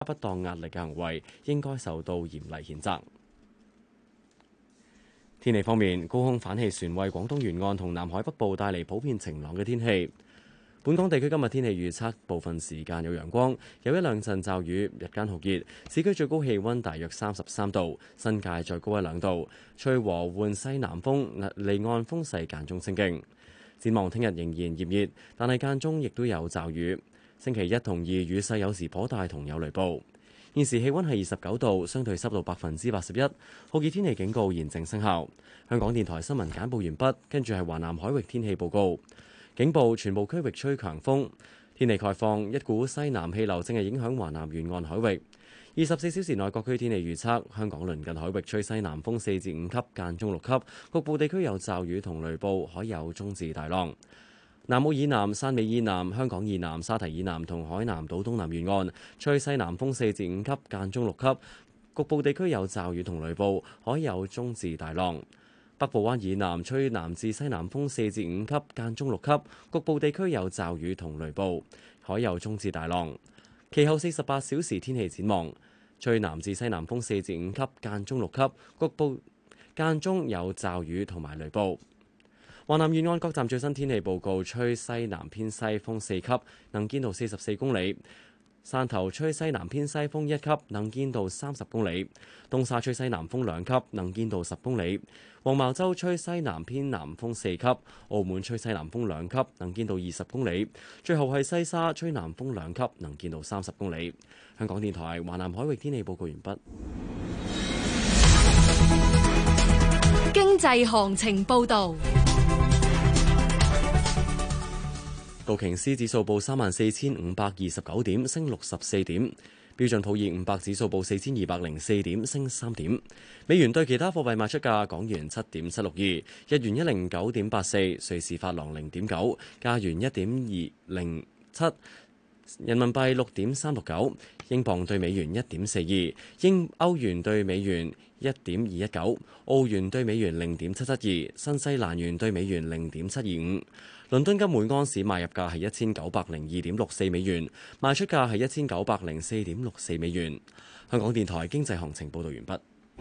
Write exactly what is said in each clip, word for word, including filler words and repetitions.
不當壓力嘅行為，應該受到嚴厲譴責。天氣方面，高空反氣旋為廣東沿岸同南海北部帶嚟普遍晴朗嘅天氣。本港地區今日天氣預測，部分時間有陽光，有一兩陣驟雨，日間酷熱，市區最高氣溫大約三十三度，新界再高一兩度，吹和緩西南風，離岸風勢間中清勁。展望聽日仍然炎熱，但係間中亦都有驟雨。星期一同二雨勢有時頗大，同有雷暴。現時氣溫係二十九度，相對濕度百分之八十一，酷熱天氣警告現正生效。香港電台新聞簡報完畢，跟住係華南海域天氣報告。警報：全部區域吹強風。天氣概況：一股西南氣流正係影響華南沿岸海域。二十四小時內各區天氣預測：香港鄰近海域吹西南風四至五級，間中六級，局部地區有驟雨同雷暴，海有中至大浪。南澳以南、汕尾以南、香港以南、沙提以南同海南島東南沿岸吹西南風四至五級，間中六級，局部地區有驟雨同雷暴，海有中至大浪。北部灣以南吹南至西南風四至五級，間中六級，局部地區有驟雨同雷暴，海有中至大浪。其後四十八小時天氣展望，吹南至西南風四至五級，間中六級，局部間中有驟雨同埋雷暴。華南沿岸各站最新天氣報告：吹西南偏西風四級，能見度四十四公里；汕頭吹西南偏西風一級，能見度三十公里；東沙吹西南風兩級，能見度十公里；黃茅洲吹西南偏南風四級；澳門吹西南風兩級，能見度二十公里；最後係西沙吹南風兩級，能見度三十公里。香港電台華南海域天氣報告完畢。 經濟行情報導。 道瓊斯指數報三萬四千五百二十九點，升六十四點；標準普爾五百指數報四千二百零四點，升三點。美元對其他貨幣賣出價：港元七點七六二，日元一零九點八四，瑞士法郎零點九，加元一點二零七，人民幣六點三六九，英鎊對美元一點四二，英歐元對美元一點二一九，澳元對美元零點七七二，新西蘭元對美元零點七二五。倫敦金每安士買入價係一千九百零二點六四美元，賣出價係一千九百零四點六四美元。香港電台經濟行情報道完畢。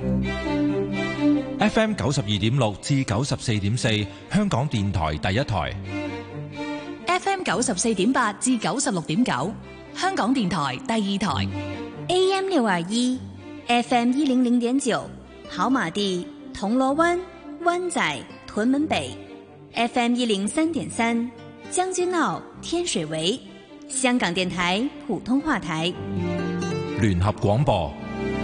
F M 九十二點六至九十四點四，香港電台第一台。 F M 九十四點八至九十六點九，香港電台第二台。 A M 六二一，F M 一零零點九，跑馬地、銅鑼灣、灣仔、屯門北。F M 一零三點三，將軍澳、天水圍，香港電台普通話台。 聯合廣播。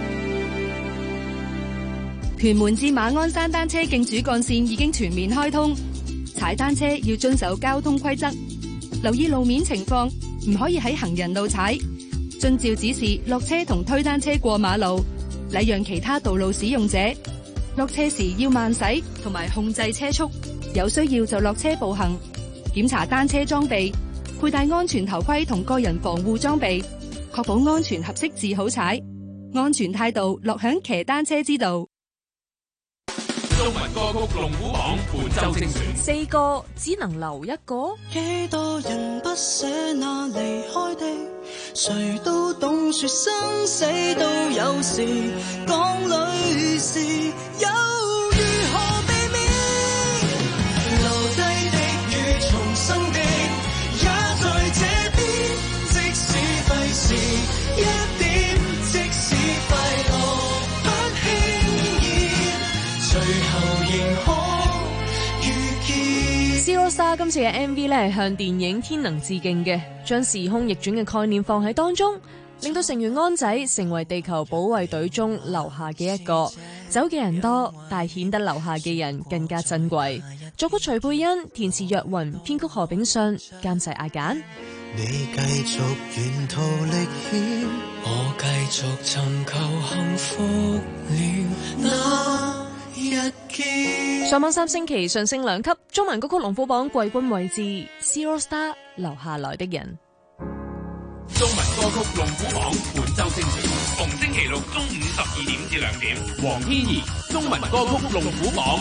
屯門至馬鞍山單車徑主幹線已經全面開通，踩單車要遵守交通規則，留意路面情況，唔可以喺行人路踩，遵照指示落車同推單車過馬路，禮讓其他道路使用者。落車時要慢駛同埋控制車速。有需要就落車步行，檢查單車裝備，佩戴安全頭盔同個人防護裝備，確保安全合適至好踩。安全態度，樂享騎單車之道。 中文歌曲龍虎榜本周精選， 四個只能留一個。 幾多人不捨那離開的，誰都懂說生死都有時，港裏是有如何避免？留低的與重生的也在這邊，即使費事一點，即使快樂不輕易，最後仍可遇見。 Zero Star 今次嘅 M V 咧係向電影《天能》致敬嘅，將時空逆轉嘅概念放喺當中，令到成員安仔成為地球保衛隊中留下嘅一個。走嘅人多，但顯得留下嘅人更加珍貴。作曲徐佩欣，填詞若雲，編曲何炳信，監製阿簡。 你繼續沿途歷險，我繼續尋求幸福了那一天。 上網三星期上升兩級，中文歌曲龍虎榜季軍位置 Zero Star 留下來的人。 中文歌曲龍虎榜本周精選，逢星期六中午十二點至兩點。黃天怡，中文歌曲龍虎榜。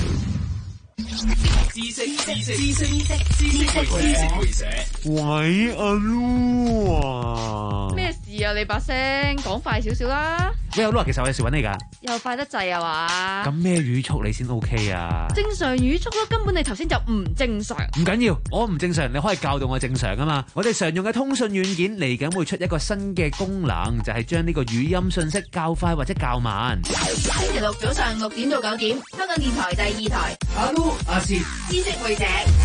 知識知識知識知識知識會社。 喂，阿 Lu 啊， 咩事意啊！你把聲講快少少啦。 喂，阿 Lu，其實我有事揾你㗎。 又快得滯啊嘛？ 咁咩語速你先 OK 啊？ 正常語速咯，根本你頭先就唔正常。 唔緊要，我唔正常，你可以教到我正常啊嘛。我哋常用嘅通訊軟件嚟緊會出一個新嘅功能，就係將呢個語音信息較快或者較慢。 星期六早上六點到九點，香港電台第二台。 阿 Lu 阿薛， 知識會者。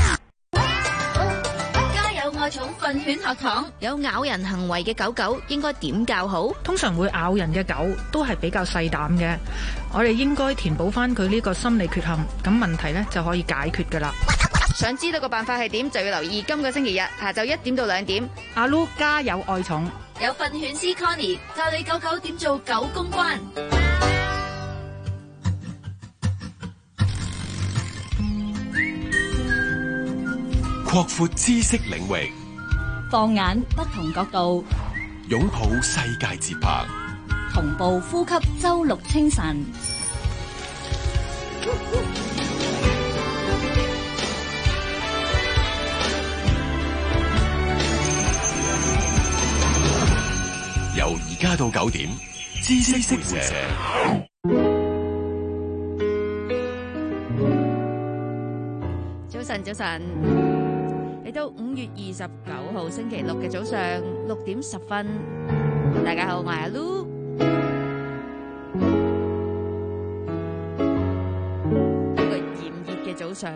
愛寵訓犬學堂，有咬人行為嘅狗狗應該點教好？ 通常會咬人嘅狗都係比較細膽嘅，我哋應該填補翻佢呢個心理缺陷，咁問題呢就可以解決噶啦。 想知道個辦法係點，就要留意今個星期日下晝一點到兩點。 阿 Lu 家有愛寵， 有訓犬師 Connie 教你狗狗點做狗公關。 擴闊知識領域， 放眼不同角度， 擁抱世界節拍， 同步呼吸周六清晨。 由而家到九點，知識會社。 早晨，早晨。嚟到五月二十九號星期六嘅早上六點十分，大家好，我係阿 Lu。一個炎熱嘅早上。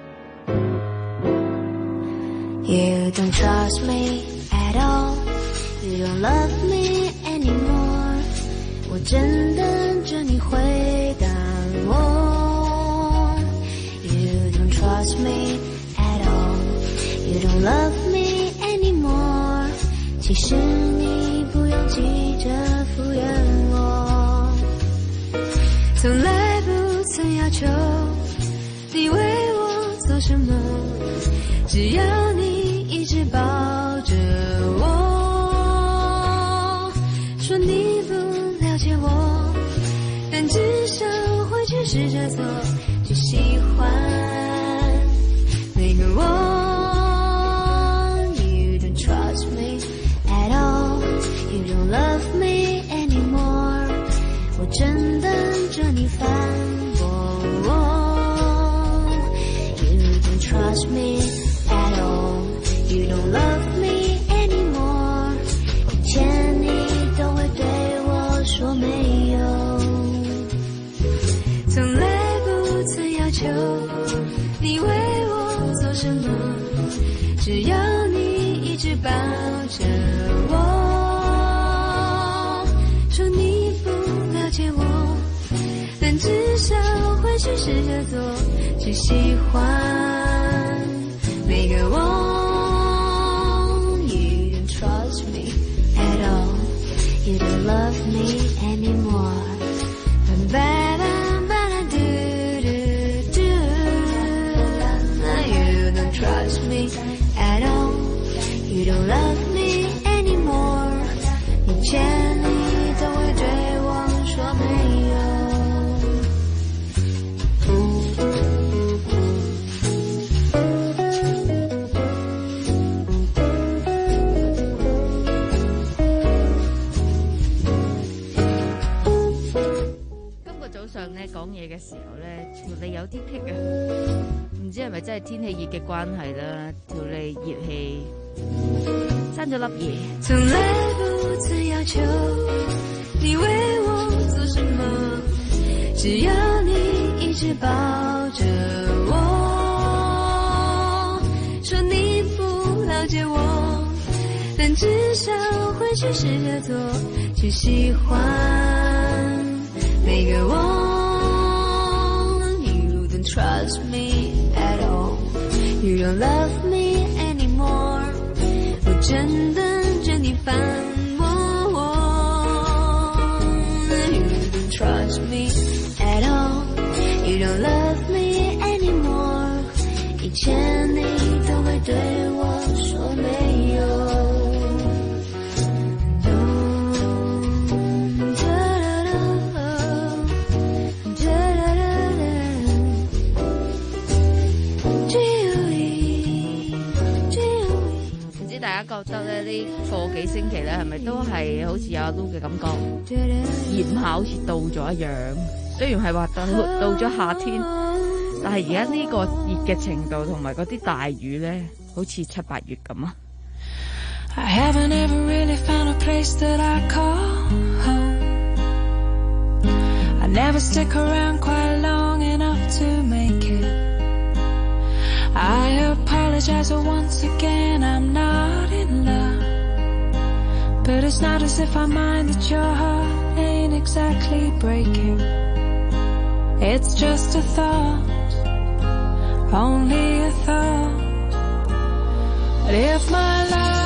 You don't trust me at all, you don't love me anymore. 我正等着你回答我。You don't trust me at all.You don't love me anymore. 其實你不用急着敷衍我，從來不曾要求你為我做什麼，只要你一直抱着我。說你不了解我，但至少會去試着做，去喜歡每個我。Love me anymore. 我正等着你反駁我。You don't trust me at all. You don't love me anymore. 以前你都會對我說沒有，從來不曾要求你為我做什麼，只要你一直抱着我。說你不了解我，但至少會去試着做，去喜歡每個我。You don't trust me at all, you don't love me anymore. You don't trust me at all, you don't love me anymore. 以前你都會對我說沒有。 今個早上咧講嘢嘅時候咧，條脷有啲棘啊，唔知係咪真係天氣熱嘅關係啦，條脷熱氣生咗粒嘢。 從來不曾要求你為我做什麼，只要你一直抱着我。說你不了解我，但至少會去試着做，去喜歡每個我。You don't trust me at all, you don't love me anymore. 我真等着你反駁我。You don't trust me at all, you don't love me anymore. 以前你都會對我說沒有。 大家覺得咧呢個幾星期咧係咪都係好似有阿 Lu 嘅感覺，炎夏好似到咗一樣。雖然係話到到咗夏天，但係而家呢個熱嘅程度同埋嗰啲大雨咧，好似七八月咁啊。 I haven't ever really found a place that I call home. I never stick around quite long enough to make it. I apologize for once again, I'm not in love. But it's not as if I mind that your heart ain't exactly breaking. It's just a thought, only a thought. But if my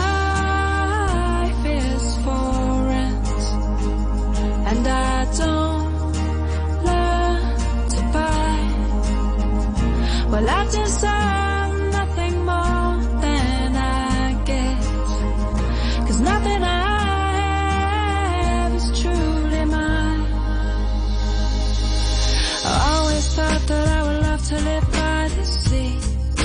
life is for rent and I don't learn to buy, well, I deserve nothing more than I get, 'cause nothing I have is truly mine. I always thought that I would love to live by the sea,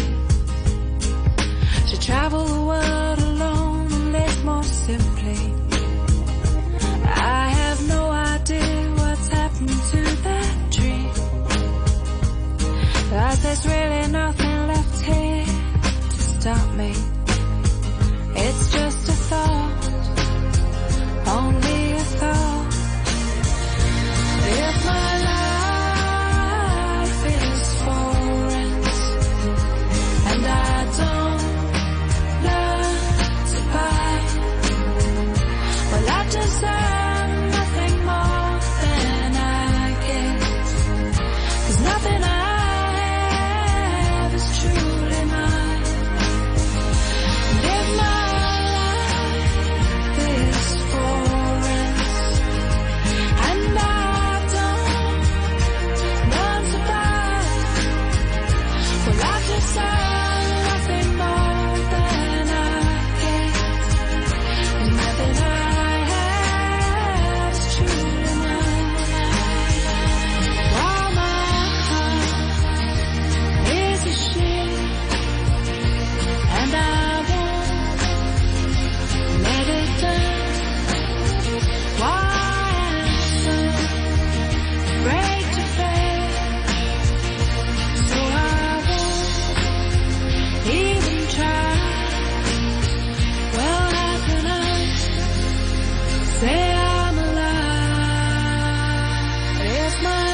to travel the world alone and live more simply. I have no idea what's happened to that dream, but there's really nothing left here to stop me. It's just a thought, only a thought. If my life is for rent and I don't learn to buy, well, I deserve nothing more than I get, 'cause nothing I have is truly mine. And if my life is for rent and I don't learn to buy, well, I deserve nothing more than I get, and nothing I have is truly mine. While my heart is a ship and I won't let it down, why am so afraid to fail? So I won't even try. Well, how can I say I'm alive if my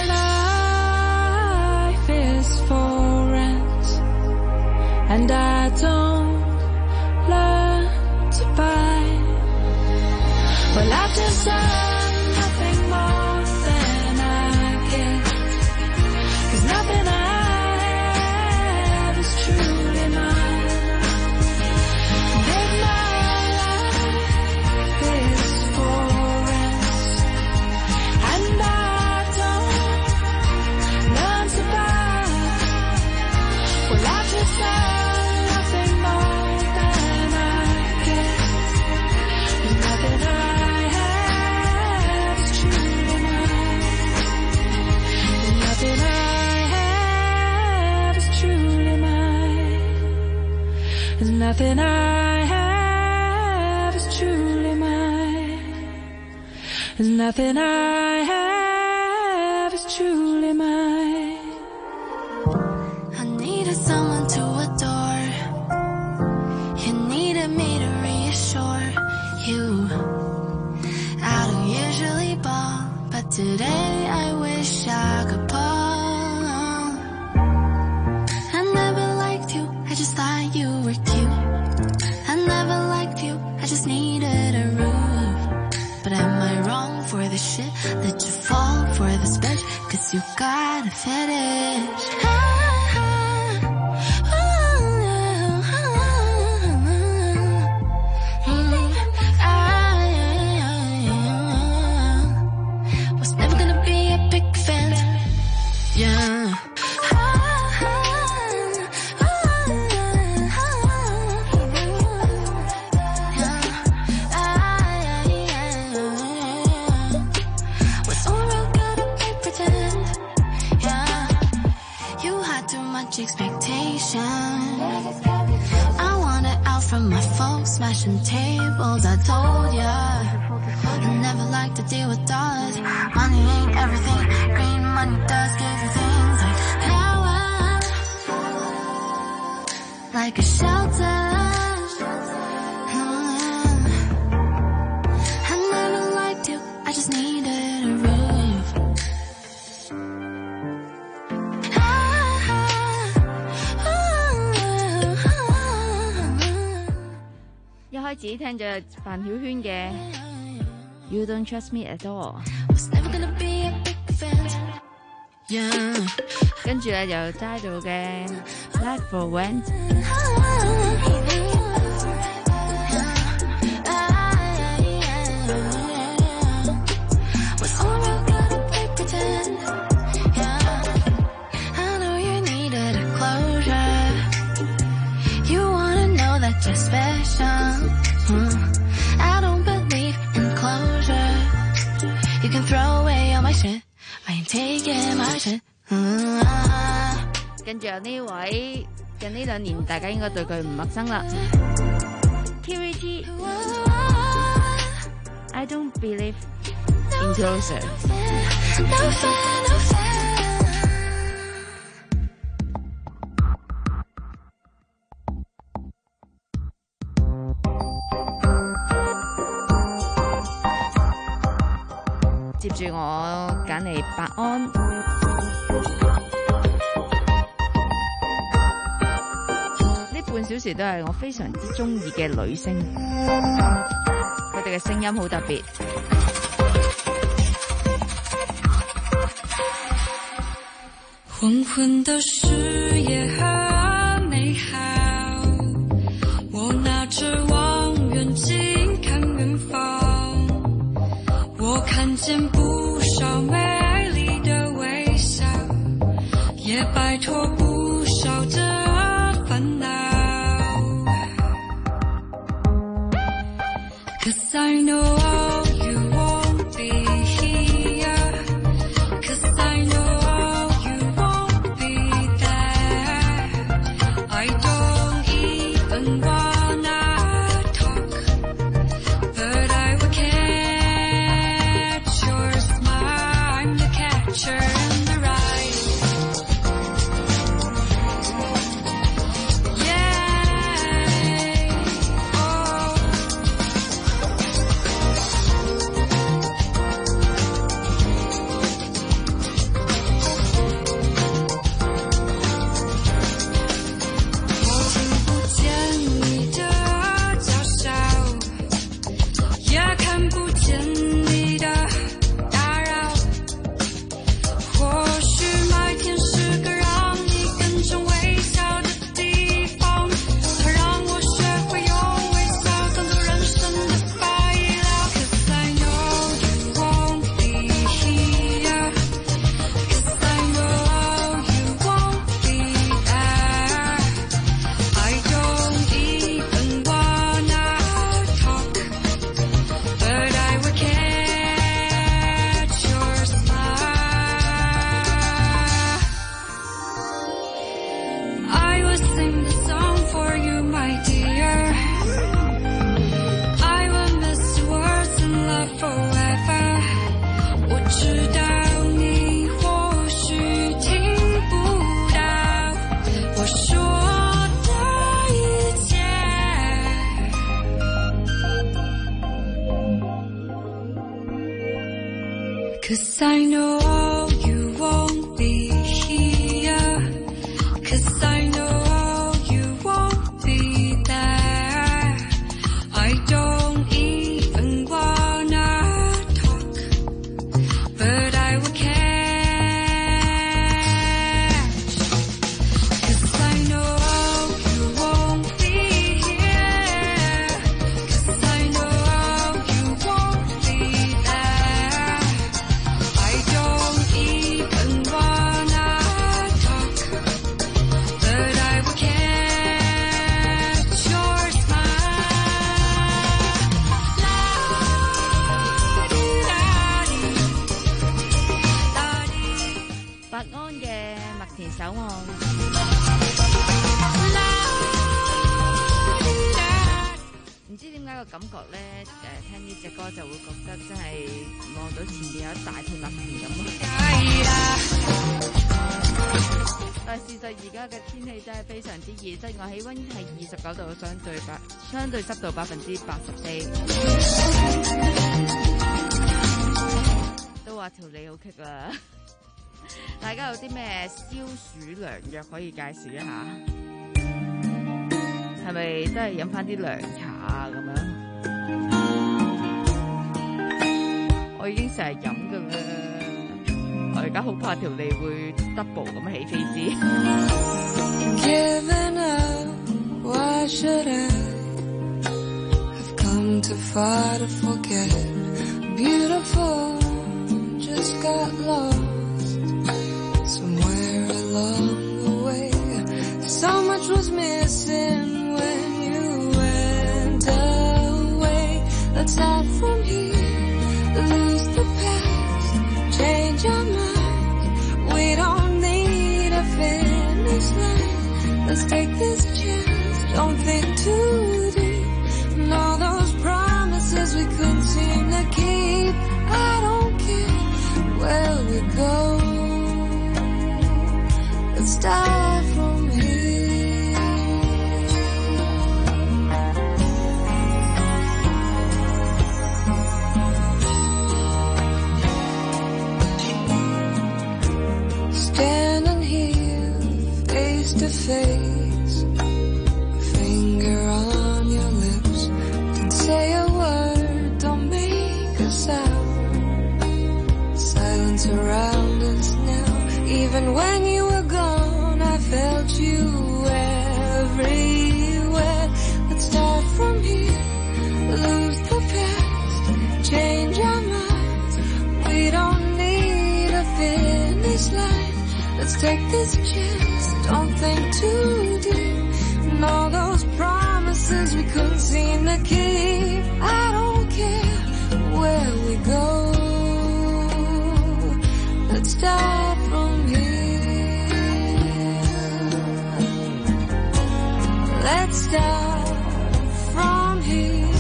life is for rent and I don't learn to buy? Well, I deserve nothing more than I get, 'cause nothing I have is truly mine. And if my life is for rent and I don't learn to buy, well, I deserve nothing more than I get, and nothing I have is truly mine. And nothing I have is truly mine. And nothing I have is truly mine. And nothing I have is truly mine. I needed someone to adore. You needed me to reassure you. I don't usually ball, but today I wish I could ball. I never liked you, I just thought you were cute. I never liked you, I just needed a roof. But am I wrong for the shit that you fall for this bitch? 'Cause you got a fetish. Was never gonna be a big fan. Yeah. Was so real good at fake pretend. Yeah. You had too much expectation. I wanted out from from my folks smashing tables. I told ya I never like to deal with dollars. Money ain't everything. Green money does give you things like power, like a shelter. I never liked you, I just needed a roof. 一開始聽咗范曉萱嘅 You Don't Trust Me At All， 跟住咧就齋到嘅 Black for When。 Special. Mm. I don't believe in closure. You can throw away all my shit. I ain't taking my shit. Mm. 跟住有呢位近呢兩年大家應該對佢唔陌生啦 Q V T I don't believe in closure。 No fair, no fair. 接住我揀嚟白安，呢半小時都係我非常之中意嘅女聲，佢哋嘅聲音好特別。 昏昏的视野很美好，我拿着望远镜看远方，我看见不少美丽的微笑，也摆脱不少的烦恼。Cause I know you won't be here, Cause I know you won't be there. I don't even wanna talk, but I will catch your smile. I'm the catcher in the ride. Yeah, oh. Cause I know you won't be here, Cause I know you won't be there. I don't even wanna talk, but I will catch. Cause I know you won't be here, Cause I know you won't be there. I don't even 感覺咧，誒、呃、聽呢隻歌就會覺得真係望到前面有一大片麥田咁咯。但係事實而家嘅天氣真係非常之熱，室外氣溫係二十九度，相對百相對濕度百分之八十四。都話條脷好棘啊！大家有啲咩消暑良藥可以介紹一下？係咪都係飲翻啲涼茶啊咁樣？我已經成日飲噶啦，我而家好怕條脷會 double 咁起飛枝。 Given up, why should I have come too far to forget? Beautiful, just got lost somewhere along the way. So much was missing when you went away. Let's start from here, lose the past, change our minds. We don't need a finish line. Let's take this chance, don't think too deep. And all those promises we couldn't seem to keep. I don't care where we go. Let's start from here. Standing here, face to face, finger on your lips. Don't say a word, don't make a sound. Silence around us now. Even when you were gone, I felt you everywhere. Let's start from here, lose the past, change our minds. We don't need a finish line. Let's take this chance, don't think too deep. And all those promises we couldn't seem to keep. I don't care where we go. Let's start from here. Let's start from here.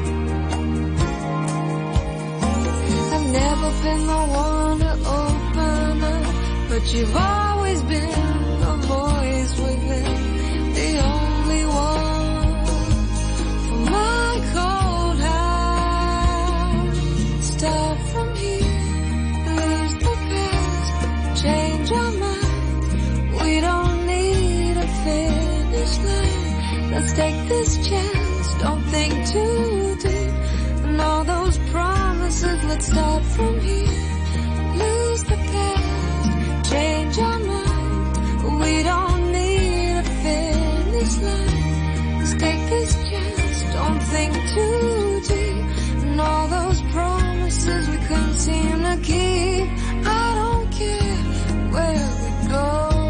I've never been the one to open up, but you've always been the voice within, the only one for my cold heart. Start from here, lose the past, change our minds. We don't need a finish line. Let's take this chance, don't think too deep. And all those promises, let's start from here, lose the past, change our minds. We don't need a finish line. Let's take this chance, don't think too deep. And all those promises we couldn't seem to keep. I don't care where we go.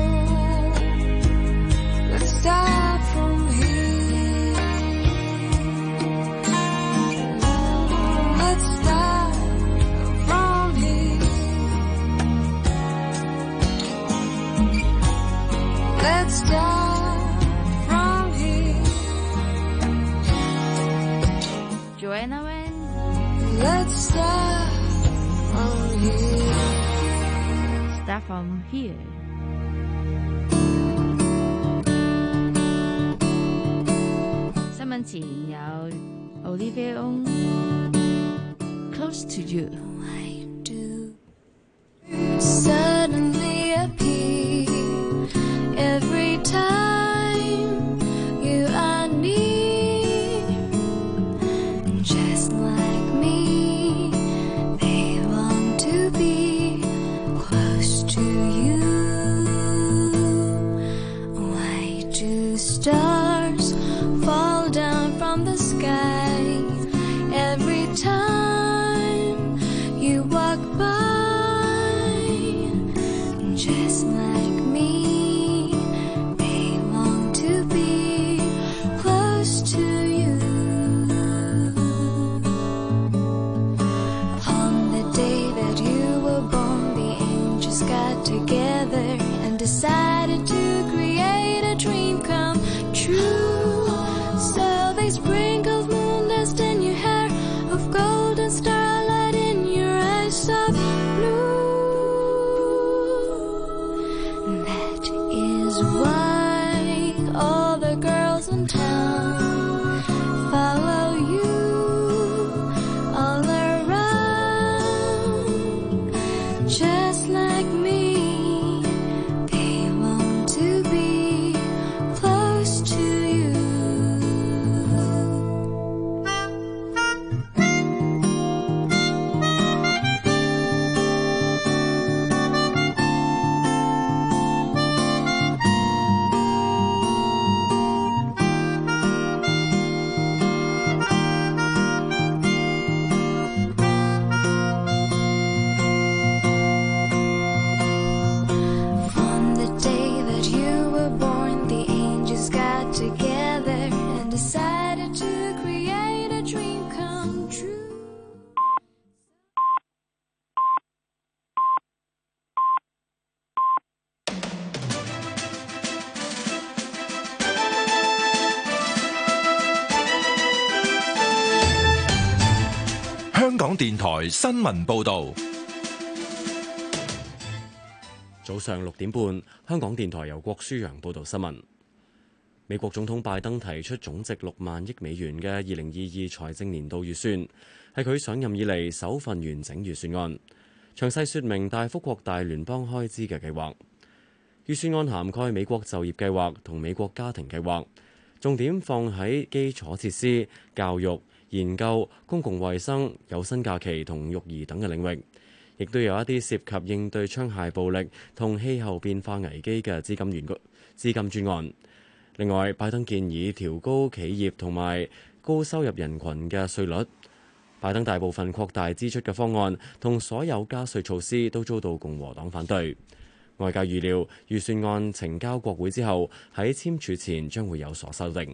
Let's start from here. Let's start from here. Let's start from here. Joanna Wen， Let's start from here. Start from here。新聞前有 Olivia On，Close to You。 Suddenly appear every time you are near. Just like me, they want to be close to you. Why do stars fall down from the sky every time you walk by? Just like me, they want to be close to you. On the day that you were born, the angels got together and decided to create a dream come true. So they sprinkled moon dust in 港電台新聞報道。 早上六點半，香港電台由郭舒揚報道新聞。美國總統拜登提出總值六萬億美元嘅二零二二財政年度預算，係佢上任以嚟首份完整預算案，詳細說明大幅擴大聯邦開支嘅計劃。預算案涵蓋美國就業計劃同美國家庭計劃，重點放喺基礎設施、教育、研究、公共衛生、有薪假期同育兒等嘅領域。亦都有一啲涉及應對槍械暴力同氣候變化危機嘅資金援資金專案。另外，拜登建議調高企業同埋高收入人群嘅稅率。拜登大部分擴大支出嘅方案同所有加稅措施都遭到共和黨反對。外界預料預算案呈交國會之後，喺簽署前將會有所修訂。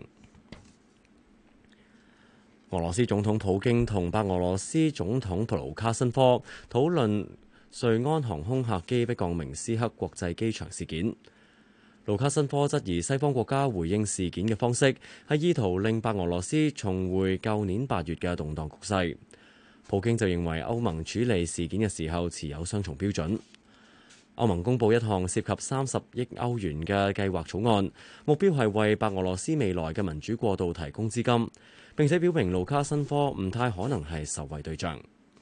俄羅斯總統普京同白俄羅斯總統普盧卡申科討論瑞安航空客機迫降明斯克國際機場事件。盧卡申科質疑西方國家回應事件嘅方式係意圖令白俄羅斯重回舊年八月嘅動盪局勢。普京就認為歐盟處理事件嘅時候持有雙重標準。歐盟公佈一項涉及三十億歐元嘅計劃草案，目標係為白俄羅斯未來嘅民主過渡提供資金。並且表明盧卡申科唔太可能係受惠對象。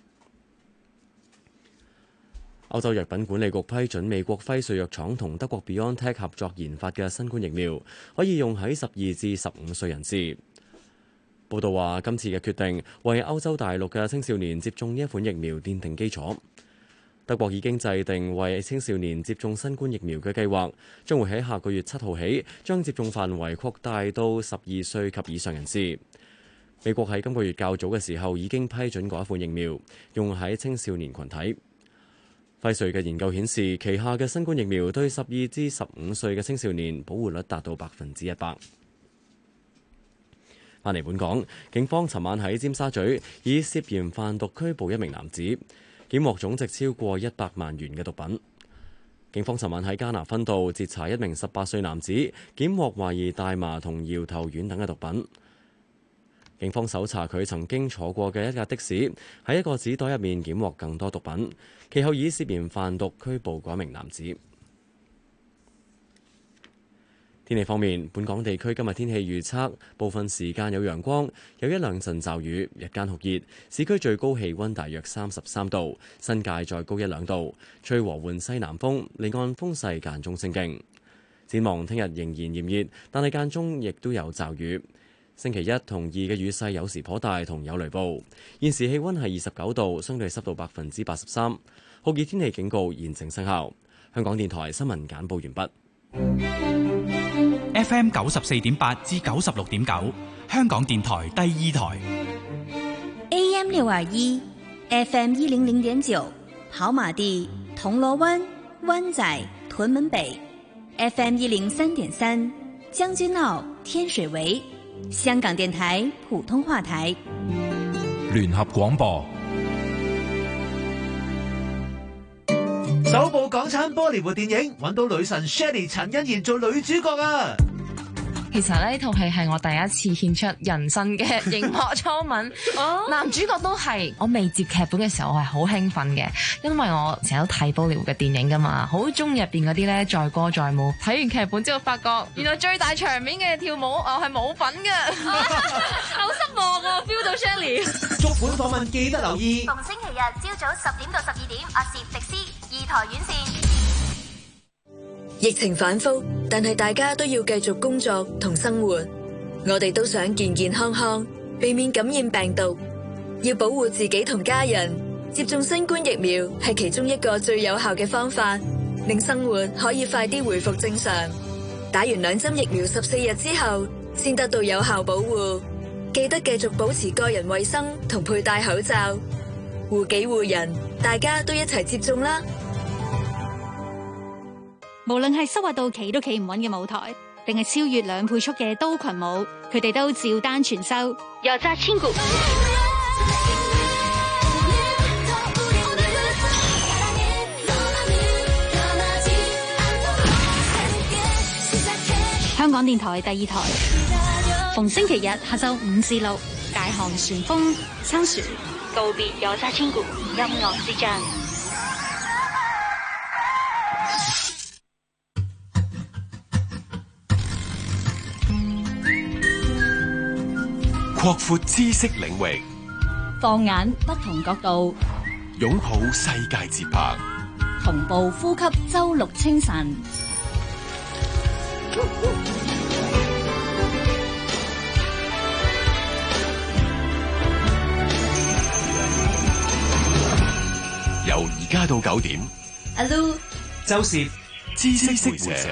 歐洲藥品管理局批准美國輝瑞藥廠同德國 BioNTech 合作研發嘅新冠疫苗，可以用喺十二至十五歲人士。報道話，今次嘅決定為歐洲大陸嘅青少年接種呢一款疫苗奠定基礎。德國已經制定為青少年接種新冠疫苗嘅計劃，將會喺下個月七號起將接種範圍擴大到十二歲及以上人士。美國喺今個月較早嘅時候已經批准嗰一款疫苗用喺青少年群體。輝瑞嘅研究顯示，旗下嘅新冠疫苗對十二至十五歲嘅青少年保護率達到百分之一百。返嚟本港，警方尋晚喺尖沙咀以涉嫌販毒拘捕一名男子，檢獲總值超過一百萬元嘅毒品。警方尋晚喺加拿分道截查一名十八歲男子，檢獲懷疑大麻同搖頭丸等嘅毒品。警方搜查佢曾經坐過嘅一架的士，喺一個紙袋入面檢獲更多毒品，其後以涉嫌販毒拘捕嗰名男子。天氣方面，本港地區今日天氣預測，部分時間有陽光，有一兩陣驟雨，日間酷熱，市區最高氣溫大約三十三度，新界再高一兩度，吹和緩西南風，離岸風勢間中清勁。展望聽日仍然炎熱，但係間中亦都有驟雨。星期一同二嘅雨勢有時頗大，同有雷暴。現時氣溫係二十九度，相對濕度百分之八十三。酷熱天氣警告現正生效。香港電台新聞簡報完畢。 F M 九十四點八至九十六點九，香港電台第二台。 A M 六二一 ，F M 一零零點九，跑馬地、銅鑼灣、灣仔、屯門北 ，F M 一零三點三，將軍澳、天水圍。香港電台普通話台聯合廣播。 首部港產波里活電影揾到女神 Shelley 陳欣妍做女主角啊！ 其實呢套戲係我第一次獻出人生嘅熒幕初吻，男主角都係。我未接劇本嘅時候，我係好興奮嘅，因為我成日都睇波里活嘅電影噶嘛，好中意入邊嗰啲咧載歌載舞。睇完劇本之後，發覺原來最大場面嘅跳舞我係冇份嘅，好失望啊 ！feel 到 Shelley。 足本訪問記得留意， 逢星期日朝早十點到十二點，阿攝迪斯二台院線。 疫情反覆，但係大家都要繼續工作同生活。我哋都想健健康康，避免感染病毒。要保護自己同家人，接種新冠疫苗係其中一個最有效嘅方法，令生活可以快啲回復正常。打完兩針疫苗十四日之後，先得到有效保護。記得繼續保持個人衛生同佩戴口罩，護己護人，大家都一齊接種啦！ 無論係收穫到企都企唔穩嘅舞台，定係超越兩倍速嘅刀群舞，佢哋都照單全收。又揸千股。香港電台第二台，逢星期日下晝五至六，大航旋風、秋樹、 告別有沙千谷音樂之章。 擴闊知識領域， 放眼不同角度， 擁抱世界節拍， 同步呼吸周六清晨。 由而家到九點， 阿 Lu 周涉知識回社。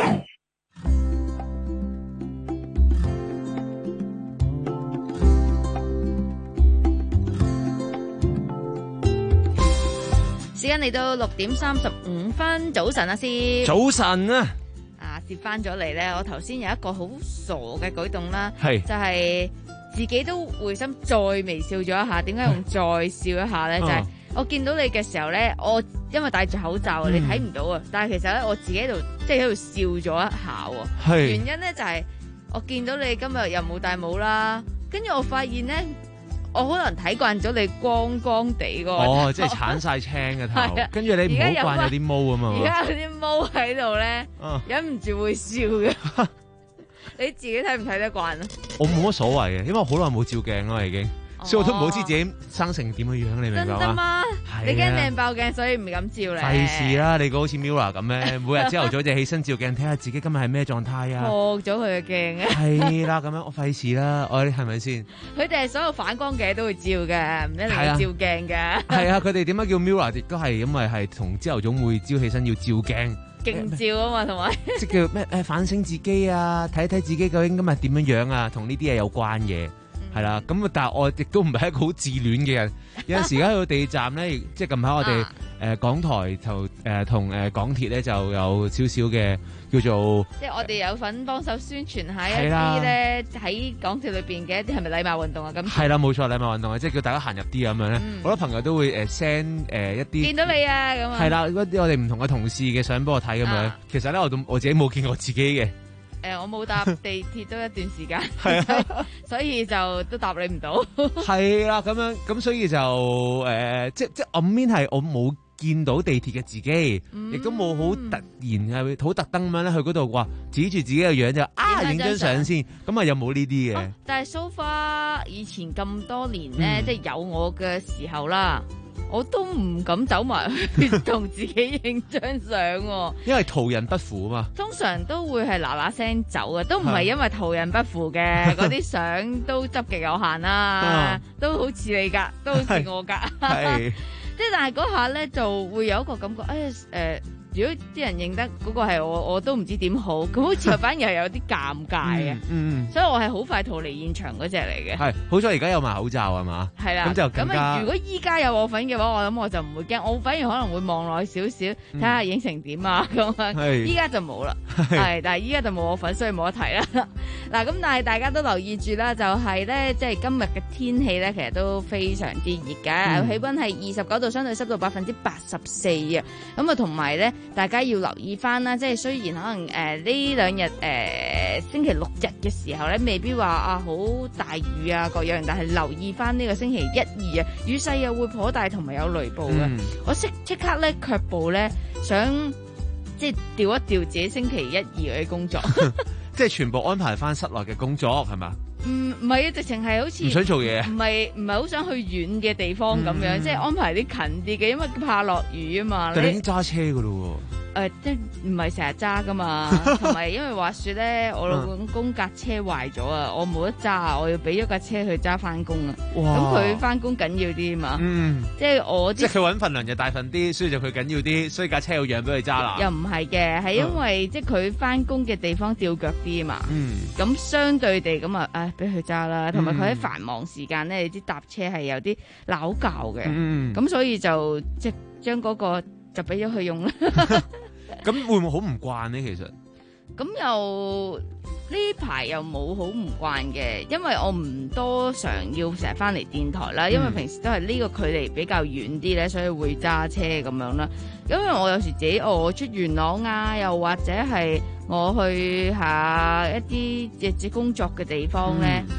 時間嚟到六點三十五分，早晨啊，師。 早晨啊！ 啊，攝翻咗嚟咧，我頭先有一個好傻嘅舉動啦， 係就係自己都會心再微笑咗一下。點解用再笑一下咧？就係我見到你嘅時候咧，我因為戴住口罩，你睇唔到啊。但係其實咧，我自己喺度即係喺度笑咗一下喎。 係原因咧就係我見到你今日又冇戴帽啦，跟住我發現咧。我可能睇慣咗你光光地個哦，即係鏟晒青嘅頭，跟住你唔好慣有啲毛啊嘛。 而家有啲毛喺度咧，忍唔住會笑嘅。你自己睇唔睇得慣啊？ 我冇乜所謂嘅，因為我好耐冇照鏡啦，已經。所以我都唔好知自己生成點嘅樣，你明白嗎？ 真嗎？你驚靚爆鏡，所以唔敢照你。 費事啦，你個好似 Mirror 咁咧，每日朝頭早就起身照鏡，睇下自己今日係咩狀態啊？ 破咗佢嘅鏡啊！ 係啦，咁樣我費事啦，我係咪先？ 佢哋係所有反光鏡都會照嘅，唔一定要照鏡嘅。 係啊，佢哋點解叫 Mirror？亦都係因為係同朝頭早每朝起身要照鏡。 勁照啊嘛，同埋即叫咩？誒，反省自己啊，睇睇自己究竟今日點樣樣啊，同呢啲嘢有關嘅。係啦，咁但係我亦都唔係一個好自戀嘅人。有陣時而家去到地站咧，即係近排我哋誒、啊呃、港台就誒同誒港鐵咧就有少少嘅叫做， 即係我哋有份幫手宣傳下一啲咧喺港鐵裏邊嘅一啲係咪禮貌運動啊？咁係啦，冇錯，禮貌運動啊，即係叫大家行入啲咁樣咧。好、嗯、多朋友都會誒 send 誒一啲見到你啊咁啊， 係啦，嗰啲我哋唔同嘅同事嘅相幫我睇咁樣。啊、其實咧，我我自己冇見過自己嘅。 誒、呃，我冇搭地鐵都一段時間，係啊，所以就都答你唔到。 係啦，咁樣咁，所以就誒、呃，即即暗面係我冇見到地鐵嘅自己，亦、嗯、都冇好突然係好特登咁樣咧去嗰度話指住自己嘅樣就啊影張相先，咁啊又冇呢啲嘅。 但係 so far 以前咁多年咧、嗯，即係有我嘅時候啦。我都唔敢走埋去同自己影張相， 因為途人不符啊嘛。 通常都會係嗱嗱聲走嘅，都唔係因為途人不符嘅，嗰啲相都執極有限啦、啊，都好似你噶，都好似我噶。係，即係但係嗰下咧就會有一個感覺，誒、哎、誒。呃如果啲人認得嗰個係我，我都唔知點好，咁好似反而係有啲尷尬啊、嗯嗯，所以我係好快逃離現場嗰隻嚟嘅。 係，好彩而家有埋口罩係嘛？係啦，咁就更加。咁如果依家有我份嘅話，我諗我就唔會驚，我反而可能會望耐少少，睇下影成點啊咁樣。依家就冇啦，係，但係依家就冇我份，所以冇得睇啦。嗱，咁但係大家都留意住啦，就係、是、咧，即係今日嘅天氣咧，其實都非常之熱㗎、嗯，氣溫係二十九度，相對濕度百分之八十四啊。咁啊，同埋咧。大家要留意翻啦，即係雖然可能誒呢、呃、兩日誒、呃、星期六日嘅時候咧，未必話啊好大雨啊各樣，但係留意翻呢個星期一二啊，雨勢又會頗大，同埋有雷暴嘅、嗯。我即即刻咧卻步咧，想即係調一調自己星期一二嘅工作， 即係全部安排翻室內嘅工作係嘛？ 唔唔係啊，直情係好似唔想做嘢， 唔係唔係好想去遠嘅地方咁樣，嗯、即係安排啲近啲嘅，因為怕落雨啊嘛。 但你已經揸車噶咯喎。 誒、呃，即係唔係成日揸噶嘛，同埋因為話說咧，我老公架車壞咗啊，我冇得揸，我要俾咗架車去揸翻工啊。咁佢翻工緊要啲嘛，嗯，即係我即係佢搵份糧就大份啲，所以就佢緊要啲，所以架車要讓俾佢揸啦。 又唔係嘅，係因為、嗯、即係佢翻工嘅地方吊腳啲啊嘛，咁、嗯、相對地咁啊，誒，俾佢揸啦，同埋佢喺繁忙時間咧，你知搭車係有啲拗教嘅，咁、嗯、所以就即係將嗰個就俾咗佢用啦。 咁會唔會好唔慣呢？其實咁又呢排又冇好唔慣嘅，因為我唔多常要成日翻嚟電台啦，因為平時都係呢個距離比較遠啲咧，所以會揸車咁樣啦。因為我有時自己我出元朗啊，又或者係我去下一啲日子工作嘅地方咧。嗯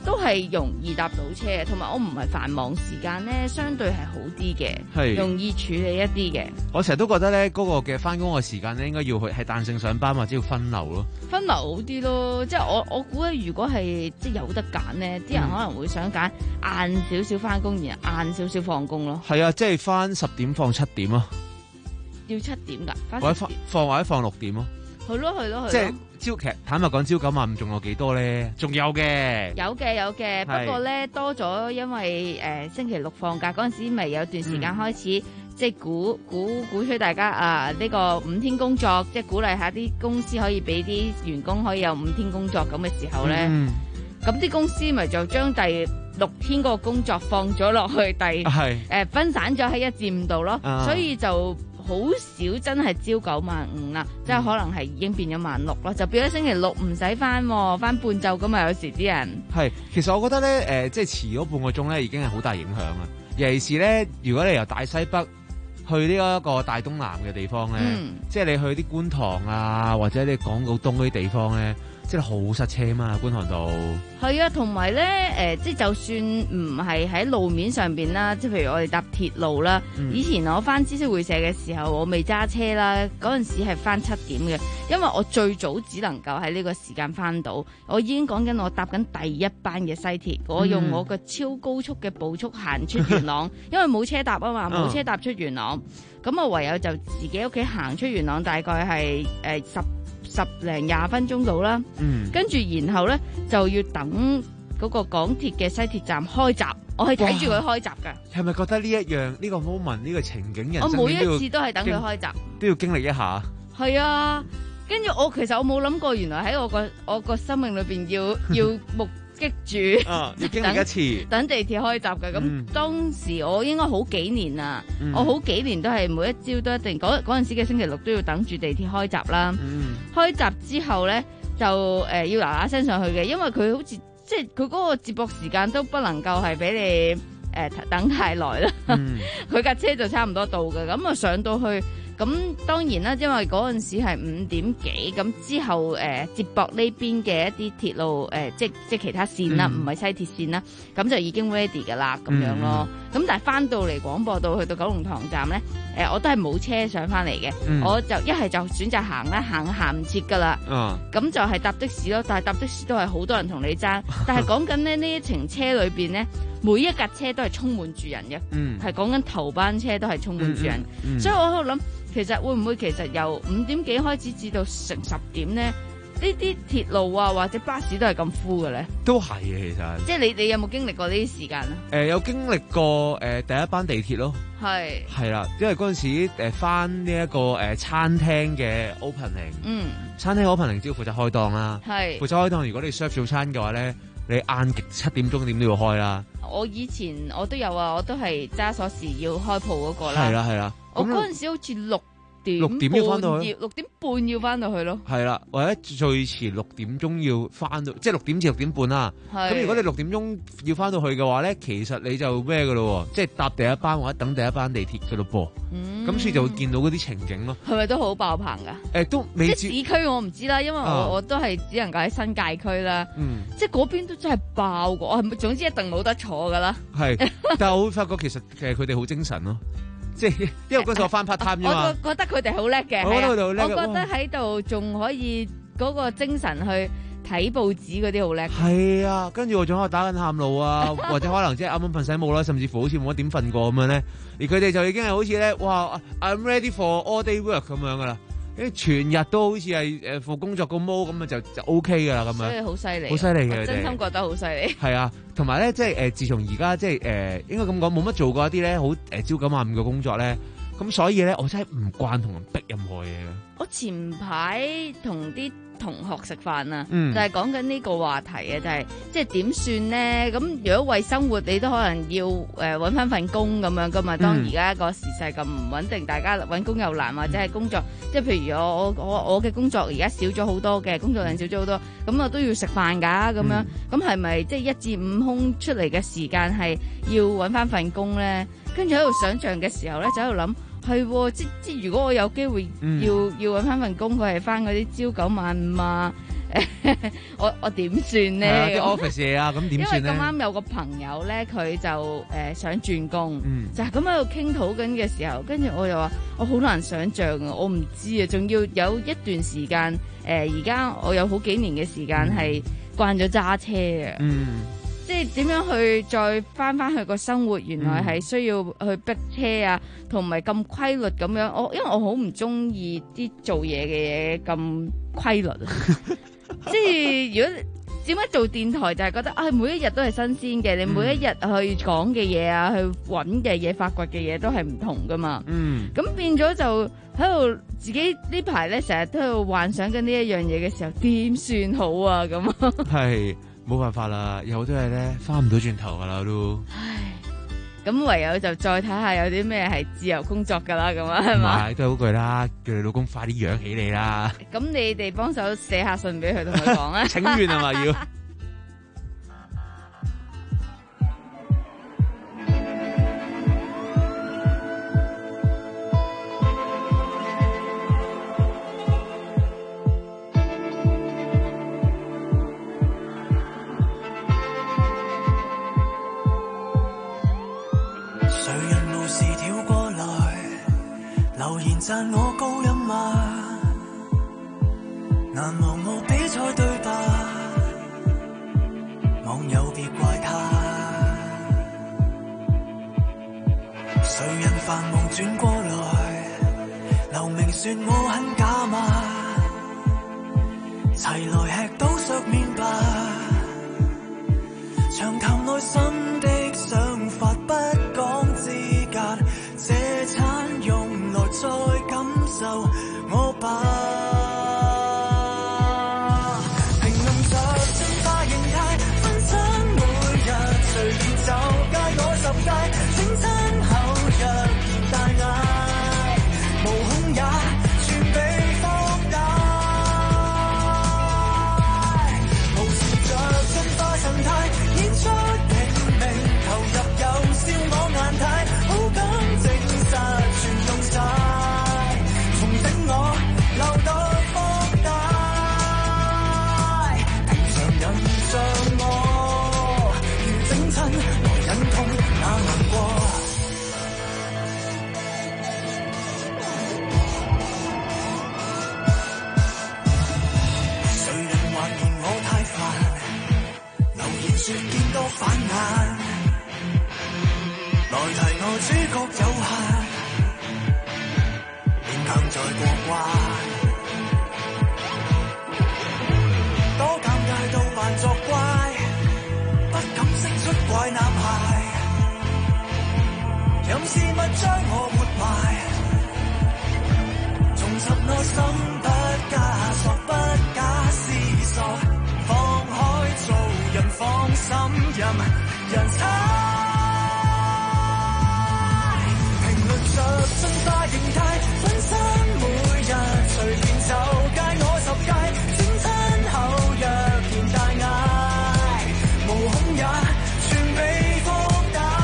都係容易搭到車嘅，同埋我唔係繁忙時間咧，相對係好啲嘅， 係容易處理一啲嘅。 我成日都覺得咧，嗰、那個嘅翻工嘅時間咧，應該要去係彈性上班或者要分流咯。 分流好啲咯，即係我我估咧，如果係即係有得揀咧，啲人可能會想揀晏少少翻工，然後晏少少放工咯。 係啊，即係翻十點放七點咯， 要七點㗎， 或者放放或者放六點咯。 係咯係咯係咯。 即係朝劇坦白講，朝九晚五仲有幾多咧？仲有嘅。 有嘅有嘅， 係不過咧多咗，因為誒、呃、星期六放假嗰陣時，咪有段時間開始。嗯即係鼓鼓鼓吹大家啊！呢、這個五天工作，即係鼓勵下啲公司可以俾啲員工可以有五天工作咁嘅時候咧，咁啲、嗯、公司咪就將第六天嗰個工作放咗落去第誒、呃、分散咗喺一至五度咯，啊、所以就好少真係朝九晚五啦，即係可能係已經變咗晚六咯，就變咗星期六唔使翻，翻半晝咁啊！有時啲人係其實我覺得咧誒、呃，即係遲咗半個鐘咧，已經係好大影響啊！尤其是咧，如果你由大西北去呢一個大東南嘅地方咧，嗯、即係你去啲觀塘啊，或者你港島東嗰啲地方咧，即係好塞車嘛，觀塘道。 係啊，同埋咧誒，即係就算唔係喺路面上邊啦，即係譬如我哋搭鐵路啦，嗯、以前我翻知識會社嘅時候，我未揸車啦，嗰陣時係翻七點嘅，因為我最早只能夠喺呢個時間翻到，我已經講緊我搭緊第一班嘅西鐵，我用我個超高速嘅步速行出元朗，因為冇車搭啊嘛，冇車搭出元朗，咁、嗯、我唯有就自己屋企行出元朗，大概係誒、呃、十。十零廿分鐘到啦，嗯、跟住然後咧就要等嗰個港鐵嘅西鐵站開閘，我係睇住佢開閘㗎。 係咪覺得呢一樣呢、呢個 moment 呢個情景人生我每一次都係等佢開閘， 都要經歷一下。 係啊，跟住我其實我冇諗過，原來喺我個我個生命裏邊要要目擊住， 啊，要經歷一次等，等地鐵開閘嘅。咁、嗯、當時我應該好幾年啦，嗯、我好幾年都係每一朝都一定嗰嗰陣時嘅星期六都要等住地鐵開閘啦。嗯、開閘之後咧就誒、呃、要嗱嗱聲上去嘅，因為佢好似即係佢嗰個接駁時間都不能夠係俾你誒、呃、等太耐啦。佢架、嗯、車就差唔多到嘅，咁啊上到去。咁當然啦，因為嗰陣時係五點幾，咁之後誒、呃、接駁呢邊嘅一啲鐵路誒、呃，即即其他線啦，唔係、嗯、西鐵線啦，咁就已經 ready 㗎啦，咁樣咯。咁、嗯、但係翻到嚟廣播道去到九龍塘站咧，誒、呃、我都係冇車上翻嚟嘅，嗯、我就一係就選擇行啦，行行唔切㗎啦。咁、啊、就係搭的士咯，但係搭的士都係好多人同你爭，但係講緊咧呢一程車裏邊咧，每一架車都係充滿住人嘅，係講緊頭班車都係充滿住人，嗯嗯嗯、所以我喺度諗。其實會唔會其實由五點幾開始至到成十點咧？呢啲鐵路啊或者巴士都係咁 full 嘅咧？ 都係嘅，其實。即係你你有冇經歷過呢啲時間啊？ 誒、呃、有經歷過誒、呃、第一班地鐵咯。係是。係啦，因為嗰陣時誒返呢一個誒、呃、餐廳嘅 opening。嗯。餐廳 opening 只要負責開檔啦。係是。負責開檔，如果你 serve 早餐嘅話咧，你晏極七點鐘點都要開啦。 我以前我都有啊，我都係揸鎖匙要開鋪嗰個啦。 係啦係啦。 我嗰陣時好似六點六點要翻到去， 六點半要翻到去咯。 係啦，或者最遲六點鐘要翻到，即係六點至六點半啦。咁是如果你六點鐘要翻到去嘅話咧，其實你就咩噶咯？即係搭第一班或者等第一班地鐵噶咯噃。咁、嗯、所以就會見到嗰啲情景咯。係咪都好爆棚噶？誒、 欸，都未即係市區我唔知啦，因為我、啊、我都係只能夠喺新界區啦。嗯，即係嗰邊都真係爆過，我係總之一定冇得坐噶啦。係， 但係我會發覺其實其實佢哋好精神咯。即係，因為嗰時我翻 part time 啫嘛。 我覺得佢哋好叻嘅。 我覺得佢哋好叻。 我覺得喺度仲可以嗰個精神去睇報紙嗰啲好叻。係啊，跟住我仲喺度打緊喊路啊，或者可能即係啱啱瞓醒冇啦，甚至乎好似冇乜點瞓過咁樣咧。而佢哋就已經係好似咧，哇 ！I'm ready for all day work 咁樣噶啦。因為全日都好似係誒副工作個 mode 咁啊，就就 OK 噶啦咁樣。所以好犀利，好犀利嘅， 真心覺得好犀利。 係啊，同埋咧，即係誒，自從而家即係誒，應該咁講，冇乜做過一啲咧，好誒朝九晚五嘅工作咧，咁所以咧，我真係唔慣同人逼任何嘢嘅。我前排同啲同學食飯啊，嗯、就係講緊呢個話題啊，就係即係點算咧？咁如果為生活，你都可能要誒揾翻份工咁樣噶嘛。當而家個時勢咁唔穩定，大家揾工又難，或者係工作，即係譬如我我我我嘅工作而家少咗好多嘅，工作量少咗好多，咁我都要食飯㗎咁樣。咁係咪即係一至五空出嚟嘅時間係要揾翻份工咧？跟住喺度想像嘅時候咧，就喺度諗。係，即即如果我有機會要、嗯、要揾翻份工，佢係翻嗰啲朝九晚五啊，誒、 我我點算係啊咧？ 啲 office 嘢啊，咁點算咧？ 因為咁啱有個朋友咧，佢就誒、呃、想轉工， 嗯就係咁喺度傾討緊嘅時候，跟住我又話我好難想像啊，我唔知啊，仲要有一段時間誒，而家我有好幾年嘅時間係慣咗揸車啊。 嗯。 即係點樣去再翻翻去個生活？原來係需要去逼車啊，同埋咁規律咁樣。我因為我好唔中意啲做嘢嘅嘢咁規律啊。即係如果點解做電台就係覺得啊，每一日都係新鮮嘅，你每一日去講嘅嘢啊，去揾嘅嘢、發掘嘅嘢都係唔同噶嘛。 嗯。 咁變咗就喺度自己呢排咧，成日都喺度幻想緊呢一樣嘢嘅時候，點算好啊？咁啊。 係。冇辦法啦，有好多嘢咧翻唔到轉頭噶啦都。 唉，咁唯有就再睇下有啲咩係自由工作噶啦，咁啊係嘛？ 係都係嗰句啦，叫你老公快啲養起你啦。 咁你哋幫手寫下信俾佢，同佢講啊。 請願係嘛要？ 讚我高音啊，難忘我比賽對白，網友別怪他。誰人繁忙轉過來，留名說我很假嘛，齊來吃刀削麵吧，長談內心的想法，不講資格，這餐用來再感受我吧。評論着進化形態，分親每日隨便就街我十界，整親後若然大嗌，無控也全被放大。無視着進化神態，演出拼命投入又笑我眼睇，好感證實全用晒，重整我留待放大。平常人像我，如整親來忍痛也難過。誰人還嫌我太煩，留言說見多反眼，來提我主角有限，勉強再過關。多尷尬到扮作乖，不敢釋出怪男孩，任事物將我活埋，重拾內心不假索，不假思索，放開做人，放心任人猜。評論着進化形態，分身每日隨便就街我十界，整親後若然大嗌，無控也全被放大。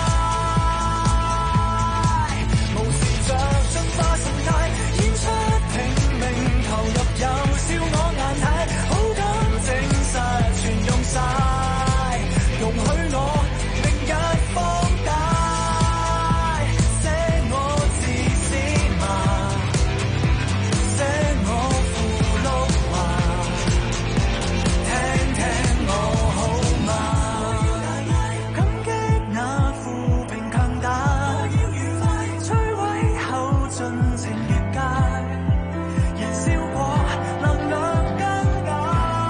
無視着進化神態，演出拼命投入又笑我眼睇，好感證實全用晒，容許我明日放大。寫我自私嘛，寫我附錄話，聽聽我好嗎？感激那負評強大，摧毀後盡情越界，燃燒過能量更大。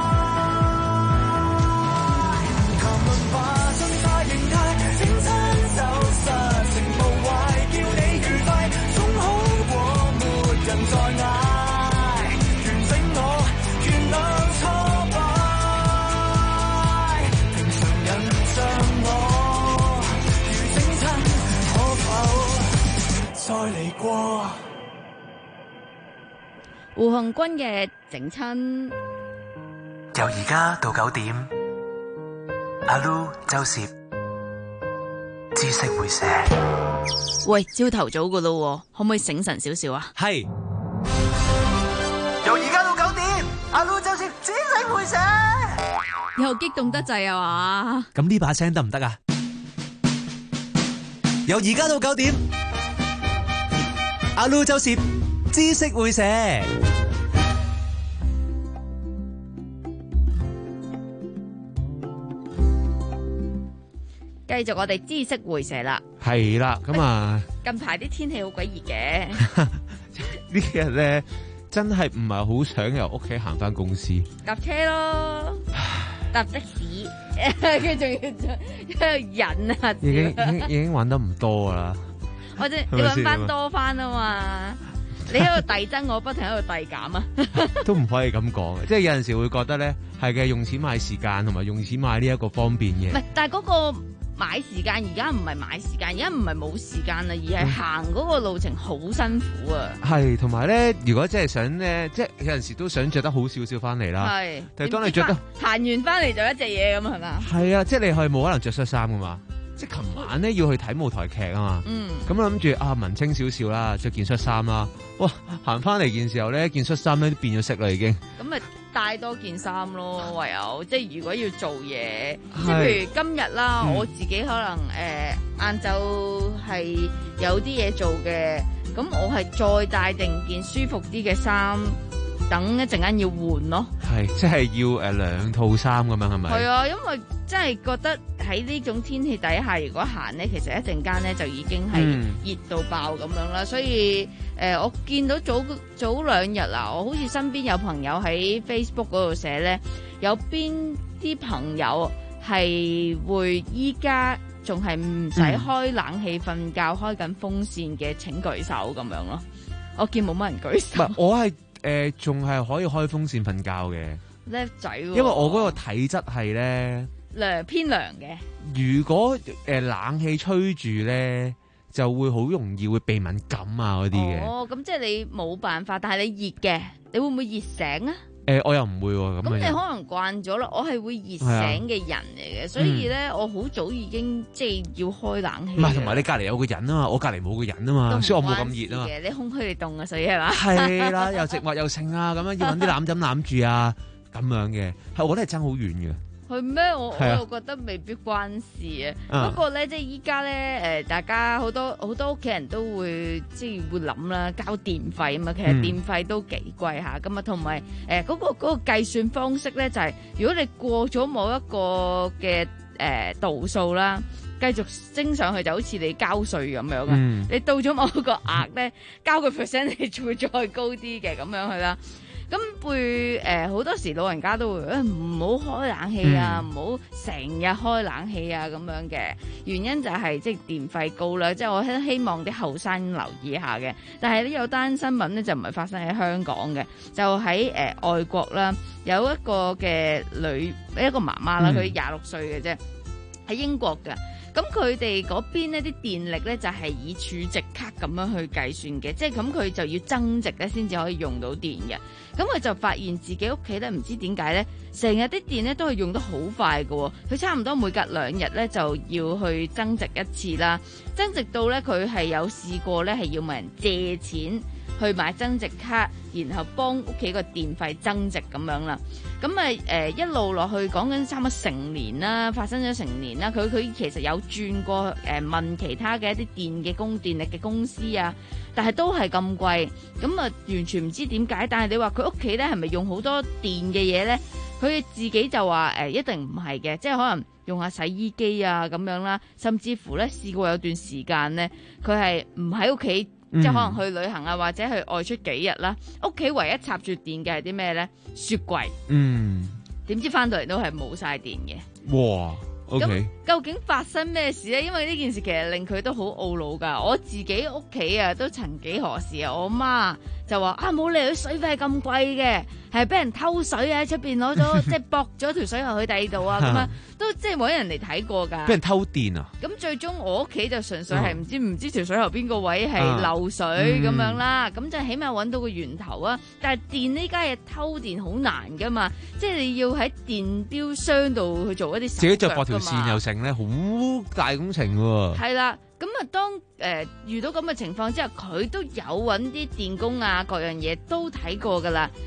談論吧進化形態，整親就實情無壞，叫你愉快，總好過沒人在嗌，完整我原諒挫敗。平常人像我，如整親，可否再嚟過？ 胡鴻鈞嘅整親。 由而家到九點，阿 Lu 周攝知識會寫。 喂，朝頭早噶咯，可唔可以醒神少少啊？ 係。 由而家到九點，阿 Lu 周攝知識會社。 又激動得滯啊嘛！ 咁呢把聲得唔得啊？由而家到九點，阿 Lu 周攝知識會社。 繼續我哋知識會社啦。 係啦，咁啊， 近排啲天氣好鬼熱嘅， 呢幾日咧真係唔係好想由屋企行翻公司， 搭車咯，搭的士，佢仲要一路忍啊！ 已經已經已經玩得唔多啦。 或者你揾翻多翻啊嘛，你喺度遞增，我不停喺度遞減啊。 都唔可以咁講嘅，即係有陣時會覺得咧係嘅，用錢買時間同埋用錢買呢一個方便嘅。 唔係，但係嗰個買時間而家唔係買時間，而家唔係冇時間啦，而係行嗰個路程好辛苦啊。 係，同埋咧，如果真係想咧，即係有陣時都想着得好少少翻嚟啦。 係， 但係當你着得行完翻嚟就一隻嘢咁係嘛？ 係啊，即係你係冇可能着恤衫噶嘛。即係琴晚咧要去睇舞台劇啊嘛，咁諗住啊文青少少啦，着件恤衫啦，哇行翻嚟件時候咧，件恤衫咧都變咗色啦已經。 咁咪帶多件衫咯，唯有即係如果要做嘢，即係譬如今日啦，嗯、我自己可能誒晏晝係有啲嘢做嘅，咁我係再帶定件舒服啲嘅衫，等一陣間要換咯。 係，即係要誒兩套衫咁樣係咪？係啊，因為真係覺得喺呢種天氣底下，如果行咧，其實一陣間咧就已經係熱到爆咁樣啦。嗯、所以誒、呃，我見到早早兩日啊，我好似身邊有朋友喺 Facebook 嗰度寫咧，有邊啲朋友係會依家仲係唔使開冷氣瞓覺，嗯、開緊風扇嘅？請舉手咁樣咯。我見冇乜人舉手。唔係， 我係誒仲係可以開風扇瞓覺嘅。 叻仔喎！ 因為我嗰個體質係咧。 涼偏涼嘅， 如果誒、呃、冷氣吹住咧，就會好容易會鼻敏感啊嗰啲嘅。 哦，咁即係你冇辦法，但係你熱嘅，你會唔會熱醒啊？ 誒、呃，我又唔會喎、啊。 咁你可能慣咗啦，我係會熱醒嘅人嚟嘅，所以咧、嗯、我好早已經即係要開冷氣。 唔係，同埋你隔離有個人啊嘛，我隔離冇個人啊嘛，所以我冇咁熱啊嘛。 你空虛你凍啊，所以係嘛？ 係啦，又植物又剩啊，咁樣要揾啲攬枕攬住啊，咁樣嘅，係我覺得係爭好遠嘅。 係咩？我我又覺得未必關事啊。不過咧，即係依家咧，誒，大家好多好多屋企人都會即係會諗啦，交電費啊嘛。其實電費都幾貴下咁啊，同埋誒嗰個嗰個計算方式咧，就係如果你過咗某一個嘅誒度數啦，繼續升上去就好似你交稅咁樣啊。嗯、你到咗某一個額咧，交個 percent 你就會再高啲嘅咁樣去啦。咁會誒好多時老人家都會誒唔好開冷氣啊，唔好成日開冷氣啊咁樣嘅原因就係即係電費高啦，即係我希希望啲後生留意下嘅。但係呢有單新聞咧就唔係發生喺香港嘅，就喺誒、呃、外國啦，有一個嘅女一個媽媽啦，佢廿六歲嘅啫，喺英國㗎。咁佢哋嗰邊呢啲電力咧就係以儲值卡咁樣去計算嘅，即係咁佢就要增值咧先至可以用到電嘅。咁佢就發現自己屋企咧唔知點解咧，成日啲電咧都係用得好快㗎，佢差唔多每隔兩日咧就要去增值一次啦。增值到咧佢係有試過咧係要問人借錢去買增值卡，然後幫屋企個電費增值咁樣啦。咁啊誒一路落去講緊差唔多成年啦，發生咗成年啦。佢佢其實有轉過誒、呃、問其他嘅一啲電嘅供電力嘅公司啊，但係都係咁貴。咁啊完全唔知點解。但係你話佢屋企咧係咪用好多電嘅嘢咧？佢自己就話誒、呃、一定唔係嘅，即係可能用下洗衣機啊咁樣啦，甚至乎咧試過有段時間咧，佢係唔喺屋企。嗯、即係可能去旅行啊，或者去外出幾日啦。屋企唯一插住電嘅係啲咩咧？雪櫃。嗯。點知翻到嚟都係冇晒電嘅。哇！咁、okay. 究竟發生咩事咧？因為呢件事其實令佢都好懊惱㗎。我自己屋企啊，都曾幾何時啊，我媽就話啊，冇理由水費咁貴嘅，係俾人偷水啊，喺出邊攞咗即係駁咗條水喉去第二度啊，咁樣都即係冇人嚟睇過㗎。俾人偷電啊！咁最終我屋企就純粹係唔知唔、嗯、知條水喉邊個位係漏水咁、啊嗯、樣啦，咁就起碼揾到個源頭啊。但係電呢家嘢偷電好難㗎嘛，即係你要喺電錶箱度去做一啲自己就駁條線又成咧，好大工程喎。係啦。咁啊，當誒、呃、遇到咁嘅情況之後，佢都有揾啲電工啊，各樣嘢都睇過噶啦，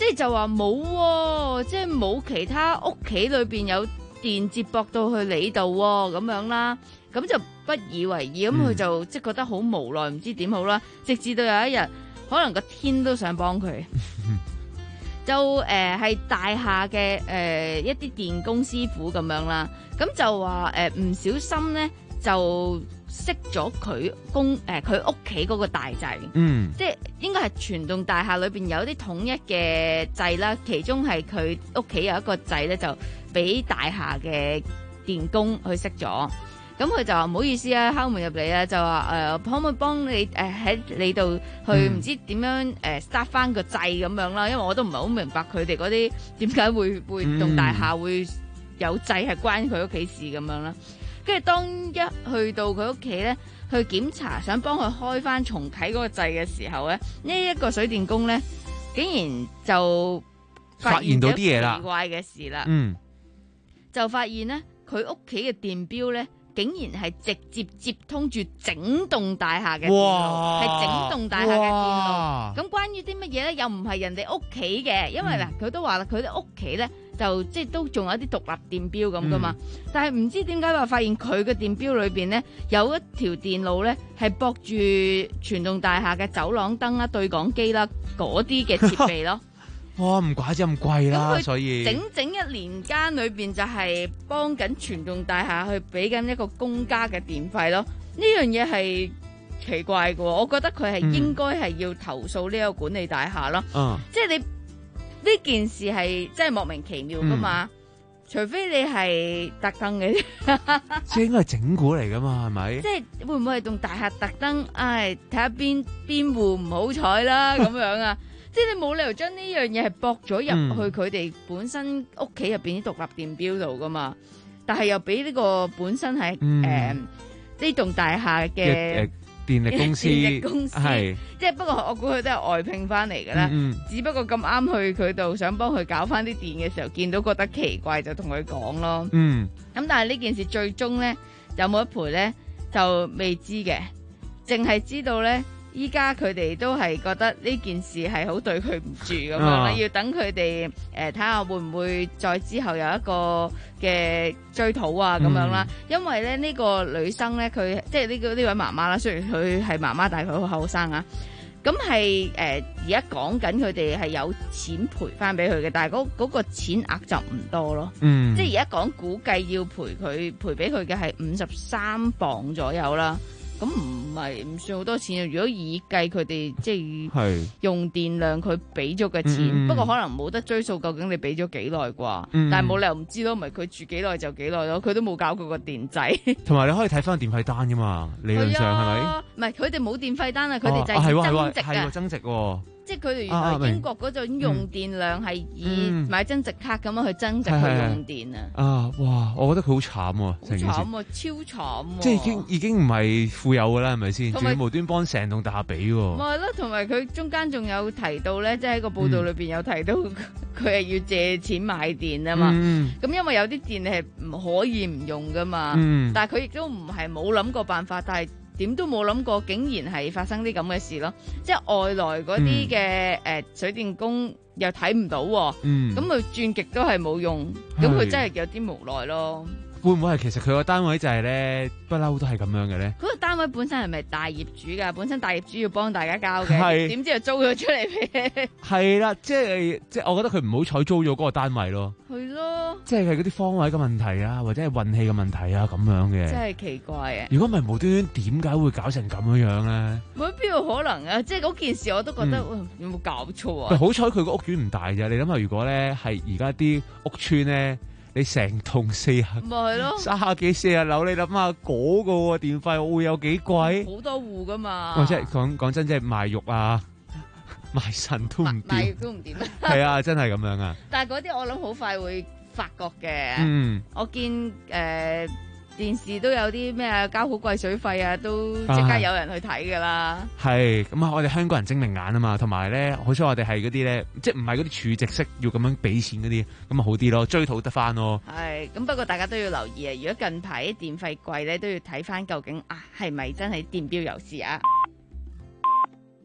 即係就話冇喎，即係冇其他屋企裏邊有電接駁到去你度喎，咁樣啦，咁就不以為意，咁佢就即係覺得好無奈，唔知點好啦。直至到有一日，可能個天都想幫佢，就誒係、呃、大廈嘅誒一啲電工師傅咁樣啦，咁就話誒唔小心咧就熄咗佢公誒佢屋企嗰個大掣， 嗯， 即係應該係全棟大廈裏邊有啲統一嘅掣啦，其中係佢屋企有一個掣咧就俾大廈嘅電工去熄咗。咁佢就話唔好意思啊，敲門入嚟啊，就話誒、呃、可唔可以幫你誒喺、呃、你度去唔知點樣誒 start 翻個掣咁樣啦？因為我都唔係好明白佢哋嗰啲點解會會棟大廈會有掣係關佢屋企事咁樣啦。跟住當一去到佢屋企咧，去檢查想幫佢開翻重啟嗰個掣嘅時候咧，呢、這、一個水電工咧竟然就發現到啲嘢啦，奇怪嘅事啦， 嗯， 就發現咧佢屋企嘅電表咧。竟然係直接接通住整棟大廈嘅電路，係整棟大廈嘅電路。咁關於啲乜嘢咧？又唔係人哋屋企嘅，因為嗱佢、嗯、都話啦，佢哋屋企咧就即係都仲有啲獨立電表咁噶嘛。嗯、但係唔知點解話發現佢嘅電表裏邊咧有一條電路咧係駁住全棟大廈嘅走廊燈啦、對講機啦嗰啲嘅設備咯。 哇，唔怪之咁貴啦，所以整整一年間裏邊就係幫緊全棟大廈去俾緊一個公家嘅電費咯。呢樣嘢係奇怪嘅，我覺得佢係應該係要投訴呢個管理大廈咯。 嗯， 即係你呢件事係真係莫名其妙噶嘛？嗯、除非你係特登嘅， 即係應該係整蠱嚟噶嘛？係咪？ 即係會唔會係棟大廈特登？唉，睇下邊邊戶唔好彩啦咁樣啊！即係你冇理由將呢樣嘢係駁咗入去佢哋本身屋企入邊啲獨立電表度噶嘛，但係又俾呢個本身係誒呢棟大廈嘅電力公司， 電力公司係即係不過我估佢都係外聘翻嚟嘅啦，嗯、只不過咁啱去佢度想幫佢搞翻啲電嘅時候，見到覺得奇怪就同佢講咯。 嗯， 咁但係呢件事最終咧有冇得賠咧就未知嘅，淨係知道咧。依家佢哋都係覺得呢件事係好對佢唔住咁樣啦，啊、要等佢哋誒睇下會唔會再之後有一個嘅追討啊咁樣啦。嗯、因為咧呢、呢個女生咧佢即係呢個呢位媽媽啦，雖然佢係媽媽，但係佢好後生啊。咁係誒而家講緊佢哋係有錢賠翻俾佢嘅，但係嗰嗰個錢額就唔多咯。嗯，即係而家講估計要賠佢賠俾佢嘅係五十三磅左右啦。咁唔係唔算好多錢啊！如果以計佢哋即係用電量佢俾咗嘅錢，嗯、不過可能冇得追溯究竟你俾咗幾耐啩？嗯、但係冇理由唔知咯，唔係佢住幾耐就幾耐咯，佢都冇搞過個電掣。同埋你可以睇翻電費單噶嘛，理論上係咪？唔係佢哋冇電費單啊，佢哋就係增值嘅，增值喎。即係佢哋原來英國嗰種用電量係以買增值卡咁樣去增值去用電啊！啊，哇！我覺得佢好慘喎，成件事。好慘啊！超慘啊！即係已經已經唔係富有㗎啦，係咪先？仲要無端幫成棟大廈俾喎。咪係咯，同埋佢中間仲有提到咧，即係喺個報道裏邊有提到佢係要借錢買電啊嘛。咁因為有啲電你係唔可以唔用㗎嘛。但係佢亦都唔係冇諗過辦法，但係。點都冇諗過，竟然係發生啲咁嘅事咯！即係外來嗰啲嘅誒水電工又睇唔到，咁佢轉極都係冇用，咁佢真係有啲無奈咯。會唔會係其實佢個單位就係咧不嬲都係咁樣嘅咧？嗰個單位本身係咪大業主㗎？本身大業主要幫大家交嘅，點知又租咗出嚟俾？係啦，即係即係我覺得佢唔好彩租咗嗰個單位咯。係咯，即係嗰啲方位嘅問題啊，或者係運氣嘅問題啊，咁樣嘅。真係奇怪啊！如果唔係無端端點解會搞成咁樣樣咧？冇邊度可能啊！即係嗰件事我都覺得，嗯、有冇搞錯啊？好彩佢個屋苑唔大啫，你諗下，如果咧係而家啲屋邨咧。你成棟四十，咪係咯，三十幾四十樓，你諗下嗰個電費會有幾貴？好多戶噶嘛。哇！即係講講真，即係賣肉啊，賣腎都唔掂，賣肉都唔掂。係啊，真係咁樣啊。但係嗰啲我諗好快會發覺嘅。嗯，我見誒。呃電視都有啲咩啊，交好貴水費啊，都即刻有人去睇噶啦。係咁啊，我哋香港人精明眼啊嘛，同埋咧，好彩我哋係嗰啲咧，即係唔係嗰啲儲值式要咁樣俾錢嗰啲，咁啊好啲咯，追討得翻咯。係咁，不過大家都要留意啊，如果近排電費貴咧，都要睇翻究竟啊係咪真係電錶有事啊？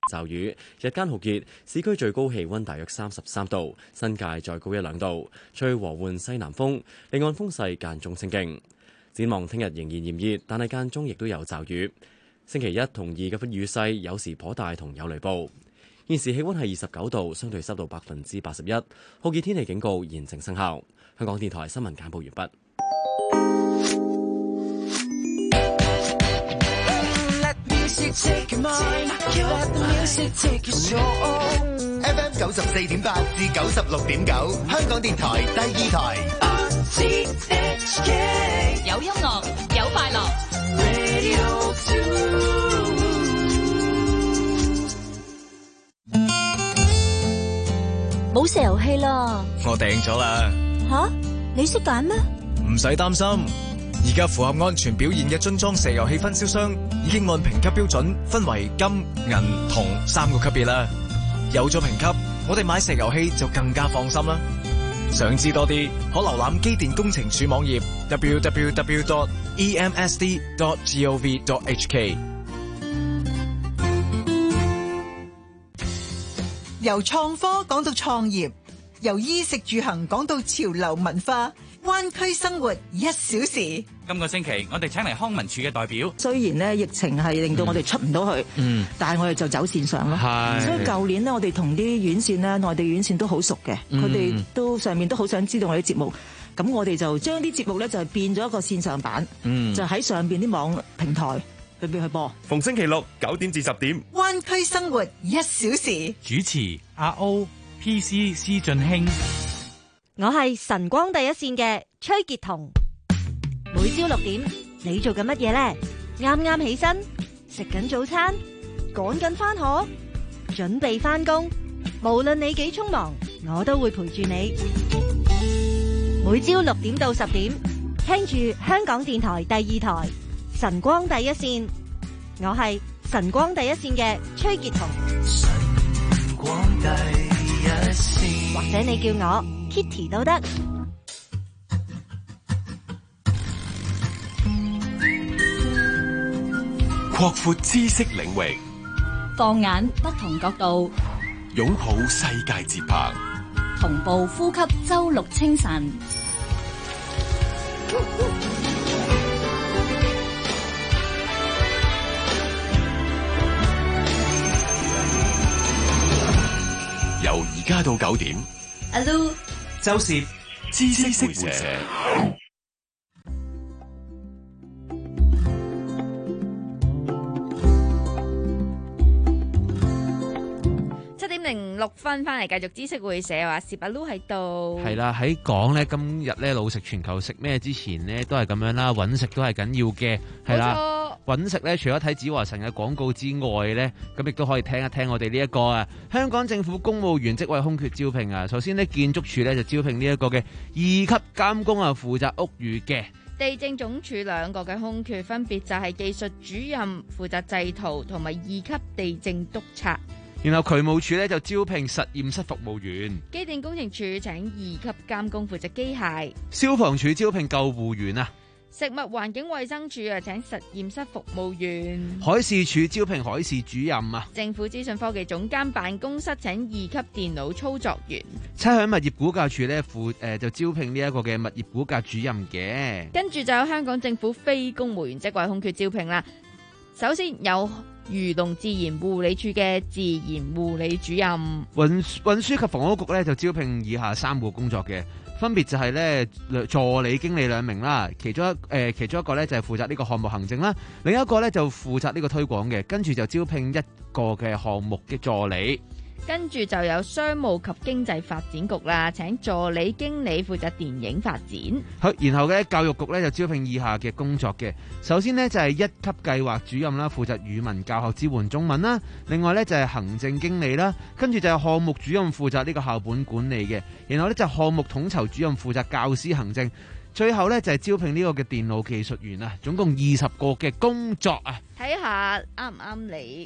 驟雨，日間酷熱，市區最高氣溫大約三十三度，新界再高一兩度，吹和緩西南風，離岸風勢間中清勁。展望聽日仍然炎熱，但係間中亦都有驟雨。星期一同二嘅雨勢有時頗大同有雷暴。現時氣溫係二十九度，相對濕度百分之八十一，酷熱天氣警告現正生效。香港電台新聞簡報完畢。 F M 九十四點八至九十六點九，香港電台第二台。 有音樂，有快樂。 冇石油氣啦， 我訂咗啦。 吓，你識揀咩？ 唔使擔心，而家符合安全表現嘅樽裝石油氣分銷商已經按評級標準分為金、銀、銅三個級別啦。有咗評級，我哋買石油氣就更加放心啦。想知多啲，可瀏覽機電工程署網頁 double-u double-u double-u dot e m s d dot gov dot h k。 由創科講到創業，由衣食住行講到潮流文化，灣區生活一小時。 今個星期我哋請嚟康文署嘅代表。 雖然咧疫情係令到我哋出唔到去，嗯，但係我哋就走線上咯。係，所以舊年呢，我哋同啲院線咧，內地院線都好熟嘅，佢哋、嗯、都上面都好想知道我哋節目。咁我哋就將啲節目咧就係變咗一個線上版，嗯，就喺上邊啲網平台裏邊去播。 逢星期六九點至十點， 灣區生活一小時。 主持阿 O P C 施俊興。 我係晨光第一線嘅崔潔彤。每朝六點，你做緊乜嘢呢？啱啱起身，食緊早餐，趕緊返學，準備返工。無論你幾匆忙，我都會陪住你。每朝六點到十點，聽住香港電台第二台晨光第一線。我係晨光第一線嘅崔潔彤。晨光第一線，或者你叫我 Kitty 都得。 擴闊知識領域， 放眼不同角度， 擁抱世界節拍， 同步呼吸周六清晨。 由而家到九點， 阿 Lu 周攝知識會社。 零六分翻嚟繼續知識會社，話攝阿 Lu 喺度。 係啦，喺講咧今日咧老食全球食咩之前呢，都係咁樣啦，揾食都係緊要嘅，係啦。揾食咧，除咗睇子華神嘅廣告之外咧，咁亦都可以聽一聽我哋呢一個啊香港政府公務員職位空缺招聘啊。首先呢，建築署咧就招聘呢一個嘅二級監工啊，負責屋宇嘅。 地政總署兩個嘅空缺分別就係技術主任負責製圖同埋二級地政督察。 然後渠務署咧就招聘實驗室服務員， 機電工程署請二級監工負責機械， 消防署招聘救護員啊， 食物環境衛生署啊請實驗室服務員， 海事處招聘海事主任啊， 政府資訊科技總監辦公室請二級電腦操作員， 差餉物業估價署咧負誒就招聘呢一個嘅物業估價主任嘅， 跟住就有香港政府非公務員職位空缺招聘啦。首先有漁農自然護理處嘅自然護理主任， 運運輸及房屋局咧就招聘以下三個工作嘅，分別就係咧助理經理兩名啦，其中一誒、呃、其中一個咧就係負責呢個項目行政啦，另一個咧就負責呢個推廣嘅，跟住就招聘一個嘅項目嘅助理。 跟住就有商務及經濟發展局啦，請助理經理負責電影發展。 好，然後咧教育局咧就招聘以下嘅工作嘅。首先呢，就係一級計劃主任啦，負責語文教學支援中文啦。另外咧就係行政經理啦，跟住就係項目主任負責呢個校本管理嘅。然後咧就係項目統籌主任負責教師行政。最後咧就係招聘呢個嘅電腦技術員啊，總共二十個嘅工作啊。 睇下啱唔啱你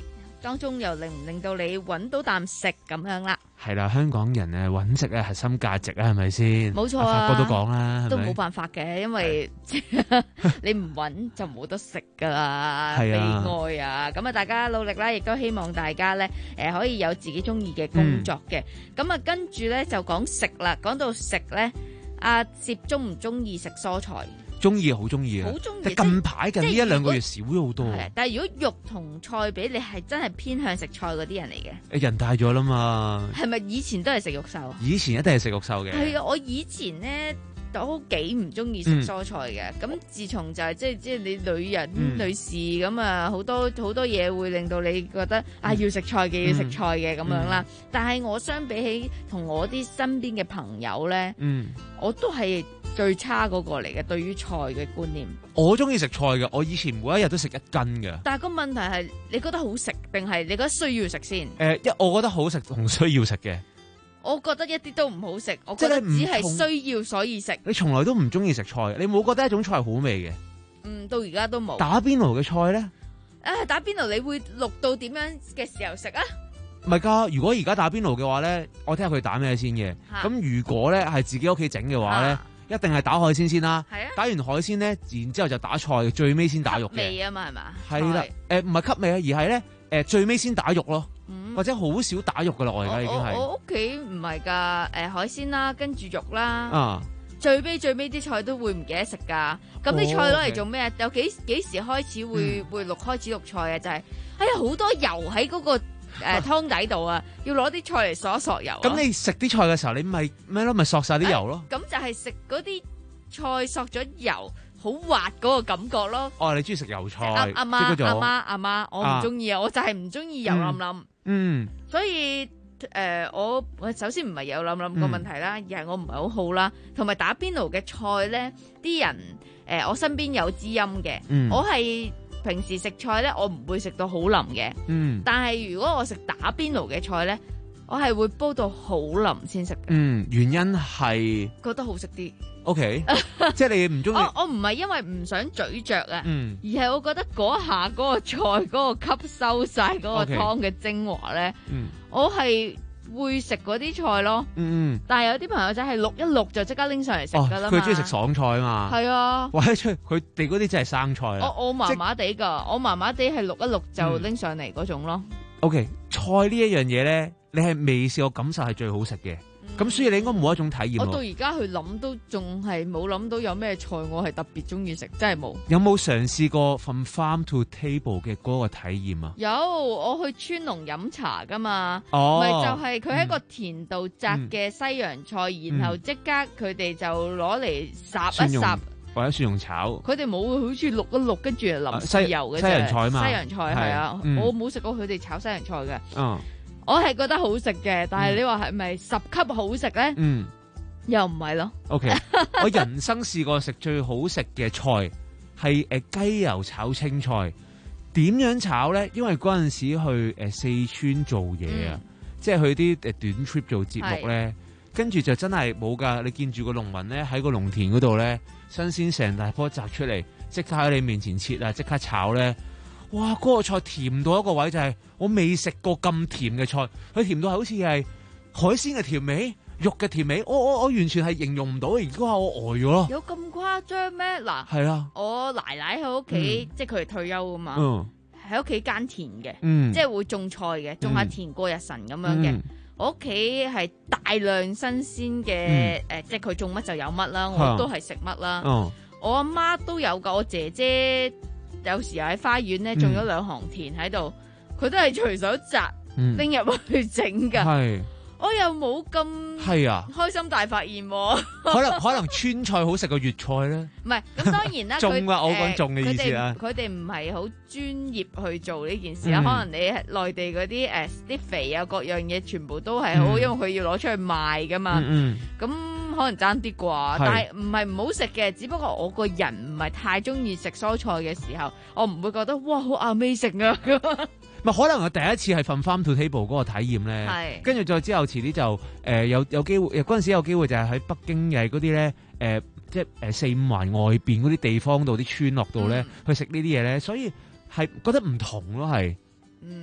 當中又令唔令到你揾到啖食咁樣啦？ 係啦，香港人誒揾食咧核心價值啊，係咪先？ 冇錯啊， 發哥都講啦， 都冇辦法嘅，因為你唔揾就冇得食噶啦，悲哀啊！咁啊，大家努力啦，亦都希望大家咧誒可以有自己中意嘅工作嘅。咁啊、嗯，跟住咧就講食啦，講到食咧，阿攝中唔中意食蔬菜？ 中意，好中意啊！ 好中意。 但近排近呢一兩個月少咗好多。 但係如果肉同菜比，你係真係偏向食菜嗰啲人嚟嘅。 人大咗啦嘛。係咪以前都係食肉獸？ 以前一定係食肉獸嘅。 係啊，我以前咧都幾唔中意食蔬菜嘅。咁、嗯、自從就係即係即係你女人、嗯、女士咁啊，好多好多嘢會令到你覺得、嗯、啊要食菜嘅、嗯、要食菜嘅咁樣啦。嗯、但係我相比起同我啲身邊嘅朋友咧，嗯，我都係最差嗰個嚟嘅，對於菜嘅觀念。 我中意食菜嘅，我以前每一日都食一斤嘅。 但係個問題係，你覺得好食定係你覺得需要食先？誒、 呃，一我覺得好食同需要食嘅。 我覺得一啲都唔好食，我覺得只係需要所以食。 你從來都唔中意食菜，你冇覺得一種菜好味嘅？ 嗯，到而家都冇。 打邊爐嘅菜咧？ 啊，打邊爐你會錄到點樣嘅時候食啊？ 唔係㗎，如果而家打邊爐嘅話咧，我睇下佢打咩先嘅。咁、啊、如果咧係自己屋企整嘅話咧？啊一定係打海鮮先啦，啊、打完海鮮咧，然之後就打菜，最尾先打肉嘅。 味啊嘛係嘛？ 係啦，誒唔係吸味啊，而係咧誒最尾先打肉咯，嗯、或者好少打肉噶啦，我而家已經係。 我屋企唔係噶，誒、呃、海鮮啦，跟住肉啦， 啊、 最尾最尾啲菜都會唔記得食噶。咁啲菜攞嚟做咩啊？有幾幾時開始會、嗯、會淥開始淥菜啊？就係、是，哎呀好多油喺嗰、那個。誒，湯底度啊，要攞啲菜嚟索一索油。咁你食啲菜嘅時候，你咪咩咯？咪索晒啲油咯。 咁就係食嗰啲菜索咗油，好滑嗰個感覺咯。 哦，你中意食油菜？ 阿阿媽阿媽阿媽，我唔中意啊，我就係唔中意油冧冧。 嗯。 所以誒，我我首先唔係油冧冧個問題啦，而係我唔係好好啦。同埋打邊爐嘅菜咧，啲人誒，我身邊有知音嘅，我係。平時食菜咧，我唔會食到好腍嘅。嗯。但係如果我食打邊爐嘅菜咧，我係會煲到好腍先食嘅。 嗯，原因係覺得好食啲。 O K，即係你唔中意。 我唔係因為唔想咀嚼啊，嗯、而係我覺得嗰下嗰個菜嗰、嗰個吸收晒嗰個湯嘅精華咧，嗯、我係會食嗰啲菜咯。嗯嗯。但係有啲朋友仔係淥一淥就即刻拎上嚟食噶啦嘛。 佢中意食爽菜啊嘛。係啊。 或者佢哋嗰啲真係生菜啊。 我我麻麻地噶，我麻麻地係淥一淥就拎上嚟嗰種咯。 O K，菜呢一樣嘢咧，你係未試過感受係最好食嘅。咁、嗯、所以你應該冇一種體驗。 我到而家去諗都仲係冇諗到有咩菜我係特別中意食，真係冇。 有冇嘗試過 from farm to table 嘅嗰個體驗啊？ 有，我去川農飲茶噶嘛，咪、 哦、 就係佢喺個田度摘嘅西洋菜，嗯、然後即刻佢哋就攞嚟烚一烚， 或者蒜蓉炒。 佢哋冇好似淥一淥跟住淋豉油嘅啫。西洋菜嘛，西洋菜係啊，嗯、我冇食過佢哋炒西洋菜嘅。嗯我係覺得好食嘅，但係你話係咪十級好食咧？嗯，又唔係咯。O K， 我人生試過食最好食嘅菜係誒雞油炒青菜。點樣炒咧？因為嗰陣時去誒、呃、四川做嘢啊，嗯、即係去啲誒短 trip 做節目咧，跟住就真係冇噶。你見住個農民咧喺個農田嗰度咧，新鮮成大棵摘出嚟，即刻喺你面前切啊，即刻炒咧。哇！嗰、那個菜甜到一個位就係、是、我未食過咁甜嘅菜，佢甜到係好似係海鮮嘅甜味、肉嘅甜味，我我我完全係形容唔到，而家我呆咗咯。 有咁誇張咩？嗱， 係啊， 我奶奶喺屋企，嗯、即係佢哋退休啊嘛，喺屋企耕田嘅， 嗯、 即係會種菜嘅，種下田過日神咁樣嘅。嗯、我屋企係大量新鮮嘅，誒、嗯呃，即係佢種乜就有乜啦，我都係食乜啦。 嗯、 我阿媽都有噶，我姐姐。有時候喺花園咧種咗兩行田喺度，佢、嗯、都係隨手摘拎入去整噶。係、嗯，我又冇咁係啊，開心大發現、啊。 可能可能川菜好食過粵菜咧。 唔係，咁當然啦。 種啊，我講種嘅意思啊。 佢哋唔係好專業去做呢件事啦。嗯、可能你內地嗰啲誒啲肥啊各樣嘢，全部都係好，嗯、因為佢要攞出去賣噶嘛。嗯咁、嗯。可能爭啲啩，但係唔係唔好食嘅，只不過我個人唔係太中意食蔬菜嘅時候，我唔會覺得哇好 amazing 啊！ 咪可能我第一次係 from farm to table 嗰個體驗咧，係跟住再之後遲啲就誒、呃、有有機會，嗰陣時有機會就係喺北京嘅嗰啲咧誒，即係誒四五環外邊嗰啲地方度啲村落度咧、嗯、去食呢啲嘢咧，所以係覺得唔同咯，係。 嗯，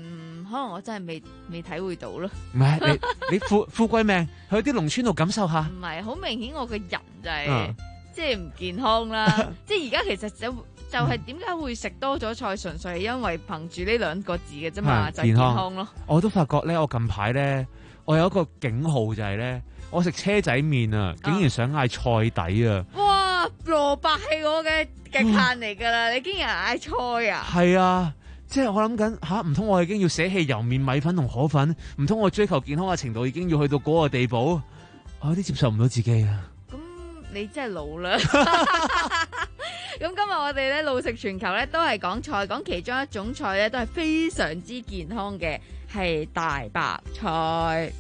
可能我真係未未體會到咯。 唔係你你富富貴命去啲農村度感受下。 唔係好明顯，我個人就係、是啊、 即係唔健康啦。即係而家其實就就係點解會食多咗菜，純粹係因為憑住呢兩個字嘅啫嘛，就係健康咯。 我都發覺咧，我近排咧，我有一個警號就係咧，我食車仔麵啊，竟然想嗌菜底啊！ 哇，蘿蔔係我嘅極限嚟㗎啦，你竟然嗌菜啊？ 係啊，即係我諗緊吓，唔通我已經要捨棄油麵、米粉同河粉？唔通我追求健康嘅程度已經要去到嗰個地步？我有啲接受唔到自己啊！ 咁你真係老啦！咁今日我哋咧老食全球咧都係講菜，講其中一種菜咧都係非常之健康嘅，係大白菜。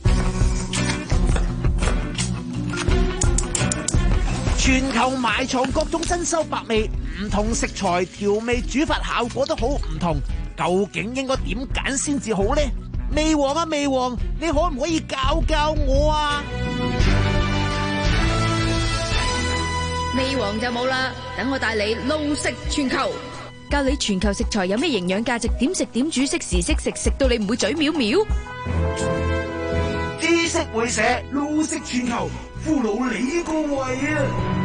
全球埋藏各種珍饈百味，唔同食材調味煮法效果都好唔同，究竟應該點揀先至好呢？味王啊味王，你可唔可以教教我啊？ 味王就冇啦，等我帶你路食全球，教你全球食材有咩營養價值，點食點煮，適時適食，食到你唔會嘴藐藐。 知識會社路食全球，俘虜你個胃啊！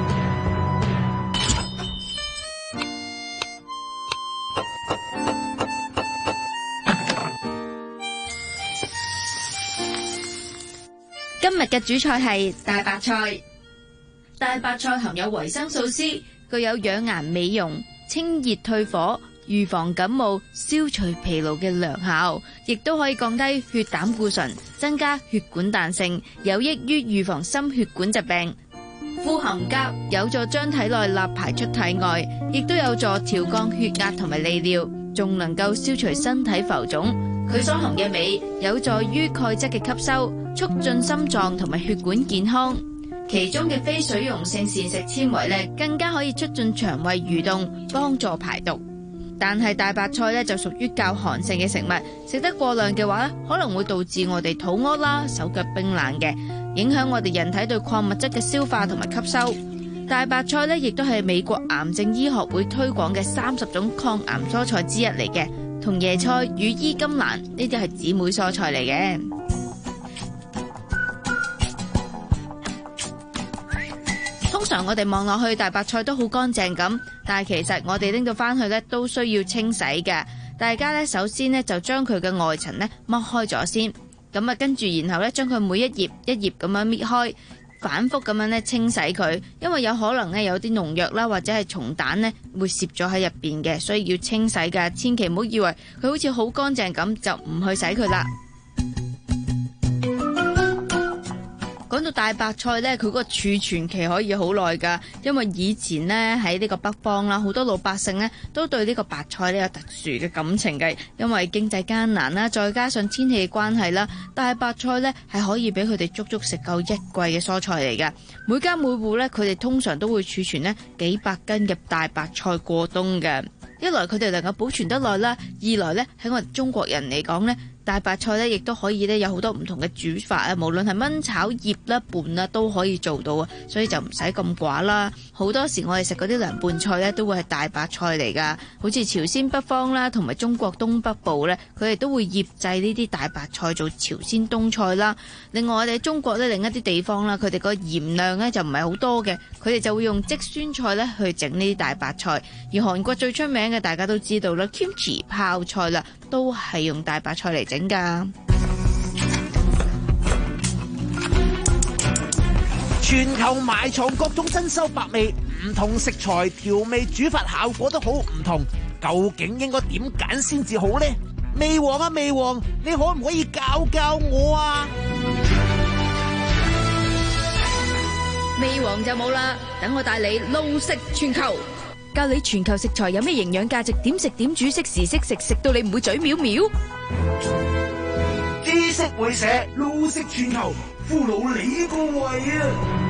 今日嘅主菜係大白菜。大白菜含有維生素 C， 具有養顏美容、清熱退火、預防感冒、消除疲勞嘅良效，亦都可以降低血膽固醇，增加血管彈性，有益於預防心血管疾病。富含鉀，有助將體內鈉排出體外，亦都有助調降血壓同埋利尿，仲能夠消除身體浮腫。佢所含嘅鎂有助於鈣質嘅吸收，促進心臟同埋血管健康。其中嘅非水溶性膳食纖維咧，更加可以促進腸胃蠕動，幫助排毒。但係大白菜咧就屬於較寒性嘅食物，食得過量嘅話咧，可能會導致我哋肚屙啦、手腳冰冷嘅，影響我哋人體對礦物質嘅消化同埋吸收。大白菜咧亦都係美國癌症醫學會推廣嘅三十種抗癌蔬菜之一嚟嘅，同椰菜、羽衣甘藍呢啲係姊妹蔬菜嚟嘅。通常我哋望落去大白菜都好乾淨咁，但係其實我哋拎到翻去咧都需要清洗嘅。大家咧首先咧就將佢嘅外層咧剝開咗先，咁啊跟住然後咧將佢每一葉一葉咁樣搣開，反覆咁樣咧清洗佢，因為有可能咧有啲農藥啦或者係蟲蛋咧會攝咗喺入邊嘅，所以要清洗噶，千祈唔好以為佢好似好乾淨咁就唔去洗佢啦。講到大白菜咧，佢個儲存期可以好耐噶，因為以前咧喺呢個北方啦，好多老百姓咧都對呢個白菜咧有特殊嘅感情嘅，因為經濟艱難啦，再加上天氣嘅關係啦，大白菜咧係可以俾佢哋足足食夠一季嘅蔬菜嚟噶。每家每戶咧，佢哋通常都會儲存呢幾百斤嘅大白菜過冬嘅。一來佢哋能夠保存得耐啦，二來咧喺我哋中國人嚟講咧，大白菜咧亦都可以咧有好多唔同嘅煮法啊，無論係燜炒醃啦、拌啦都可以做到啊，所以就唔使咁寡啦。好多時我哋食嗰啲涼拌菜咧都會係大白菜嚟噶，好似朝鮮北方啦，同埋中國東北部咧，佢哋都會醃製呢啲大白菜做朝鮮冬菜啦。另外我哋中國咧另一啲地方啦，佢哋個鹽量咧就唔係好多嘅，佢哋就會用即酸菜咧去整呢啲大白菜。而韓國最出名嘅大家都知道啦，kimchi 泡菜啦，都係用大白菜嚟整噶。 全球埋藏各種珍饈百味，唔同食材調味煮法效果都好唔同，究竟應該點揀先至好呢？味王啊味王，你可唔可以教教我啊？ 味王就冇啦，等我帶你路食全球，教你全球食材有咩營養價值，點食點煮，適時適食，食到你唔會嘴藐藐。 知識會社路食全球，俘虜你個胃啊！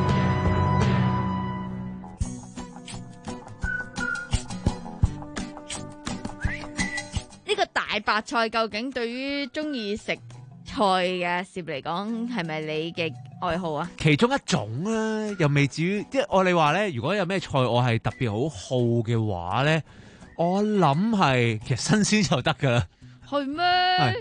呢個大白菜究竟對於中意食菜嘅攝嚟講係咪你嘅愛好啊？ 其中一種啦，又未至於，即係我哋話咧，如果有咩菜我係特別好好嘅話咧，我諗係其實新鮮就得噶啦。 係咩？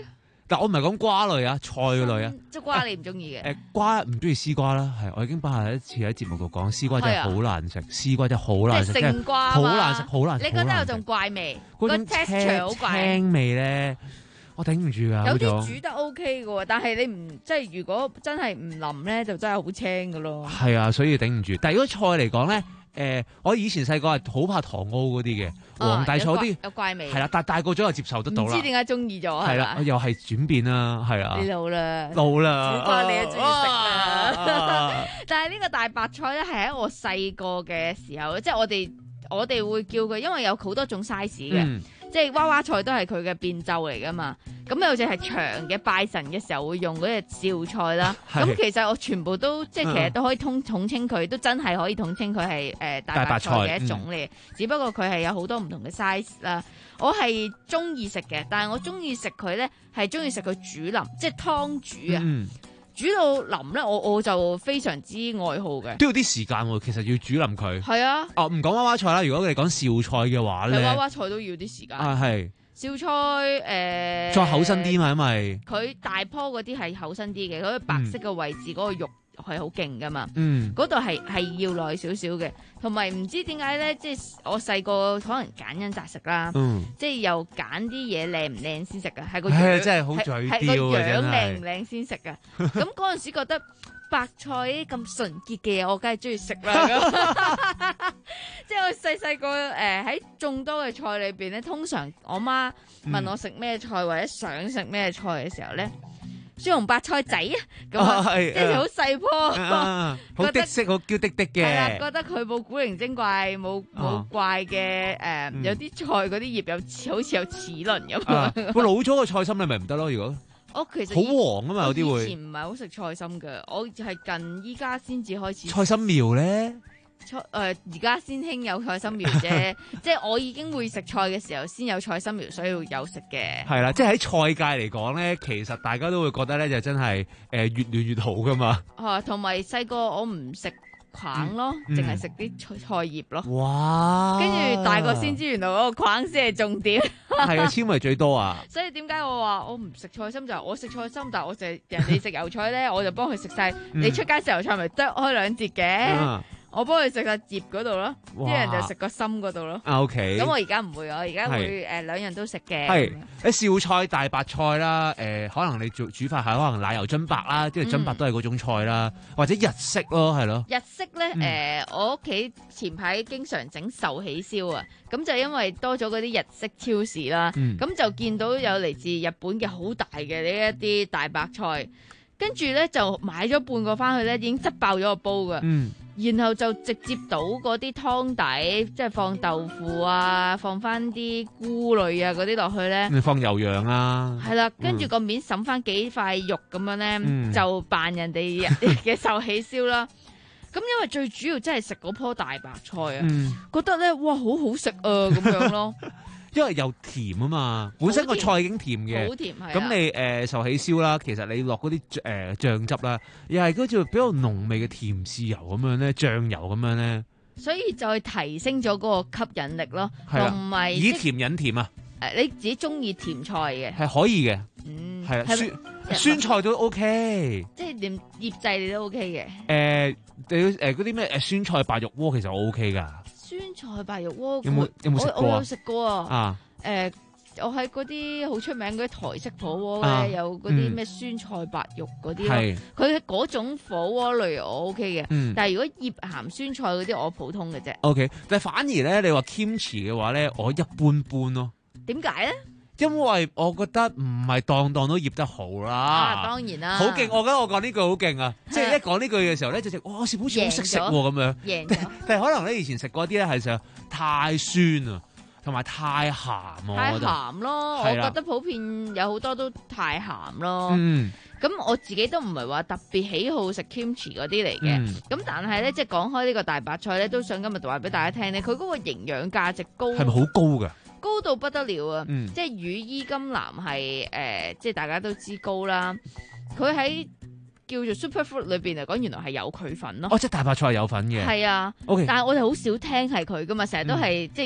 但我唔係講瓜類啊，菜類啊。 即係瓜你唔中意嘅。 誒瓜唔中意絲瓜啦，係我已經不下一次喺節目度講，絲瓜真係好難食，絲瓜真係好難食， 即係勝瓜好難食，好難食。 你覺得有種怪味？ 嗰種 texture 好怪， 青味咧，我頂唔住㗎。 有啲煮得 OK 嘅喎，但係你唔即係如果真係唔腍咧，就真係好青㗎咯。 係啊，所以頂唔住。但係如果菜嚟講咧，誒我以前細個係好怕糖蒿嗰啲嘅。皇帝菜嗰啲有怪味， 係啦，但係大個咗又接受得到啦。 唔知點解中意咗係啦，又係轉變啦，係啊。 你老啦， 老啦， 小瓜你都中意食啦。但係呢個大白菜咧，係喺我細個嘅時候，即係我哋我哋會叫佢，因為有好多種 size 嘅， 嗯、 即係娃娃菜都係佢嘅變奏嚟噶嘛。咁有隻係長嘅，拜神嘅時候會用嗰隻紹菜啦。咁其實我全部都即係其實都可以統統稱佢，都真係可以統稱佢係誒大白菜嘅一種嚟。嗯、只不過佢係有好多唔同嘅 size 啦。我係中意食嘅，但係我中意食佢咧係中意食佢煮腍，即係湯煮啊。嗯、煮到腍咧，我我就非常之愛好嘅。 都要啲時間喎，其實要煮腍佢。 係啊。 哦，唔講娃娃菜啦，如果你講紹菜嘅話咧， 娃娃菜都要啲時間。 啊，係。 紹菜誒，呃、 再厚身啲嘛，因為佢大棵嗰啲係厚身啲嘅，嗰個白色嘅位置嗰、嗯、個肉係好勁噶嘛， 嗯， 嗰度係係要耐少少嘅，同埋唔知點解咧，即係我細個可能揀恩擇食啦，嗯、即係又揀啲嘢靚唔靚先食噶，係個樣真係好嘴刁啊， 係個樣靚唔靚先食噶，咁嗰陣時覺得。白菜咁純潔嘅嘢，我梗係中意食啦。即係我細細個誒喺眾多嘅菜裏邊咧，通常我媽問我食咩菜、嗯、或者想食咩菜嘅時候咧，蒜蓉白菜仔啊，咁即係好細棵， 好的色，好嬌滴滴嘅。 係啦，覺得佢冇古靈精怪，冇冇怪嘅誒，呃嗯、有啲菜嗰啲葉有好似有齒輪咁。 啊、我老咗個菜心你咪唔得咯，如果。 我其實好黃啊嘛，有啲會。 以前唔係好食菜心嘅，我係近依家先至開始。 菜心苗咧， 菜誒而家先興有菜心苗啫，即係我已經會食菜嘅時候先有菜心苗，所以有食嘅。 係啦，即係喺菜界嚟講咧，其實大家都會覺得咧就真係誒、呃、越嫩越好噶嘛。 啊，同埋細個我唔食梗咯，淨係食啲菜菜葉咯。 哇！ 跟住大個先知原來嗰個梗先係重點。 係啊，纖維最多啊。 所以點解我話我唔食菜心就係我食菜心，但係我就係人哋食油菜咧，我就幫佢食晒。嗯、你出街食油菜咪剁開兩截嘅。嗯我幫佢食個葉嗰度咯，啲人就食個心嗰度咯。 O K， 咁我而家唔會，我而家會誒兩樣都食嘅。 係誒紹菜、大白菜啦，誒可能你做煮法係可能奶油津白啦，即係津白都係嗰種菜啦，或者日式咯，係咯。 日式咧誒，我屋企前排經常整壽喜燒啊，咁就因為多咗嗰啲日式超市啦，咁就見到有嚟自日本嘅好大嘅呢一啲大白菜，跟住咧就買咗半個翻去咧，已經執爆咗個煲噶。然後就直接倒嗰啲湯底，即係放豆腐啊，放翻啲菇類啊嗰啲落去咧。 你放油羊啊？ 係啦，跟住個面揼翻幾塊肉咁樣咧，嗯、就扮人哋嘅壽喜燒啦。咁因為最主要真係食嗰棵大白菜啊，嗯、覺得咧哇好好食啊咁樣咯。 因為又甜啊嘛，本身個菜已經甜嘅， 好甜係。 咁你誒壽喜燒啦，其實你落嗰啲誒醬汁啦，又係嗰種比較濃味嘅甜豉油咁樣咧，醬油咁樣咧， 所以就係提升咗嗰個吸引力咯，同埋以甜引甜啊！ 誒你自己中意甜菜嘅係可以嘅，嗯係啊酸酸菜都 OK， 即係連醃製你都 OK 嘅。 誒你誒嗰啲咩誒酸菜白肉鍋其實我 OK 㗎。 酸菜白肉鍋有冇有冇食過？ 我有食過啊！ 啊， 誒，我喺嗰啲好出名嗰啲台式火鍋咧，有嗰啲咩酸菜白肉嗰啲咯。佢嗰種火鍋類我 OK 嘅，但係如果醃鹹酸菜嗰啲我普通嘅啫。 OK，但係反而咧，你話 kimchi 嘅話咧，我一般般咯。 點解咧？ 因為我覺得唔係檔檔都醃得好啦。 啊，當然啦。 好勁！我覺得我講呢句好勁啊！即係一講呢句嘅時候咧，就食哇，好似好識食喎咁樣。 贏咗。 但係可能咧，以前食嗰啲咧係實太酸啊，同埋太鹹啊。 太鹹咯，我覺得普遍有好多都太鹹咯。嗯。咁我自己都唔係話特別喜好食 kimchi 嗰啲嚟嘅。咁但係咧，即係講開呢個大白菜咧，都想今日話俾大家聽咧，佢嗰個營養價值高。 係咪好高㗎？ 高到不得了啊！ 嗯、 即係羽衣甘藍係誒，即係大家都知高啦。佢喺叫做 superfood 裏邊嚟講，原來係有佢份咯。 哦，即係大白菜係有份嘅。 係啊。O K。但係我哋好少聽係佢噶嘛，成日都係、嗯、即係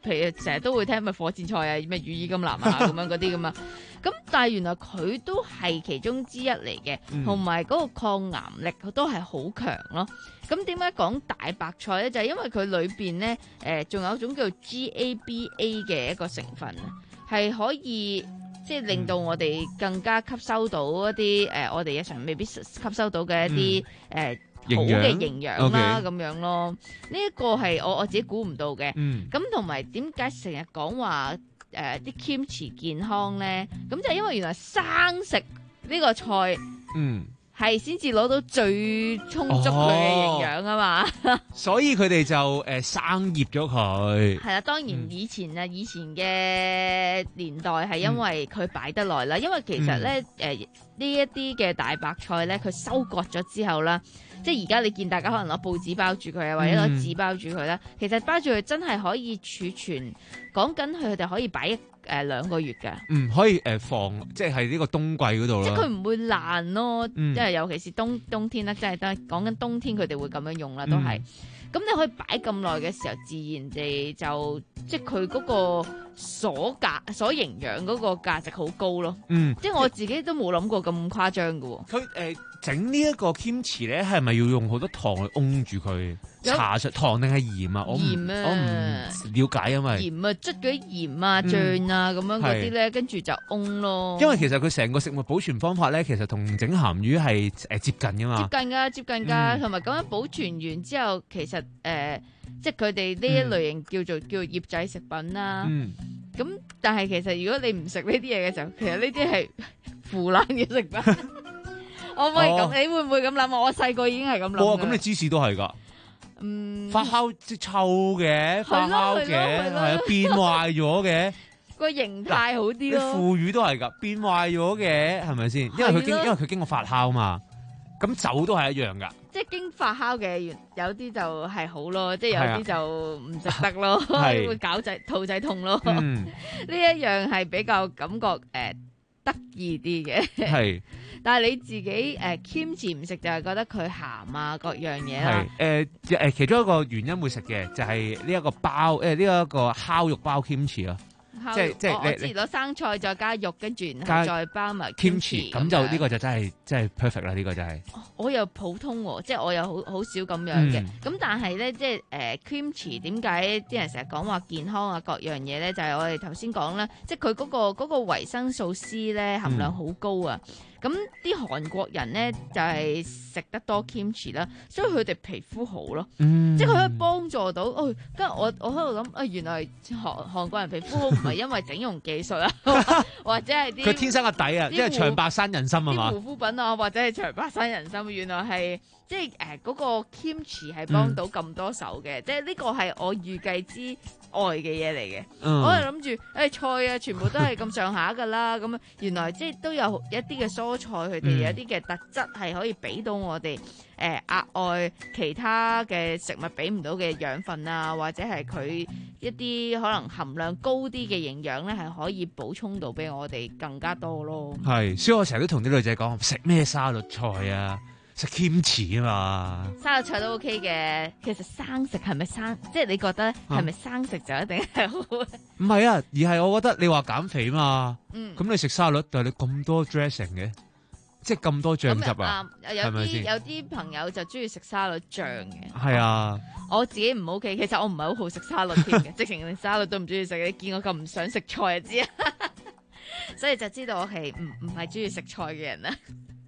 譬如成日都會聽咩火箭菜啊、咩羽衣甘藍啊咁樣嗰啲咁啊。咁但係原來佢都係其中之一嚟嘅，同埋嗰個抗癌力都係好強咯。咁點解講大白菜咧？就係、是、因為佢裏邊咧誒，仲、呃、有一種叫 G A B A 嘅一個成分，係可以即係令到我哋更加吸收到一啲誒、呃，我哋日常未必吸收到嘅一啲誒。嗯呃好嘅營養啦，咁樣咯，呢一個係我我自己估唔到嘅。咁同埋點解成日講話誒啲 kimchi 健康咧？咁就係因為原來生食呢個菜，嗯，係先至攞到最充足佢嘅營養啊嘛。 所以佢哋就誒生醃咗佢。係啦，當然以前啊，以前嘅年代係因為佢擺得耐啦，因為其實咧誒呢一啲嘅大白菜咧，佢收割咗之後啦。即係而家你見大家可能攞報紙包住佢啊，或者攞紙包住佢啦。嗯、其實包住佢真係可以儲存，講緊佢哋可以擺一誒兩個月㗎。 嗯，可以誒防，即係呢個冬季嗰度咯。 即係佢唔會爛咯，嗯、即係尤其是冬冬天啦，即係都係講緊冬天佢哋會咁樣用啦，都係。咁、嗯、你可以擺咁耐嘅時候，自然地就即係佢嗰個所價所營養嗰個價值好高咯。嗯，即係我自己都冇諗過咁誇張㗎喎。 佢誒。整呢一個 kimchi 咧，係咪要用好多糖去甕住佢？搽上糖定係鹽啊？ 鹽啊， 我唔了解，因為鹽啊，捽嗰啲鹽啊、醬啊咁樣嗰啲咧，跟住就甕咯。 因為其實佢成個食物保存方法咧，其實同整鹹魚係誒接近噶嘛。 接近㗎，接近㗎，同埋咁樣保存完之後，其實誒、呃，即係佢哋呢一類型叫做、嗯、叫做醃製食品啦。嗯。咁但係其實如果你唔食呢啲嘢嘅時候，其實呢啲係腐爛嘅食品。我唔可以咁，哦、你會唔會咁諗？我細個已經係咁諗。 哇！咁你芝士都係㗎，嗯，發酵即臭嘅，發酵嘅，係啊，變壞咗嘅， 個形態好啲咯。 啲腐乳都係㗎，變壞咗嘅，係咪先？因為佢經，因為佢經過發酵嘛。咁酒都係一樣㗎。即係經發酵嘅，有啲就係好咯，即係有啲就唔食得咯，會搞仔肚仔痛咯。呢、嗯、一樣係比較感覺誒、呃、得意啲嘅。係。但係你自己誒 kimchi 唔食就係覺得佢鹹啊各樣嘢啦。 係誒誒其中一個原因會食嘅就係呢一個包誒呢一個烤肉包 kimchi 啊。 即係即係我之前攞生菜再加肉，跟住然後再包埋 kimchi， 咁就呢個就真係真係 perfect 啦！呢個就係我又普通喎，即係我又好好少咁樣嘅。咁但係咧，即係誒 kimchi 點解啲人成日講話健康啊各樣嘢咧？就係我哋頭先講啦，即係佢嗰個嗰個維生素 C 咧含量好高啊！咁啲韓國人咧就係食得多 kimchi 啦，所以佢哋皮膚好咯，嗯、即係佢可以幫助到。哦，跟住我我喺度諗，啊原來韓韓國人皮膚好唔係因為整容技術啊，或者係啲佢天生個底啊，即係長白山人參啊嘛， 啲護膚品啊，或者係長白山人參，原來係即係誒嗰個 kimchi 係幫到咁多手嘅，嗯、即係呢個係我預計之外嘅嘢嚟嘅。嗯、我係諗住誒菜啊，全部都係咁上下噶啦，咁原來即係都有一啲嘅蔬菜，佢哋有一啲嘅特質係可以俾到我哋誒額外其他嘅食物俾唔到嘅養分啊，或者係佢一啲可能含量高啲嘅營養咧，係可以補充到俾我哋更加多咯。 係，所以我成日都同啲女仔講，食咩沙律菜啊？食 kimchi 啊嘛， 沙律菜都 OK 嘅。其實生食係咪生，即係你覺得係咪生食就一定係好？ 唔係啊，而係我覺得你話減肥嘛，咁、嗯、你食沙律，但係你咁多 dressing 嘅，即係咁多醬汁啊， 係咪先？有啲朋友就中意食沙律醬嘅， 係啊。 我自己唔 OK，其實我唔係好好食沙律添嘅，直情連沙律都唔中意食。你見我咁唔想食菜就知啊，所以就知道我係唔唔係中意食菜嘅人啦。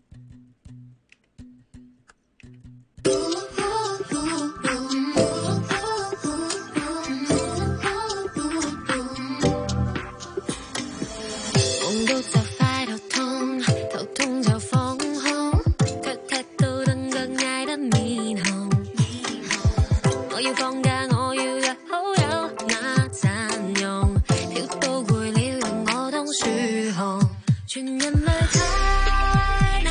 夢到就快到痛，頭痛就放空，腳踢到凳腳嗌得面紅。我要放假，我要約好友那陣容，跳到攰了讓我當樹熊，全人類太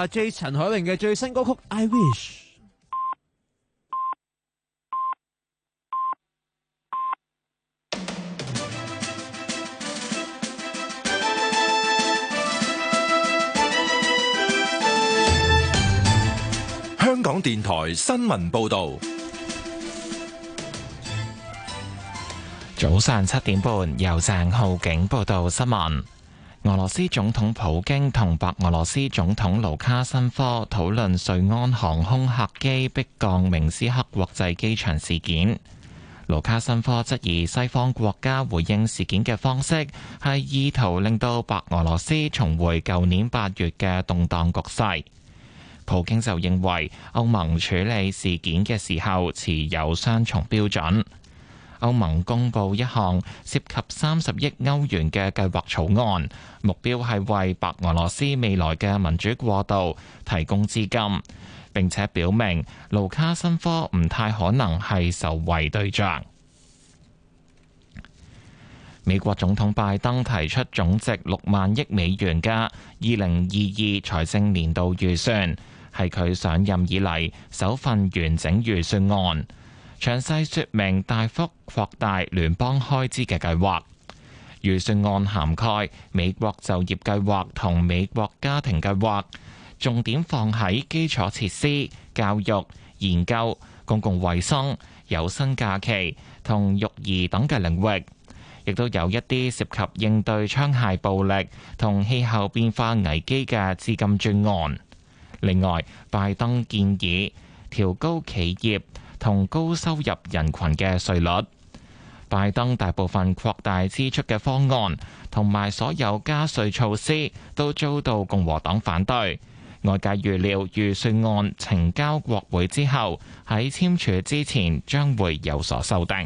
阿 J 陳凱詠嘅最新歌曲《I Wish》。 香港電台新聞報道。 早上七點半，由鄭浩景報道新聞。俄羅斯總統普京同白俄羅斯總統盧卡申科討論瑞安航空客機迫降明斯克國際機場事件。盧卡申科質疑西方國家回應事件嘅方式係意圖令到白俄羅斯重回舊年八月嘅動盪局勢。普京就認為歐盟處理事件嘅時候持有雙重標準。歐盟公布一項涉及三十億歐元嘅計劃草案，目標係為白俄羅斯未來嘅民主過渡提供資金，並且表明盧卡申科唔太可能係受惠對象。美國總統拜登提出總值六萬億美元嘅二零二二財政年度預算，係佢上任以嚟首份完整預算案。詳細說明大幅擴大聯邦開支嘅計劃。預算案涵蓋美國就業計劃同美國家庭計劃，重點放喺基礎設施、教育、研究、公共衛生、有薪假期同育兒等嘅領域，亦都有一啲涉及應對槍械暴力同氣候變化危機嘅資金專案。另外，拜登建議調高企業同高收入人群嘅稅率。拜登大部分擴大支出嘅方案同埋所有加稅措施都遭到共和黨反對。外界預料預算案呈交國會之後，喺簽署之前將會有所修訂。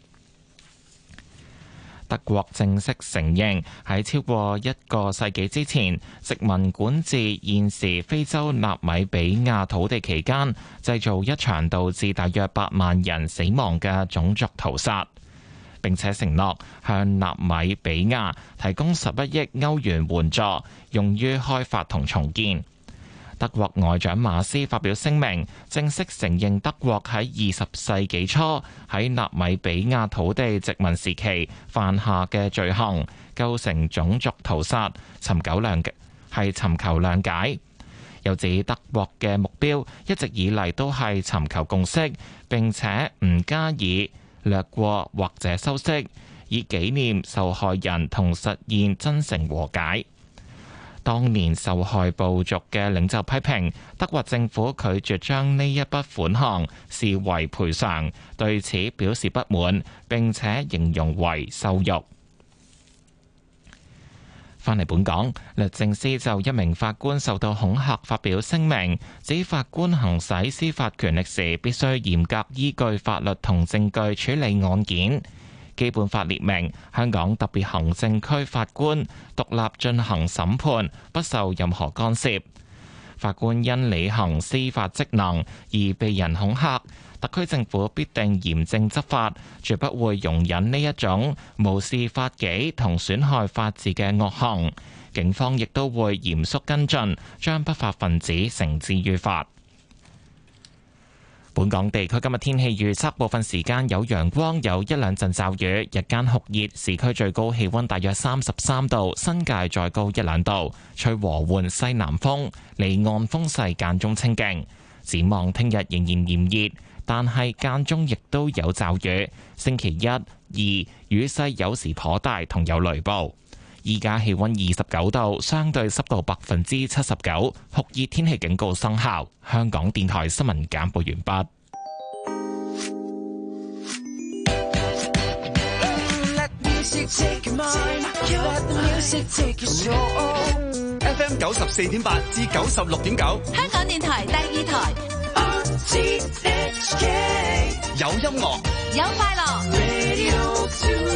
德國正式承認喺超過一個世紀之前，殖民管治現時非洲納米比亞土地期間，製造一場導致大約八萬人死亡嘅種族屠殺，並且承諾向納米比亞提供十一億歐元援助，用於開發同重建。德國外長馬斯發表聲明，正式承認德國喺二十世紀初喺納米比亞土地殖民時期犯下嘅罪行，構成種族屠殺，尋求諒係尋求諒解。又指德國嘅目標一直以嚟都係尋求共識，並且唔加以略過或者修飾，以紀念受害人同實現真誠和解。當年受害部族嘅領袖批評德國政府拒絕將呢一筆款項視為賠償，對此表示不滿，並且形容為羞辱。返嚟本港，律政司就一名法官受到恐嚇發表聲明，指法官行使司法權力時必須嚴格依據法律同證據處理案件。基本法列明，香港特別行政區法官獨立進行審判，不受任何干涉。法官因履行司法職能而被人恐嚇，特區政府必定嚴正執法，絕不會容忍呢一種無視法紀同損害法治嘅惡行。警方亦都會嚴肅跟進，將不法分子繩之於法。本港地區今日天氣預測，部分時間有陽光，有一兩陣驟雨，日間酷熱，市區最高氣溫大約三十三度，新界再高一兩度，吹和緩西南風，離岸風勢間中清勁。展望聽日仍然炎熱，但係間中亦都有驟雨。星期一、二雨勢有時頗大，同有雷暴。依家氣溫二十九度，相對濕度百分之七十九，酷熱天氣警告生效。香港電台新聞簡報完畢。 F M 九十四點八至九十六點九， 香港電台第二台。 有音樂， 有快樂。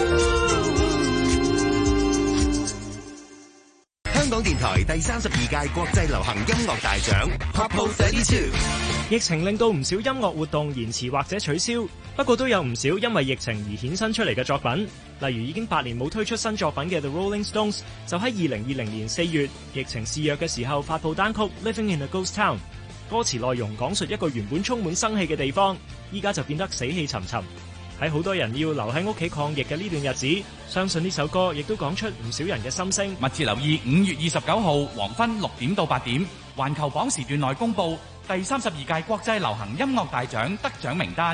香港電台第三十二屆國際流行音樂大獎 Pop Thirty Two 疫情令到唔少音樂活動延遲或者取消，不過都有唔少因為疫情而衍生出嚟嘅作品。例如已經八年冇推出新作品嘅 The Rolling Stones， 就喺二零二零年四月疫情肆虐嘅時候發佈單曲 Living in a Ghost Town。歌詞內容講述一個原本充滿生氣嘅地方，依家就變得死氣沉沉。喺好多人要留喺屋企抗疫嘅呢段日子，相信呢首歌亦都講出唔少人嘅心聲。 密切留意五月二十九號黃昏六點到八點，環球榜時段內公佈第三十二屆國際流行音樂大獎得獎名單。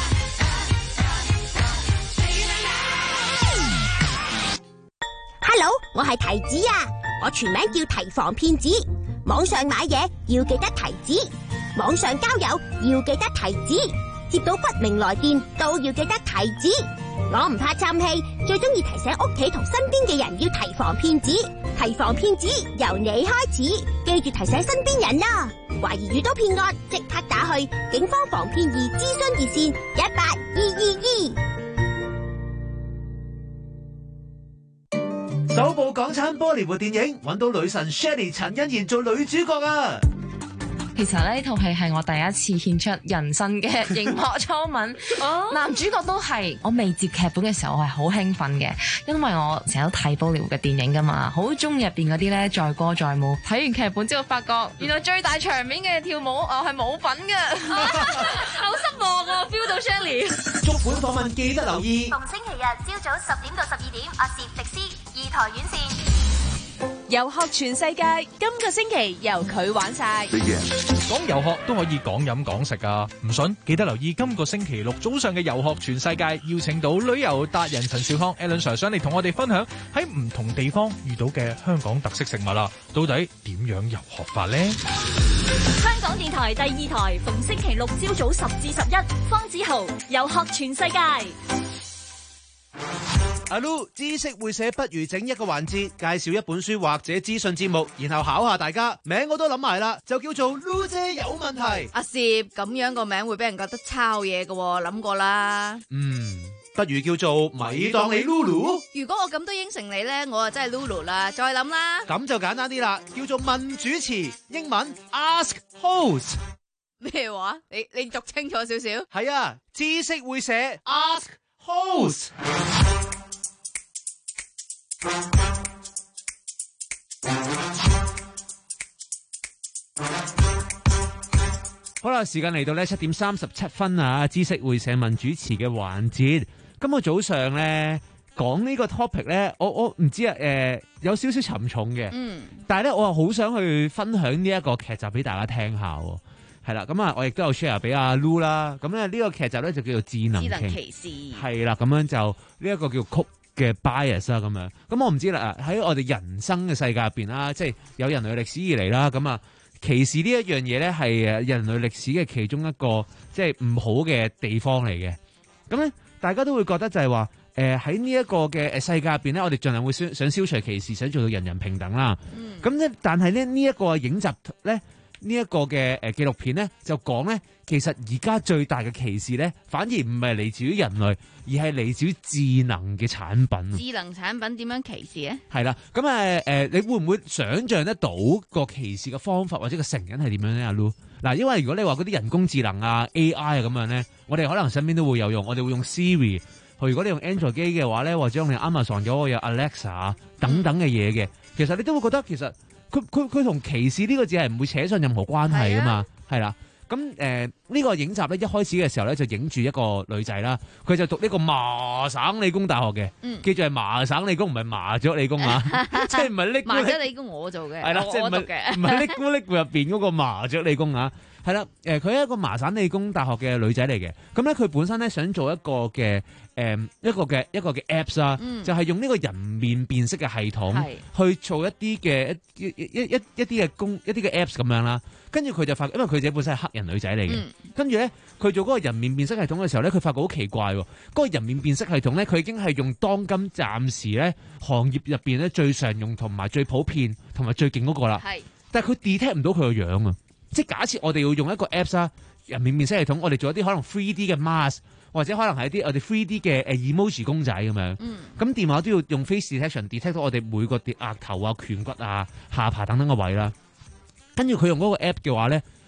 Hello， 我係提子啊，我全名叫提防騙子。網上買嘢要記得提子，網上交友要記得提子。接到不明來電都要記得提子，我唔怕氹氣，最中意提醒屋企同身邊嘅人要提防騙子。提防騙子由你開始，記住提醒身邊人啦。懷疑遇到騙案，即刻打去警方防騙易諮詢熱線一八二二二。 首部港產波里活電影揾到女神 Shirley 陳欣妍做女主角啊！ 其實呢套戲係我第一次獻出人生嘅熒幕初吻，男主角都係我未接劇本嘅時候，我係好興奮嘅，因為我成日都睇波里活嘅電影噶嘛，好中意入邊嗰啲咧載歌載舞。睇完劇本之後，發覺原來最大場面嘅跳舞我係冇份嘅，好失望啊 ！feel 到 Shirley。 足本訪問記得留意， 逢星期日朝早十點到十二點，阿攝迪斯二台院線。 遊學全世界，今個星期由佢玩晒。 講遊學都可以講飲講食啊！唔信記得留意今個星期六早上嘅遊學全世界，邀請到旅遊達人陳少康 Alan Sir 上嚟同我哋分享喺唔同地方遇到嘅香港特色食物啦。到底點樣遊學法呢？ 香港電台第二台，逢星期六朝早十至十一，方子豪遊學全世界。 阿 Lu 知識會寫，不如整一個環節，介紹一本書或者資訊節目，然後考下大家。名我都諗埋啦，就叫做 Lu 姐有問題。 阿攝咁樣個名會俾人覺得抄嘢嘅，諗過啦。 嗯，不如叫做咪當你 Lulu。 如果我咁都應承你咧，我啊真係 Lulu 啦。再諗啦。 咁就簡單啲啦，叫做問主持，英文 Ask Host。 咩話？你你讀清楚少少。 係啊，知識會寫 Ask Host。好啦，時間嚟到呢七點三十七分啊！知識會社問主持嘅環節，今日早上咧講呢個 topic 咧，我我唔知啊，誒、呃、有少少沉重嘅，嗯，但係咧我又好想去分享呢一個劇集俾大家聽下，係啦，咁啊我亦都有 share 俾阿 Lu 啦，咁咧呢個劇集咧就叫做智能智能騎士， 係啦，咁樣就呢一個叫曲嘅 bias 啦，咁樣，咁我唔知啦，喺我哋人生嘅世界入邊啦，即係有人類歷史以嚟啦，咁啊歧視呢一樣嘢咧係誒人類歷史嘅其中一個即係唔好嘅地方嚟嘅，咁咧大家都會覺得就係話誒喺呢一個嘅誒世界入邊咧，我哋盡量會想想消除歧視，想做到人人平等啦，咁咧、嗯、但係咧呢一個影集咧。呢一個嘅誒紀錄片咧，就講咧，其實而家最大嘅歧視咧，反而唔係嚟自於人類，而係嚟自於智能嘅產品。 智能產品點樣歧視咧？ 係啦，咁誒誒，你會唔會想像得到個歧視嘅方法或者個成因係點樣咧？阿 Lu 嗱，因為如果你話嗰啲人工智能啊 A I 啊咁樣咧，我哋可能身邊都會有用，我哋會用 Siri。如果你用 Android 機嘅話咧，或者用你 Amazon 咗有 Alexa 等等嘅嘢嘅，其實你都會覺得其實。佢佢佢同歧視呢個字係唔會扯上任何關係噶嘛，係啦。咁誒呢個影集咧一開始嘅時候咧就影住一個女仔啦，佢就讀呢個麻省理工大學嘅，嗯、記住係麻省理工唔係麻雀理工啊，即係唔係呢？ 麻雀理工我做嘅， 係啦，即係唔係唔係呢咕呢咕入邊嗰個麻雀理工啊，係啦。誒佢係一個麻省理工大學嘅女仔嚟嘅，咁咧佢本身咧想做一個嘅。誒、嗯、一個嘅一個嘅 apps 啊，嗯、就係用呢個人面辨識嘅系統去做一啲嘅一一一一一啲嘅工一啲嘅 apps 咁樣啦。跟住佢就發覺，因為佢自己本身係黑人女仔嚟嘅，嗯、跟住咧佢做嗰個人面辨識系統嘅時候咧，佢發覺好奇怪喎。嗰、嗰個人面辨識系統咧，佢已經係用當今暫時咧行業入邊咧最常用同埋最普遍同埋最勁嗰個啦。係，但係佢 detect 唔到佢個樣啊！即係假設我哋要用一個 apps 啊，人面辨識系統，我哋做一啲可能 three D 嘅 mask。或者可能係一啲我哋 three D 嘅誒 emoji 公仔咁樣，咁、嗯、電話都要用 face detection detect 到我哋每個額頭啊、顴骨啊、下巴等等嘅位啦。跟住佢用嗰個 app 嘅話咧，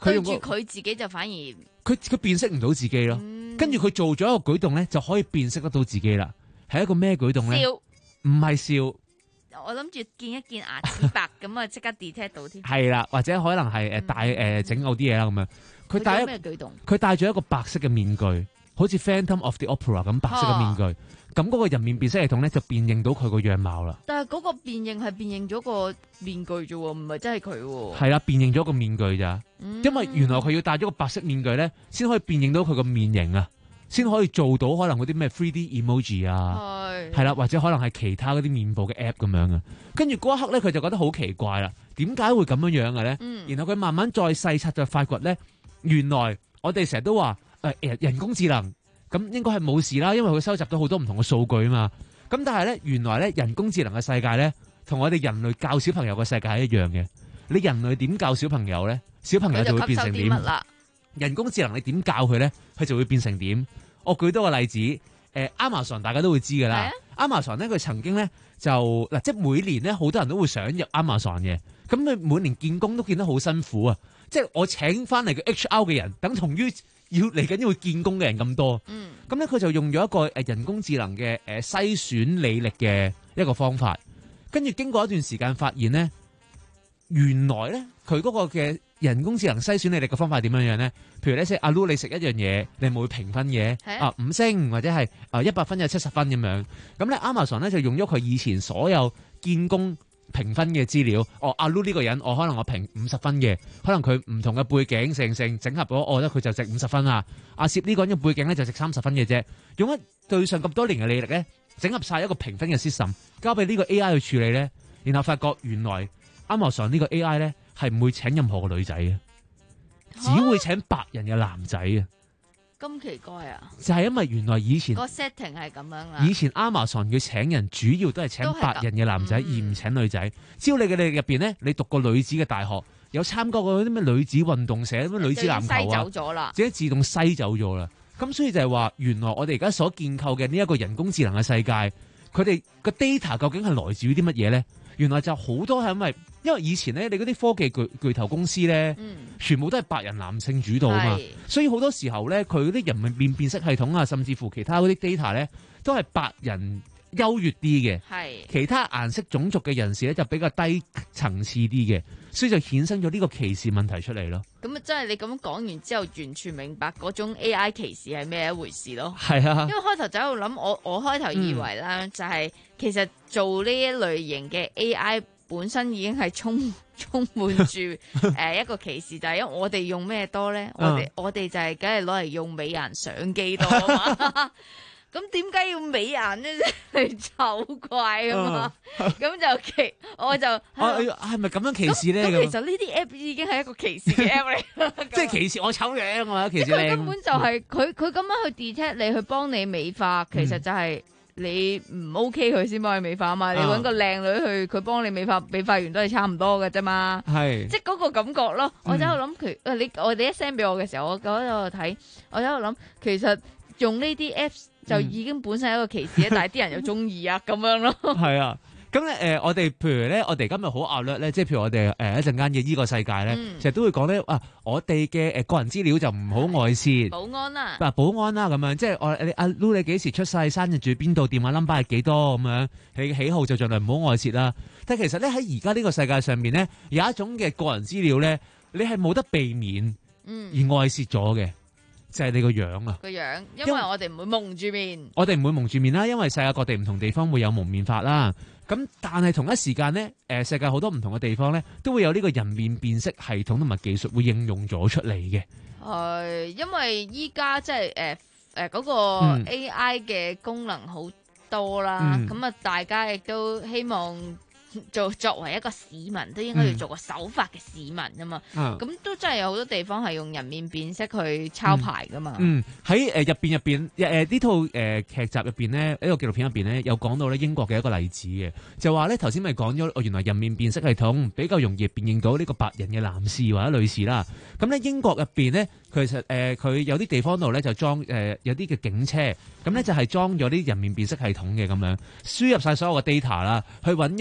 對用住佢自己就反而佢佢辨識唔到自己咯。 嗯、 跟住佢做咗一個舉動咧，就可以辨識得到自己啦。係一個咩舉動咧？ 笑， 唔係笑。 我諗住見一見牙齒白咁啊，即刻 detect 到添。 係啦，或者可能係誒戴誒整嗰啲嘢啦咁樣。佢戴一咩舉動？ 佢戴咗一個白色嘅面具，好似 Phantom of the Opera 咁白色嘅面具。咁嗰、啊、個人面辨識系統咧就辨認到佢個樣貌啦。 但係嗰個辨認係辨認咗個面具啫喎，唔係真係佢喎。 係啦，辨認咗個面具咋、嗯？因為原來佢要戴咗個白色面具咧，先可以辨認到佢個面型啊。先可以做到可能嗰啲咩 three D emoji 啊，係啦，或者可能係其他嗰啲面部嘅 app 咁樣啊。跟住嗰一刻咧，佢就覺得好奇怪啦，點解會咁樣樣嘅咧？嗯、然後佢慢慢再細察就發掘咧，原來我哋成日都話誒、呃、人工智能咁應該係冇事啦，因為佢收集到好多唔同嘅數據啊嘛。咁但係咧，原來咧人工智能嘅世界咧，同我哋人類教小朋友嘅世界係一樣嘅。你人類點教小朋友咧？小朋友就會變成點？人工智能你點教佢咧？佢就會變成點？我舉多個例子，誒、呃、Amazon 大家都會知㗎啦。Amazon 咧佢曾經咧就嗱，即係每年咧好多人都會想入 Amazon 嘅。咁佢每年見工都見得好辛苦啊！即係我請翻嚟嘅 H R 嘅人，等同於要嚟緊要會見工嘅人咁多。嗯。咁咧佢就用咗一個誒人工智能嘅誒篩選履歷嘅一個方法，跟住經過一段時間發現咧，原來咧佢嗰個嘅人工智能篩選履歷嘅方法係點樣樣咧？譬如咧，即係阿 Lu 你食一樣嘢，你係咪會評分嘅？啊五星或者係啊一百分有七十分咁樣。咁咧 Amazon 咧就用咗佢以前所有見工評分嘅資料。哦，阿 Lu 呢個人，我可能我評五十分嘅，可能佢唔同嘅背景成成整合咗，我覺得佢就值五十分啦。阿攝呢個人嘅背景咧就值三十分嘅啫。用一對上咁多年嘅履歷咧，整合晒一個評分嘅 system， 交俾呢個 A I 去處理咧，然後發覺原來 Amazon 呢個 A I 咧係唔會請任何個女仔嘅。只會請白人嘅男仔啊！ 咁奇怪啊！ 就係因為原來以前個 setting 係咁樣啦。 以前 Amazon 佢請人主要都係請白人嘅男仔，而唔請女仔。只要你嘅你入邊咧，你讀過女子嘅大學，有參加過嗰啲咩女子運動社、咩女子籃球啊， 走咗啦， 自己自動篩走咗啦。咁所以就係話，原來我哋而家所建構嘅呢一個人工智能嘅世界，佢哋個 data 究竟係來自於啲乜嘢咧？原來就好多係因為。因為以前咧，你嗰啲科技巨巨頭公司咧，嗯、全部都係白人男性主導啊嘛，所以好多時候咧，佢嗰啲人面辨識系統啊，甚至乎其他嗰啲 data 咧，都係白人優越啲嘅，其他顏色種族嘅人士咧就比較低層次啲嘅，所以就衍生咗呢個歧視問題出嚟咯。 咁啊，真係你咁講完之後，完全明白嗰種 A I 歧視係咩一回事咯。 係啊， 因為開頭就喺度諗，我我開頭以為啦，嗯、就係其實做呢一類型嘅 A I。本身已經係充充滿住誒一個歧視，就係因為我哋用咩多咧？我哋我哋就係梗係攞嚟用美顏相機多啊嘛。咁點解要美顏咧？係醜怪啊嘛。咁就歧我就係咪咁樣歧視咧？ 咁其實呢啲 app 已經係一個歧視嘅 app 嚟， 即係歧視我醜樣啊！歧視佢根本就係佢佢咁樣去 detect 你，去幫你美化，其實就係、是。你唔 OK 佢先幫你美化啊嘛，你搵個靚女去佢幫你美化，美化完都係差唔多嘅啫嘛，係即係嗰個感覺咯。我就喺度諗佢，誒你我哋一 send 俾我嘅時候，我喺度睇，我喺度諗，其實用呢啲 apps 就已經本身係一個歧視，嗯、但係啲人又中意啊咁樣咯。係啊。 咁咧，誒，我哋譬如咧，我哋今日好 alert 咧，即係譬如我哋誒一陣間嘅依個世界咧，成日都會講咧，啊，我哋嘅誒個人資料就唔好外泄， 保安啦， 嗱，保安啦咁樣，即係我你阿 Lu 你幾時出世，生日住邊度，電話 number 係幾多咁樣，你嘅喜好就盡量唔好外泄啦。但係其實咧喺而家呢個世界上面咧，有一種嘅個人資料咧，你係冇得避免而外泄咗嘅。就係、是、你個樣啊！ 個樣，因為我哋唔會蒙住面。 我哋唔會蒙住面啦，因為世界各地唔同地方會有蒙面法啦。咁但係同一時間咧，誒世界好多唔同嘅地方咧，都會有呢個人面辨識系統同埋技術會應用咗出嚟嘅。 係，因為依家即係誒誒嗰個 A I 嘅功能好多啦，咁、嗯、啊大家亦都希望。做作為一個市民都應該要做個守法嘅市民啊嘛，咁、嗯、都真係有好多地方係用人面辨識去抄牌噶嘛。 嗯，喺誒入邊入邊誒呢套誒劇集入邊咧，呢個紀錄片入邊咧有講到咧英國嘅一個例子嘅，就話咧頭先咪講咗，原來人面辨識系統比較容易辨認到呢個白人嘅男士或者女士啦。咁咧英國入邊咧，其實誒佢有啲地方度咧就裝誒有啲嘅警車，咁咧就係裝咗啲人面辨識系統嘅咁樣，輸入晒所有嘅 data 啦，去揾一啲叫做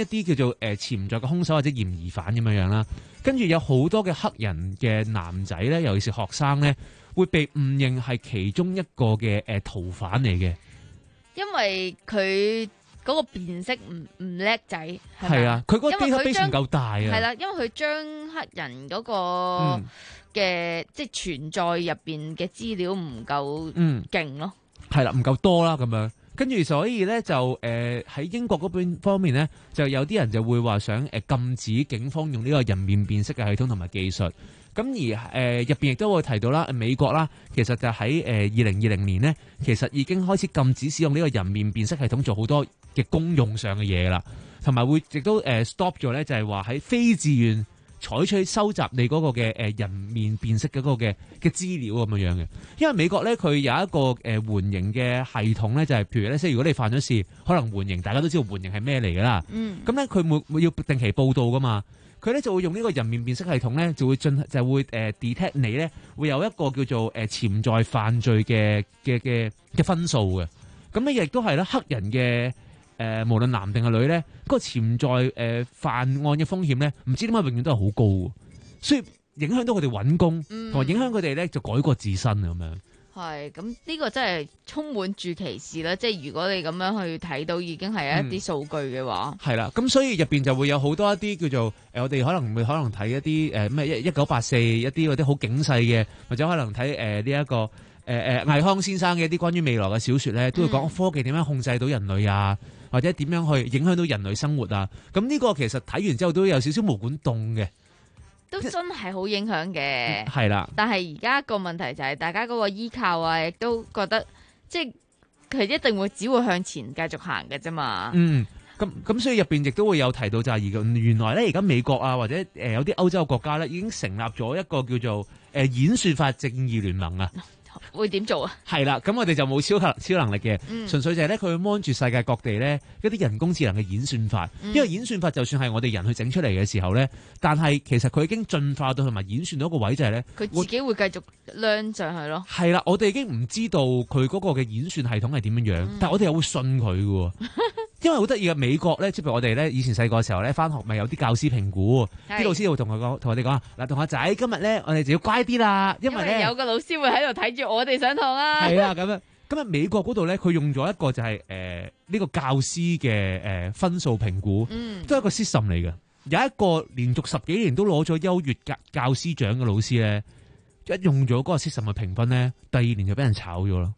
做誒潛在嘅兇手或者嫌疑犯咁樣樣啦。跟住有好多嘅黑人嘅男仔咧，尤其是學生咧，會被誤認係其中一個嘅誒逃犯嚟嘅， 因為佢嗰個辨識唔唔叻仔， 係啊，佢嗰個 database 唔夠大啊， 係啦，因為佢將黑人嗰個嘅、嗯、即係存在入邊嘅資料唔夠勁咯，係、 嗯、啦，唔夠多啦咁樣。跟住所以咧就誒喺、呃、英國嗰邊方面咧，就有啲人就會話想誒禁止警方用呢個人面辨識嘅系統同埋技術。咁而誒入邊亦都會提到啦，美國啦，其實就喺誒二零二零年呢，其實已經開始禁止使用呢個人面辨識系統做好多嘅公用上嘅嘢啦，同埋會亦都誒 stop 咗咧，就係話喺非自願採取收集你嗰個嘅誒人面辨識嘅嗰個嘅嘅資料咁樣樣嘅。因為美國咧佢有一個誒緩刑嘅系統咧，就係譬如咧，即係如果你犯咗事，可能緩刑，大家都知道緩刑係咩嚟㗎啦。嗯。咁咧佢每每要定期報到㗎嘛。佢咧就會用呢個人面辨識系統咧，就會進就會誒 detect 你咧，會有一個叫做誒潛在犯罪嘅嘅嘅嘅分數嘅。咁咧亦都係咧黑人嘅誒、呃，無論男定係女咧，嗰、嗰個潛在誒、呃、犯案嘅風險咧，唔知點解永遠都係好高，所以影響到佢哋揾工，同、嗯、埋影響佢哋咧就改過自身咁樣。 係，咁呢個真係充滿住歧視啦！即係如果你咁樣去睇到，已經係一啲數據嘅話，係、嗯、啦。咁所以入邊就會有好多一啲叫做誒、呃，我哋可能會可能睇一啲誒咩一一九八四一啲嗰啲好警世嘅，或者可能睇誒呢一個誒誒倪匡先生嘅一啲關於未來嘅小說咧，都會講科技點樣控制到人類啊，或者點樣去影響到人類生活啊。咁呢個其實睇完之後都有少少毛管戙嘅。都真係好影響嘅， 係啦。 但係而家個問題就係大家嗰個依靠啊，亦都覺得即係佢一定會只會向前繼續行嘅啫嘛。嗯， 咁咁所以入邊亦都會有提到就係而原來咧，而家美國啊或者誒有啲歐洲國家咧已經成立咗一個叫做誒演算法正義聯盟啊。 會點做啊？ 係啦，咁我哋就冇超超能力嘅，純、嗯、粹就係咧佢會 mon 住世界各地咧一啲人工智能嘅演算法、嗯。因為演算法就算係我哋人去整出嚟嘅時候咧，但係其實佢已經進化到同埋演算到一個位就係咧， 佢自己會繼續量上去咯。 係啦，我哋已經唔知道佢嗰個嘅演算系統係點樣樣、嗯，但係我哋又會信佢嘅。因為好得意嘅美國咧，即係譬如我哋咧以前細個嘅時候咧，翻學咪有啲教師評估，啲老師會同佢講，同我哋講嗱，同學仔今日咧，我哋就要乖啲啦，因為咧有個老師會喺度睇住我哋上堂啊。 係啊，咁樣咁啊，美國嗰度咧，佢用咗一個就係誒呢個教師嘅誒、呃、分數評估，嗯、都係一個 system 嚟嘅。有一個連續十幾年都攞咗優越教教師獎嘅老師咧，一用咗嗰個 system 去評分咧，第二年就俾人炒咗咯。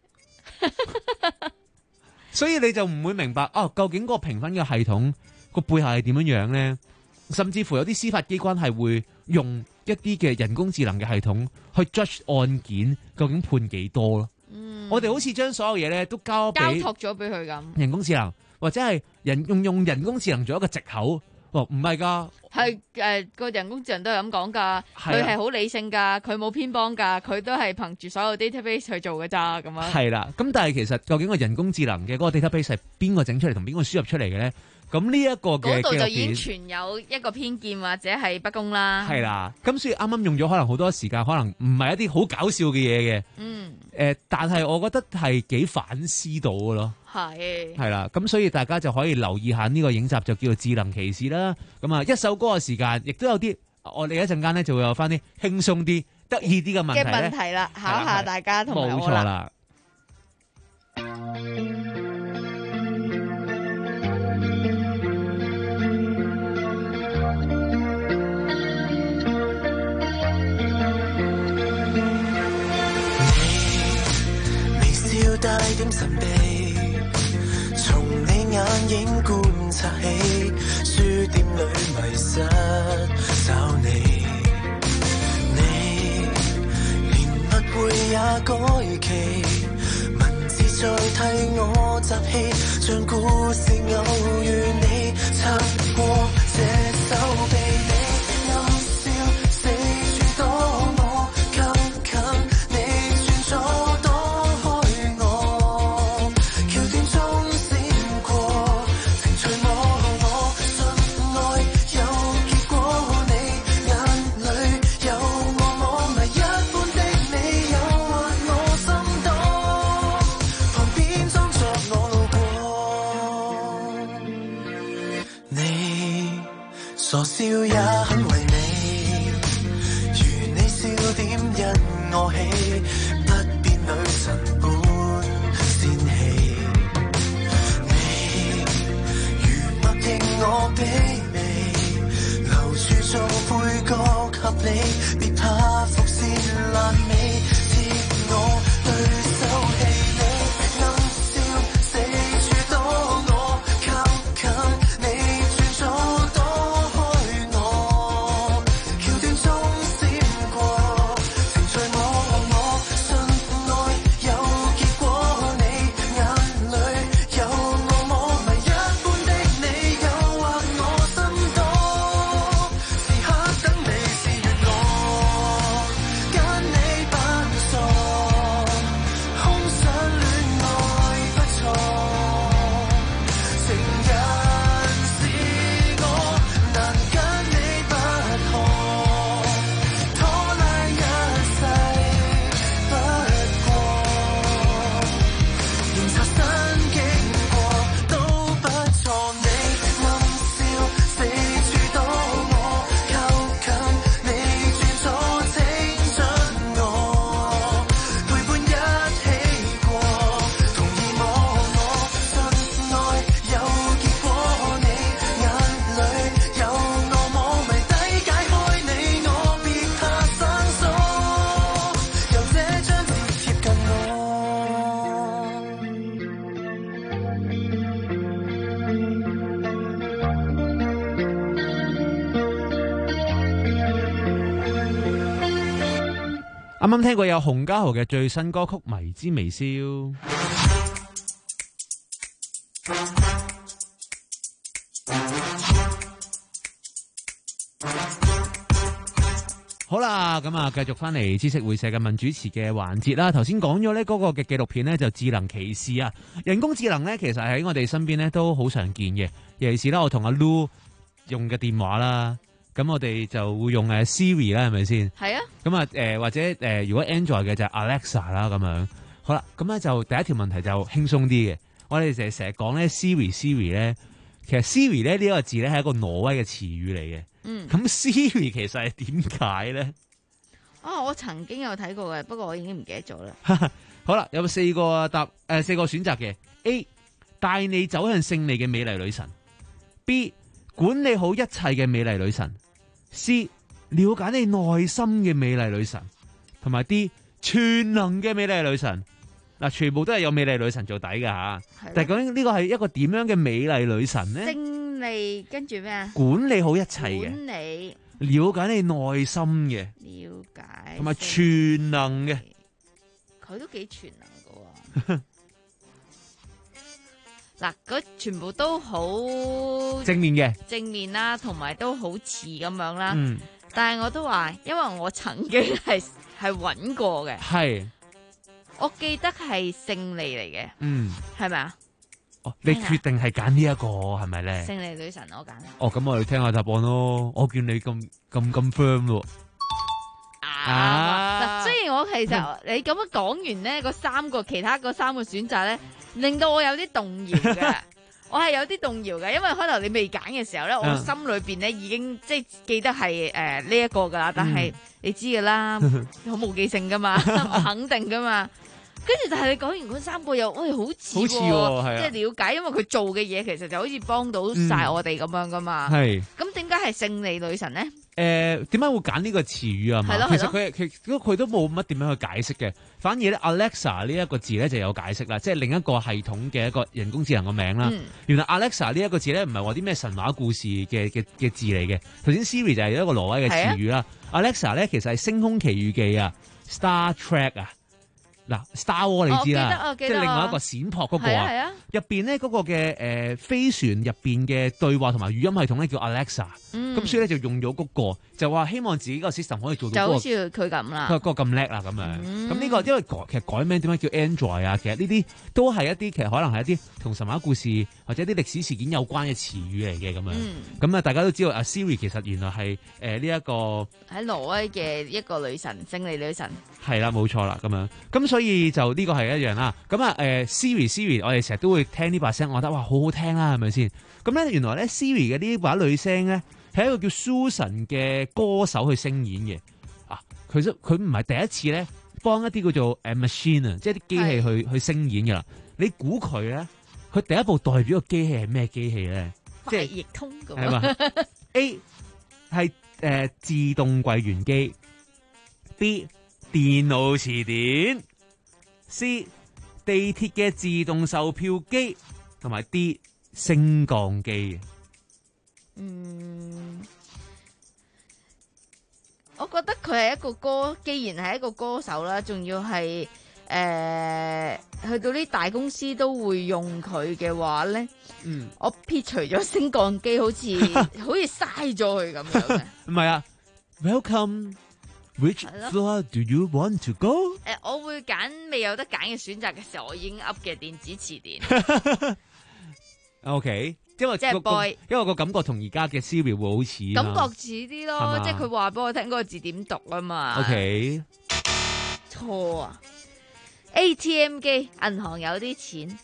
所以你就唔會明白哦，究竟嗰個評分嘅系統個背後係點樣樣咧？甚至乎有啲司法機關係會用一啲嘅人工智能嘅系統去 judge 案件，究竟判幾多咯？嗯，我哋好似將所有嘢咧都交俾交託咗俾佢咁。 人工智能或者係人用用人工智能做一個藉口，哦唔係㗎， 係誒個人工智能都係咁講㗎，佢係好理性㗎，佢冇偏幫㗎，佢都係憑住所有 database 去做㗎咋咁樣。係啦，咁但係其實究竟個人工智能嘅嗰個 database 係邊個整出嚟，同邊個輸入出嚟嘅咧？咁呢一個嘅嗰度就已經存有一個偏見或者係不公啦。 係啦，咁所以啱啱用咗可能好多時間，可能唔係一啲好搞笑嘅嘢嘅。嗯。誒、呃，但係我覺得係幾反思到嘅咯。係。係啦，咁所以大家就可以留意下呢個影集就叫做智能歧視啦。咁啊，一首歌嘅時間，亦都有啲我哋一陣間咧就會有翻啲輕鬆啲、得意啲嘅問題咧。 嘅問題啦，考下大家同埋我啦。冇錯啦。 帶點神秘，從你眼影觀察起，書店裏迷失找你，你連密會也改期，文字再替我集氣，像故事偶遇你，擦過這手臂，你暗笑四處躲我，靠近你轉左。你傻笑也很為美，如你笑點因我起，不變女神般仙氣。你如默認我卑微，留住做配角合理，別怕伏線爛尾，接我對手戲。你暗笑四處躲我，靠近你轉左躲開我，橋段中閃過，情隨我我，信愛有結果，你眼裏有我摸迷一般的你，誘惑我心多，時刻等你試閱我，揀你扮傻，空想戀愛不錯，情人是我，難揀你不可，拖拉一世不過，連查身經過都不錯。你暗笑四處躲我，靠近你轉左請準我，陪伴一起過，同意摸我，信愛有結果，你眼裏有我摸迷，抵解開你我，別怕生疏，由這張貼貼近我。 啱啱聽過有洪嘉豪嘅最新歌曲《迷之微笑》。好啦，咁啊，繼續翻嚟知識會社嘅問主持嘅環節啦。頭先講咗呢嗰個嘅紀錄片呢，就智能騎士啊，人工智能呢，其實喺我哋身邊呢都好常見嘅。尤其是啦，我同阿 Lu 用嘅電話啦，咁我哋就會用誒 Siri 啦，係咪先？ 係啊。 咁啊誒或者誒、呃，如果 Android 嘅就係 Alexa 啦咁樣。好啦，咁咧就第一條問題就輕鬆啲嘅。我哋成日成日講咧 Siri Siri 咧，其實 Siri 咧呢一個字咧係一個挪威嘅詞語嚟嘅。 嗯。 咁 Siri 其實係點解咧？ 啊，我曾經有睇過嘅，不過我已經唔記得咗啦。 好啦，有四個答誒、呃、四個選擇嘅 A， 帶你走向勝利嘅美麗女神 ；B， 管理好一切嘅美麗女神 ；C， 了解你內心嘅美麗女神，同埋 D， 全能嘅美麗女神。嗱，全部都係有美麗女神做底㗎吓。但係究竟呢個係一個點樣嘅美麗女神呢？ 勝利跟住咩啊？ 管理好一切嘅。 管理。 了解你內心嘅。 了解。 同埋全能嘅。 佢都幾全能㗎喎。嗱，嗰全部都好正面嘅。 正面啦，同埋都好似咁樣啦。 嗯。 但係我都話，因為我曾經係係揾過嘅。 係。 我記得係勝利嚟嘅。嗯。係咪啊？ 哦，你決定係揀呢一個係咪咧？ 勝利女神我揀。 哦，咁我哋聽下答案咯。我見你咁咁咁 firm 咯。 啊！雖然我其實你咁樣講完咧，嗰三個其他嗰三個選擇咧，令到我有啲動搖嘅。我係有啲動搖嘅，因為開頭你未揀嘅時候咧，我心裏邊咧已經即係記得係誒呢一個噶啦。但係你知噶啦，好冇記性噶嘛，我肯定噶嘛。跟住就係你講完嗰三個又，喂好似，好似喎，即係了解，因為佢做嘅嘢其實就好似幫到晒我哋咁樣噶嘛。係。咁點解係勝利女神咧？ 誒，點解會揀呢個詞語啊？嘛，其實佢佢佢都冇乜點樣去解釋嘅。反而咧 Alexa 呢一個字咧就有解釋啦，即係另一個系統嘅一個人工智能個名啦。嗯、原來 Alexa 呢一個字咧唔係話啲咩神話故事嘅嘅嘅字嚟嘅。頭先 Siri 就係一個挪威嘅詞語啦。啊、Alexa 咧其實係《星空奇遇記》啊，《Star Trek》啊。嗱 ，Star Wars 你知啦，即係另外一個閃撲嗰個啊，入邊咧嗰個嘅誒飛船入邊嘅對話同埋語音系統咧叫 Alexa，咁、嗯、所以咧就用咗嗰、那個，就話希望自己個 system 可以做到、那個，就好似佢咁啦，佢個咁叻啦咁樣。咁呢、嗯這個因為改其實改名點解叫 Android 啊？其實呢啲都係一啲其實可能係一啲同神話故事或者啲歷史事件有關嘅詞語嚟嘅咁樣。咁啊、嗯，大家都知道啊 Siri 其實原來係誒呢一個喺挪威嘅一個女神，勝利女神。係啦，冇錯啦，咁樣咁。所以就呢個係一樣啦，咁啊誒 Siri Siri，我哋成日都會聽呢把聲，我覺得哇好好聽啦，係咪先？咁咧原來咧 Siri 嘅呢把女聲咧， 係一個叫 Susan 嘅歌手去聲演嘅。啊，佢佢唔係第一次咧幫一啲叫做誒 machine 啊，即係啲機器去去聲演噶啦。你估佢咧，佢第一部代表嘅機器係咩機器咧？即係譯通咁係嘛 ？A 係誒、呃、自動櫃員機 ，B 電腦詞典 ，C 地鐵嘅自動售票機，同埋 D 升降機。 嗯，我覺得佢係一個歌，既然係一個歌手啦，仲要係誒、呃、去到啲大公司都會用佢嘅話咧，嗯，我撇除咗升降機，好似好似嘥咗佢咁樣嘅。 唔係啊 ，Welcome，which floor do you want to go？ 誒、呃，我會揀未有得揀嘅選擇嘅時候，我已經噏嘅電子詞典。 O K。因為、 即係 boy， 因為個感覺同而家嘅 Siri 會好似， 感覺似啲咯，即係佢話俾我聽嗰個字點讀啊嘛。 O K， 錯啊 ！A T M 機，銀行有啲錢。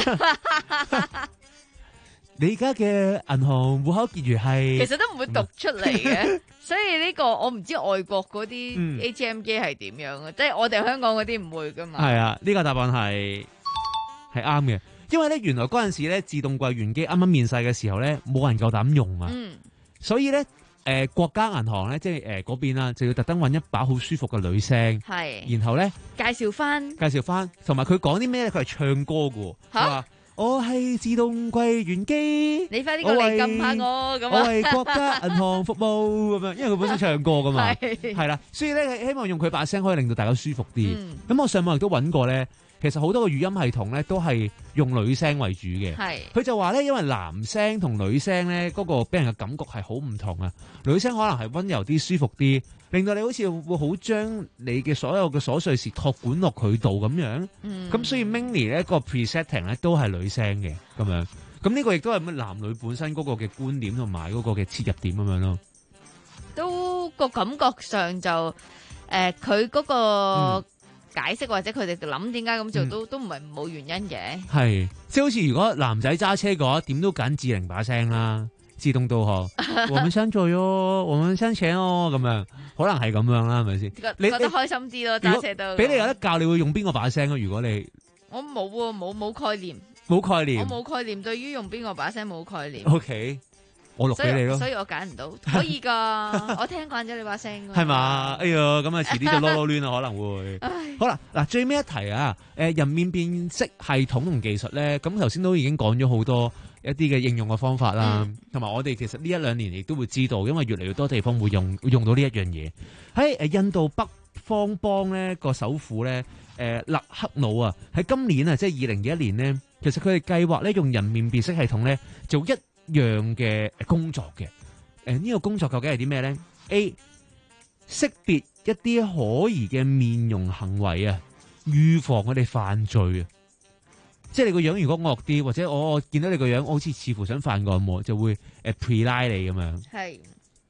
你而家嘅銀行戶口結餘係， 其實都唔會讀出嚟嘅，所以呢個我唔知外國嗰啲 A T M 機係點樣嘅，即係我哋香港嗰啲唔會噶嘛。 係啊，呢個答案係係啱嘅。因為咧，原來嗰陣時咧，自動櫃員機啱啱面世嘅時候咧，冇人夠膽用啊，嗯、所以咧，誒、呃，國家銀行咧，即係誒嗰邊啦，就要特登揾一把好舒服嘅女聲，係，然後咧介紹翻， 介紹翻，同埋佢講啲咩咧？佢係唱歌嘅，佢話我係自動櫃員機， 你快啲過嚟撳下我，咁我係國家銀行服務咁樣，因為佢本身唱歌噶嘛，係啦，所以咧希望用佢把聲可以令到大家舒服啲。咁、嗯、我上網亦都揾過咧。其實好多個語音系統咧都係用女聲為主嘅，佢就話咧，因為男聲同女聲咧嗰個俾人嘅感覺係好唔同啊。女聲可能係溫柔啲、舒服啲，令到你好似會好將你嘅所有嘅瑣碎事託管落佢度咁樣。咁、嗯、所以 Mini 咧個 presetting 咧都係女聲嘅咁樣。咁呢個亦都係乜男女本身嗰個嘅觀點同埋嗰個嘅切入點咁樣咯。 都個感覺上就誒，佢、呃、嗰個。嗯解釋或者佢哋諗點解咁做都、嗯、都唔係冇原因嘅，係即係好似如果男仔揸車嘅話，點都揀智玲把聲啦，自動導航，我們相聚哦，我們相請哦，咁樣可能係咁樣啦，係咪先？ 你覺得開心啲咯，揸車都俾你有得教，你會用邊個把聲啊？如果你我冇喎，冇冇概念， 冇概念， 我冇概念，對於用邊個把聲冇概念。 O K。我錄俾你咯， 所以我揀唔到，可以噶，我聽慣咗你把聲。 係嘛？哎呀，咁啊，遲啲就囉囉攣啊，可能會。好啦，嗱，最尾一題啊，誒，人面辨識系統同技術咧，咁頭先都已經講咗好多一啲嘅應用嘅方法啦，同、嗯、埋我哋其實呢一兩年亦都會知道，因為越嚟越多地方會用會用到呢一樣嘢。喺誒印度北方邦咧個首府咧，誒勒克魯啊，喺今年啊，即係二零二一年呢，其實佢哋計劃咧用人面辨識系統咧做一樣嘅工作嘅，誒、呃、呢、這個工作究竟係啲咩咧 ？A 識別一啲可疑嘅面容行為啊，預防我哋犯罪啊。即係你個樣如果惡啲，或者我我見到你個樣好似似乎想犯案喎，就會誒 pre 拉你咁樣。係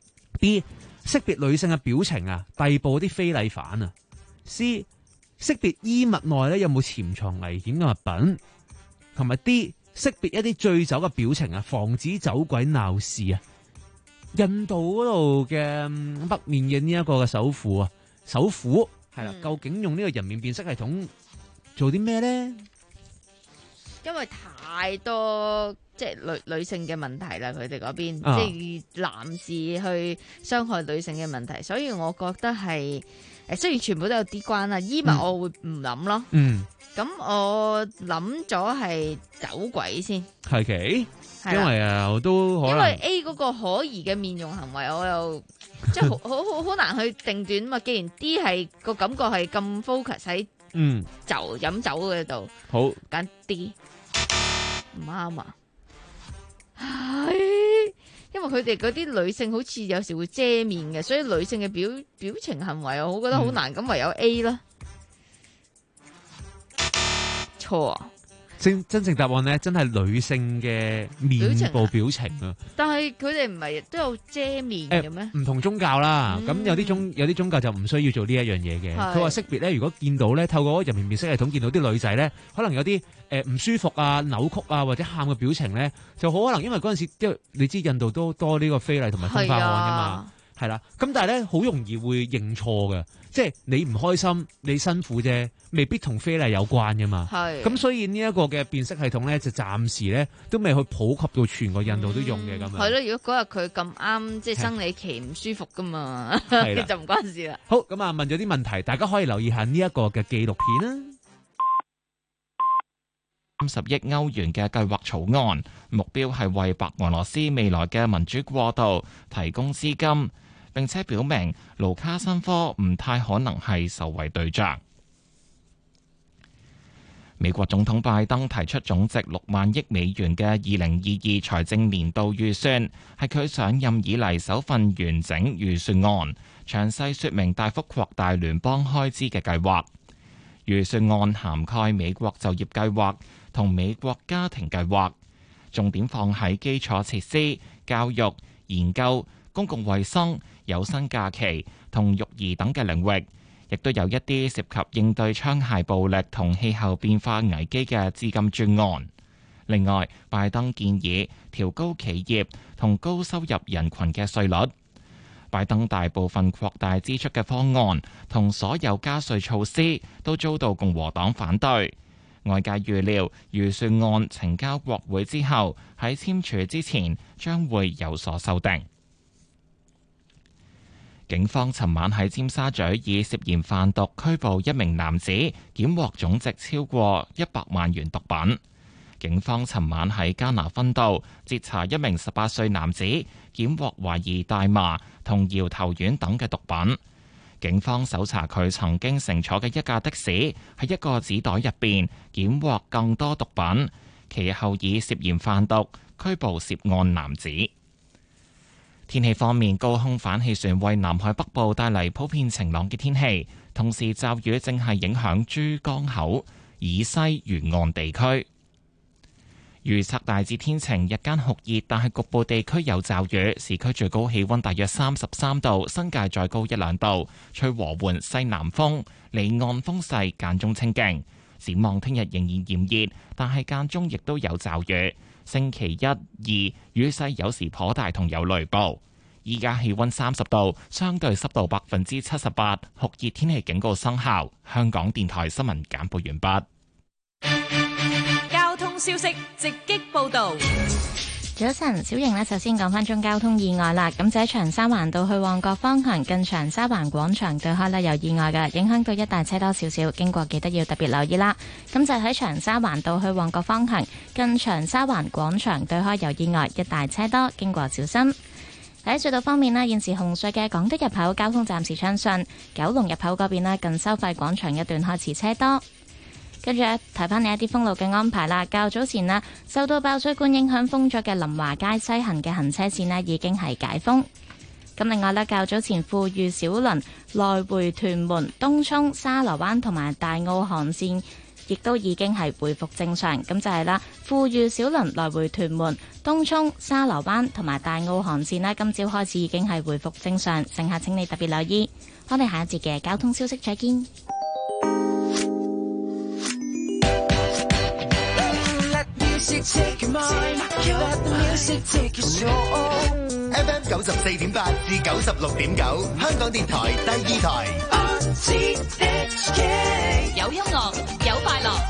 B 識別女性嘅表情啊，逮捕啲非禮犯啊。C 識別衣物內咧有冇潛藏危險嘅物品，同埋 D。識別一啲醉酒嘅表情啊，防止酒鬼鬧事啊！印度嗰度嘅北面嘅呢一個嘅首府啊，首府係啦、嗯，究竟用呢個人面辨識系統做啲咩咧？ 因為太多即係女女性嘅問題啦，佢哋嗰邊、啊、即係男士去傷害女性嘅問題，所以我覺得係誒，雖然全部都有啲關啦，衣物我會唔諗咯。嗯。咁我諗咗係走鬼先，係嘅， 因為啊，我都可能因為 A 嗰個可疑嘅面容行為，我又即係好好好好難去定斷嘛。既然 D 係個感覺係咁 focus 喺嗯酒飲酒嘅度，好揀 D 唔啱啊！係因為佢哋嗰啲女性好似有時會遮面嘅，所以女性嘅表表情行為我覺得好難，咁、嗯、唯有 A 啦。錯啊！ 真真正答案咧，真係女性嘅面部表情啊！ 但係佢哋唔係都有遮面嘅咩？ 唔同宗教啦，咁、嗯、有啲宗有啲宗教就唔需要做呢一樣嘢嘅。佢話識別咧，如果見到咧，透過人面辨識系統見到啲女仔咧，可能有啲誒唔舒服啊、扭曲啊或者喊嘅表情咧，就好可能因為嗰陣時，因為你知印度都多呢個非禮同埋分化案㗎嘛。係啦，咁但係咧好容易會認錯嘅，即係你唔開心，你辛苦啫，未必同非禮有關噶嘛。係，咁所以呢一個嘅辨識系統咧，就暫時咧都未去普及到全個印度都用嘅咁樣。係咯， 如果嗰日佢咁啱即係生理期唔舒服噶嘛，就唔關事啦。 好，咁啊問咗啲問題，大家可以留意下呢一個嘅紀錄片啦。 三十億歐元嘅計劃草案，目標係為白俄羅斯未來嘅民主過渡提供資金。並且表明盧卡申科唔太可能係受惠對象。美國總統拜登提出總值六萬億美元嘅二零二二財政年度預算，係佢上任以嚟首份完整預算案，詳細說明大幅擴大聯邦開支嘅計劃。預算案涵蓋美國就業計劃同美國家庭計劃，重點放喺基礎設施、教育、研究、公共衛生、有薪假期同育兒等嘅領域，亦都有一啲涉及應對槍械暴力同氣候變化危機嘅資金專案。另外，拜登建議調高企業同高收入人群嘅稅率。拜登大部分擴大支出嘅方案同所有加稅措施都遭到共和黨反對。外界預料預算案呈交國會之後，喺簽署之前將會有所修訂。警方尋晚喺尖沙咀以涉嫌販毒拘捕一名男子，檢獲總值超過一百萬元毒品。警方尋晚喺加拿分道截查一名十八歲男子，檢獲懷疑大麻同搖頭丸等嘅毒品。警方搜查佢曾經乘坐嘅一架的士，喺一個紙袋入邊檢獲更多毒品，其後以涉嫌販毒拘捕涉案男子。天氣方面，高空反氣旋為南海北部帶嚟普遍晴朗嘅天氣，同時驟雨正係影響珠江口以西沿岸地區。預測大致天晴，日間酷熱，但係局部地區有驟雨。市區最高氣溫大約三十三度，新界再高一兩度。吹和緩西南風，離岸風勢間中清勁。展望聽日仍然炎熱，但係間中亦都有驟雨。星期一、二雨勢有時頗大，同有雷暴。依家氣溫三十度，相對濕度百分之七十八，酷熱天氣警告生效。香港電台新聞簡報完畢。 交通消息直擊報道。 早晨，小瑩呢，首先講翻宗交通意外啦。咁就喺長沙灣道去旺角方向，近長沙灣廣場對開呢有意外嘅，影響到一帶車多少少，經過記得要特別留意啦。咁就喺長沙灣道去旺角方向，近長沙灣廣場對開有意外，一帶車多，經過小心。喺隧道方面呢，現時紅隧嘅港島入口交通暫時暢順，九龍入口嗰邊呢，近收費廣場一段開始車多。跟住咧，提翻你一啲封路嘅安排啦。較早前呢，受到爆水管影響封咗嘅林華街西行嘅行車線呢，已經係解封。咁另外呢，較早前富裕小輪來回屯門、東涌、沙螺灣同埋大澳航線，亦都已經係回復正常。咁就係啦，富裕小輪來回屯門、東涌、沙螺灣同埋大澳航線呢，今朝開始已經係回復正常。乘客請你特別留意。我哋下一節嘅交通消息再見。 F M 九十四點八至九十六點九，香港電台第二台。 有音樂，有快樂。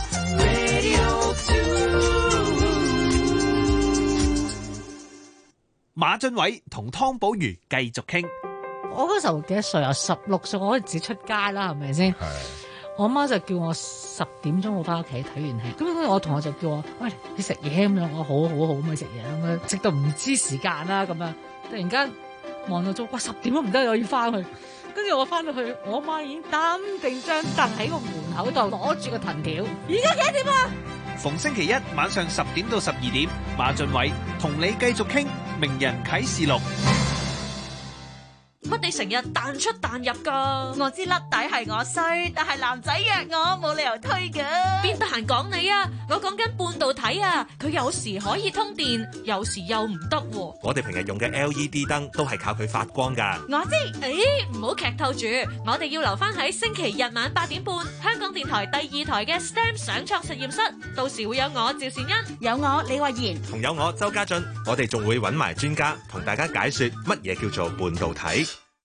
馬俊偉同湯寶如繼續傾。 我嗰時候幾多歲啊？十六歲，我可以自己出街啦，係咪先？我媽就叫我十點鐘我翻屋企睇完戲，咁我同學就叫我，喂，你食嘢咁樣，我好好好咁去食嘢咁樣，食到唔知時間啦咁樣，突然間望到鐘，哇十點都唔得，我要翻去，跟住我翻到去，我媽已經擔定張凳喺個門口度攞住個藤條，而家幾點啊？ 逢星期一晚上十點到十二點，馬俊偉同你繼續傾名人啟示錄。 乜你成日彈出彈入噶？ 我知甩底係我衰，但係男仔約我冇理由推㗎。 邊得閒講你啊？我講緊半導體啊，佢有時可以通電，有時又唔得。 我哋平日用嘅 L E D 燈都係靠佢發光㗎。 我知， 誒，唔好劇透住，我哋要留翻喺星期日晚八點半，香港電台第二台嘅 S T E M 想創實驗室，到時會有我趙善恩， 有我李慧妍， 同有我周家俊，我哋仲會揾埋專家同大家解說乜嘢叫做半導體。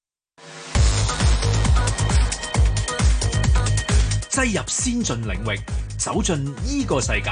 擠入先進領域，走進依個世界。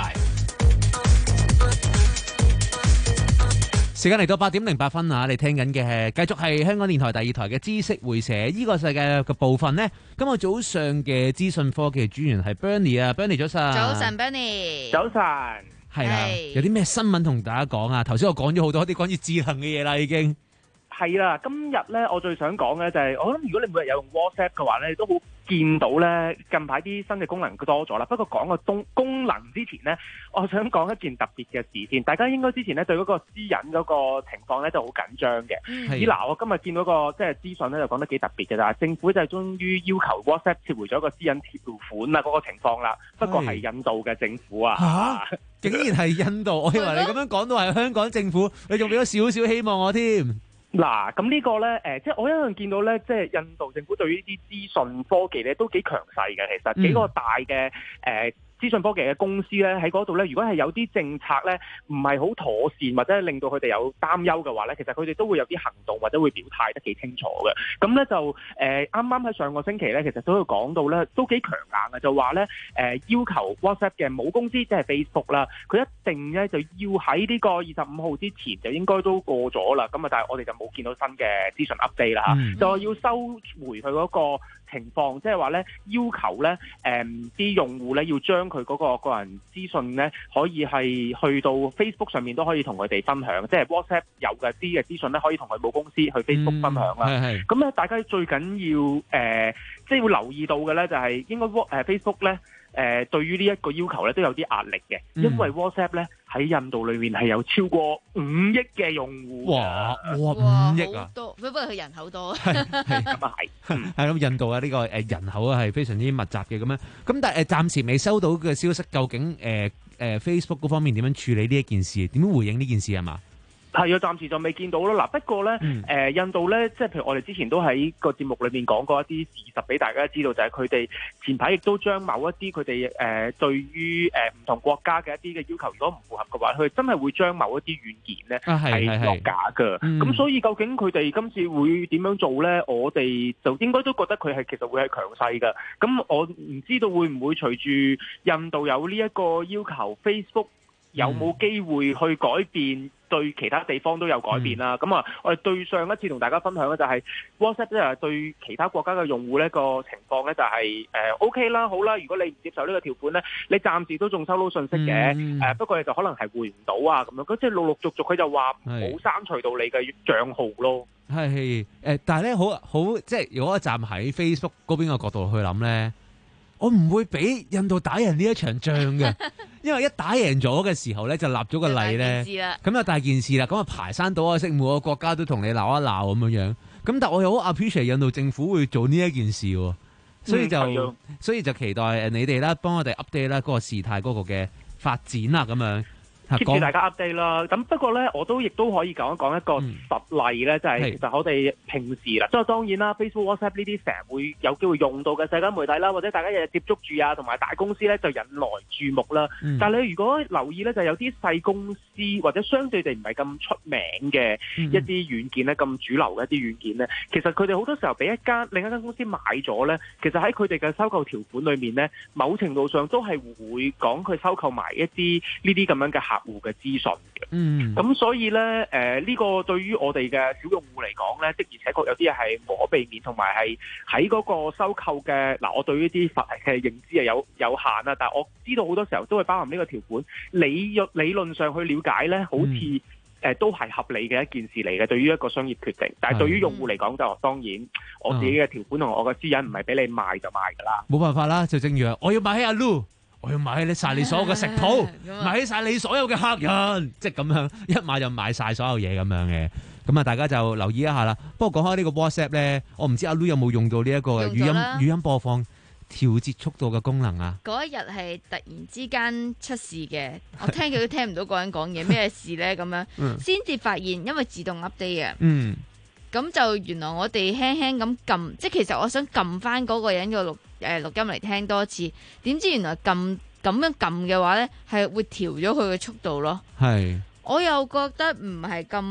時間嚟到八點零八分啊！你聽緊嘅係繼續係香港電台第二台嘅知識會社依個世界嘅部分呢。今日早上嘅資訊科技專員係 Bernie 啊 ，Bernie 早晨。 早晨 Bernie。 早晨。 係啦，有啲咩新聞同大家講啊？頭先我講咗好多啲關於智能嘅嘢啦，已經。 係啦，今日咧我最想講嘅就係、是，我諗如果你每日有用 WhatsApp 嘅話咧，你都好見到咧近排啲新嘅功能多咗啦。不過講個功功能之前咧，我想講一件特別嘅事先。大家應該之前咧對嗰個私隱嗰個情況咧就好緊張嘅。咦嗱、嗯，我今日見到個即係資訊咧就講得幾特別嘅咋。政府就係終於要求 WhatsApp 撤回咗個私隱條款啦，嗰、那個情況啦。不過係印度嘅政府啊。 嚇！竟然係印度，我以為你咁樣講到係香港政府，你仲俾咗少少希望我添。 嗱，咁呢個咧，誒、呃，即係我一樣見到咧，即係印度政府對於呢啲資訊科技咧都幾強勢嘅，其實幾個大嘅誒。呃資訊科技嘅公司咧喺嗰度咧，如果係有啲政策咧唔係好妥善，或者令到佢哋有擔憂嘅話咧，其實佢哋都會有啲行動或者會表態得幾清楚嘅。咁咧就誒啱啱喺上個星期咧，其實都有講到咧，都幾強硬嘅，就話咧誒要求 WhatsApp 嘅母公司即係 Facebook 啦，佢一定咧就要喺呢個二十五號之前就應該都過咗啦。咁啊，但係我哋就冇見到新嘅資訊 update 啦嚇，嗯、就要收回佢嗰個情況，即係話咧要求咧誒啲用戶咧要將佢嗰個個人資訊咧，可以係去到 Facebook 上面都可以同佢哋分享，即係 WhatsApp 有嘅啲嘅資訊咧，可以同佢母公司去 Facebook 分享啦。咁咧、嗯，大家最緊要誒、呃，即係要留意到嘅咧，就係應該 What 誒 Facebook 咧。誒、呃、對於呢一個要求咧都有啲壓力嘅，嗯、因為 WhatsApp 咧喺印度裏面係有超過五億嘅用戶。哇哇五億啊！ 多，不過佢人口多。 係咁啊係，係咁印度啊呢個誒人口係非常之密集嘅咁樣。咁但係誒暫時未收到嘅消息，究竟誒誒、呃、Facebook 嗰方面點樣處理呢一件事？點樣回應呢件事係嘛？ 係啊，暫時就未見到咯。嗱，不過咧，誒、嗯呃、印度咧，即係譬如我哋之前都喺個節目裏面講過一啲事實俾大家知道，就係佢哋前排亦都將某一啲佢哋誒對於誒唔同國家嘅一啲嘅要求，如果唔符合嘅話，佢真係會將某一啲軟件咧係落架㗎。咁所以究竟佢哋今次會點樣做咧？我哋就應該都覺得佢係其實會係強勢㗎。咁我唔知道會唔會隨住印度有呢一個要求 ，Facebook 有冇機會去改變？對其他地方都有改變啦，咁啊、嗯，我哋對上一次同大家分享嘅就係 WhatsApp 咧，係對其他國家嘅用戶呢個情況咧就係誒 OK 啦，好啦，如果你唔接受呢個條款咧，你暫時都仲收到信息嘅，誒、嗯呃、不過你就可能係回唔到啊咁樣，咁即係陸陸續續佢就話冇刪除到你嘅帳號咯。 係誒，但係咧好好即係如果我站喺 Facebook 嗰邊嘅角度去諗咧。我唔會俾印度打贏呢一場仗嘅，因為一打贏咗嘅時候咧，就立咗個例咧，咁就大件事啦。咁啊排山倒海式，每個國家都同你鬧一鬧咁樣樣。咁但係我又好 appreciate 印度政府會做呢一件事，所以就、嗯、所以就期待誒你哋啦，幫我哋 update 啦嗰個事態嗰個嘅發展啦咁樣。 keep 住大家 update 啦，咁不過咧，我都亦都可以講一講一個實例咧，嗯、就係其實我哋平時啦，即係當然啦 ，Facebook、WhatsApp 呢啲成日會有機會用到嘅社交媒體啦，或者大家日日接觸住啊，同埋大公司咧就引來注目啦。嗯、但係你如果留意咧，就有啲細公司或者相對地唔係咁出名嘅一啲軟件咧，咁、嗯、主流嘅一啲軟件咧，其實佢哋好多時候俾一間另一間公司買咗咧，其實喺佢哋嘅收購條款裏面咧，某程度上都係會講佢收購埋一啲呢啲咁樣嘅客戶嘅資訊嘅，嗯，咁所以咧，誒、呃、呢、這個對於我哋嘅小用戶嚟講咧，的而且確有啲嘢係無可避免，同埋係喺嗰個收購嘅嗱，我對呢啲法例嘅認知係有有限啦，但係我知道好多時候都會包含呢個條款，理理論上去了解咧，好似誒、嗯呃、都係合理嘅一件事嚟嘅，對於一個商業決定，但係對於用戶嚟講就當然，我自己嘅條款同我嘅私隱唔係俾你賣就賣噶啦， 冇辦法啦，就正如我要買喺阿 Lu。我要買起晒你所有嘅食譜，買起晒你所有嘅客人，即係咁樣一買就買晒所有嘢咁樣嘅。 咁啊，大家就留意一下啦。不過講開呢個 WhatsApp 咧，我唔知阿 Lu 有冇用到呢一個語音語音播放調節速度嘅功能啊？ 嗰一日係突然之間出事嘅，我聽佢都聽唔到個人講嘢，咩事咧咁樣，先至、嗯、發現因為自動 update 啊。嗯。咁就原來我哋輕輕咁撳，即係其實我想撳翻嗰個人嘅錄誒錄音嚟聽多次，點知原來撳咁樣撳嘅話咧，係會調咗佢嘅速度咯。係。我又覺得唔係咁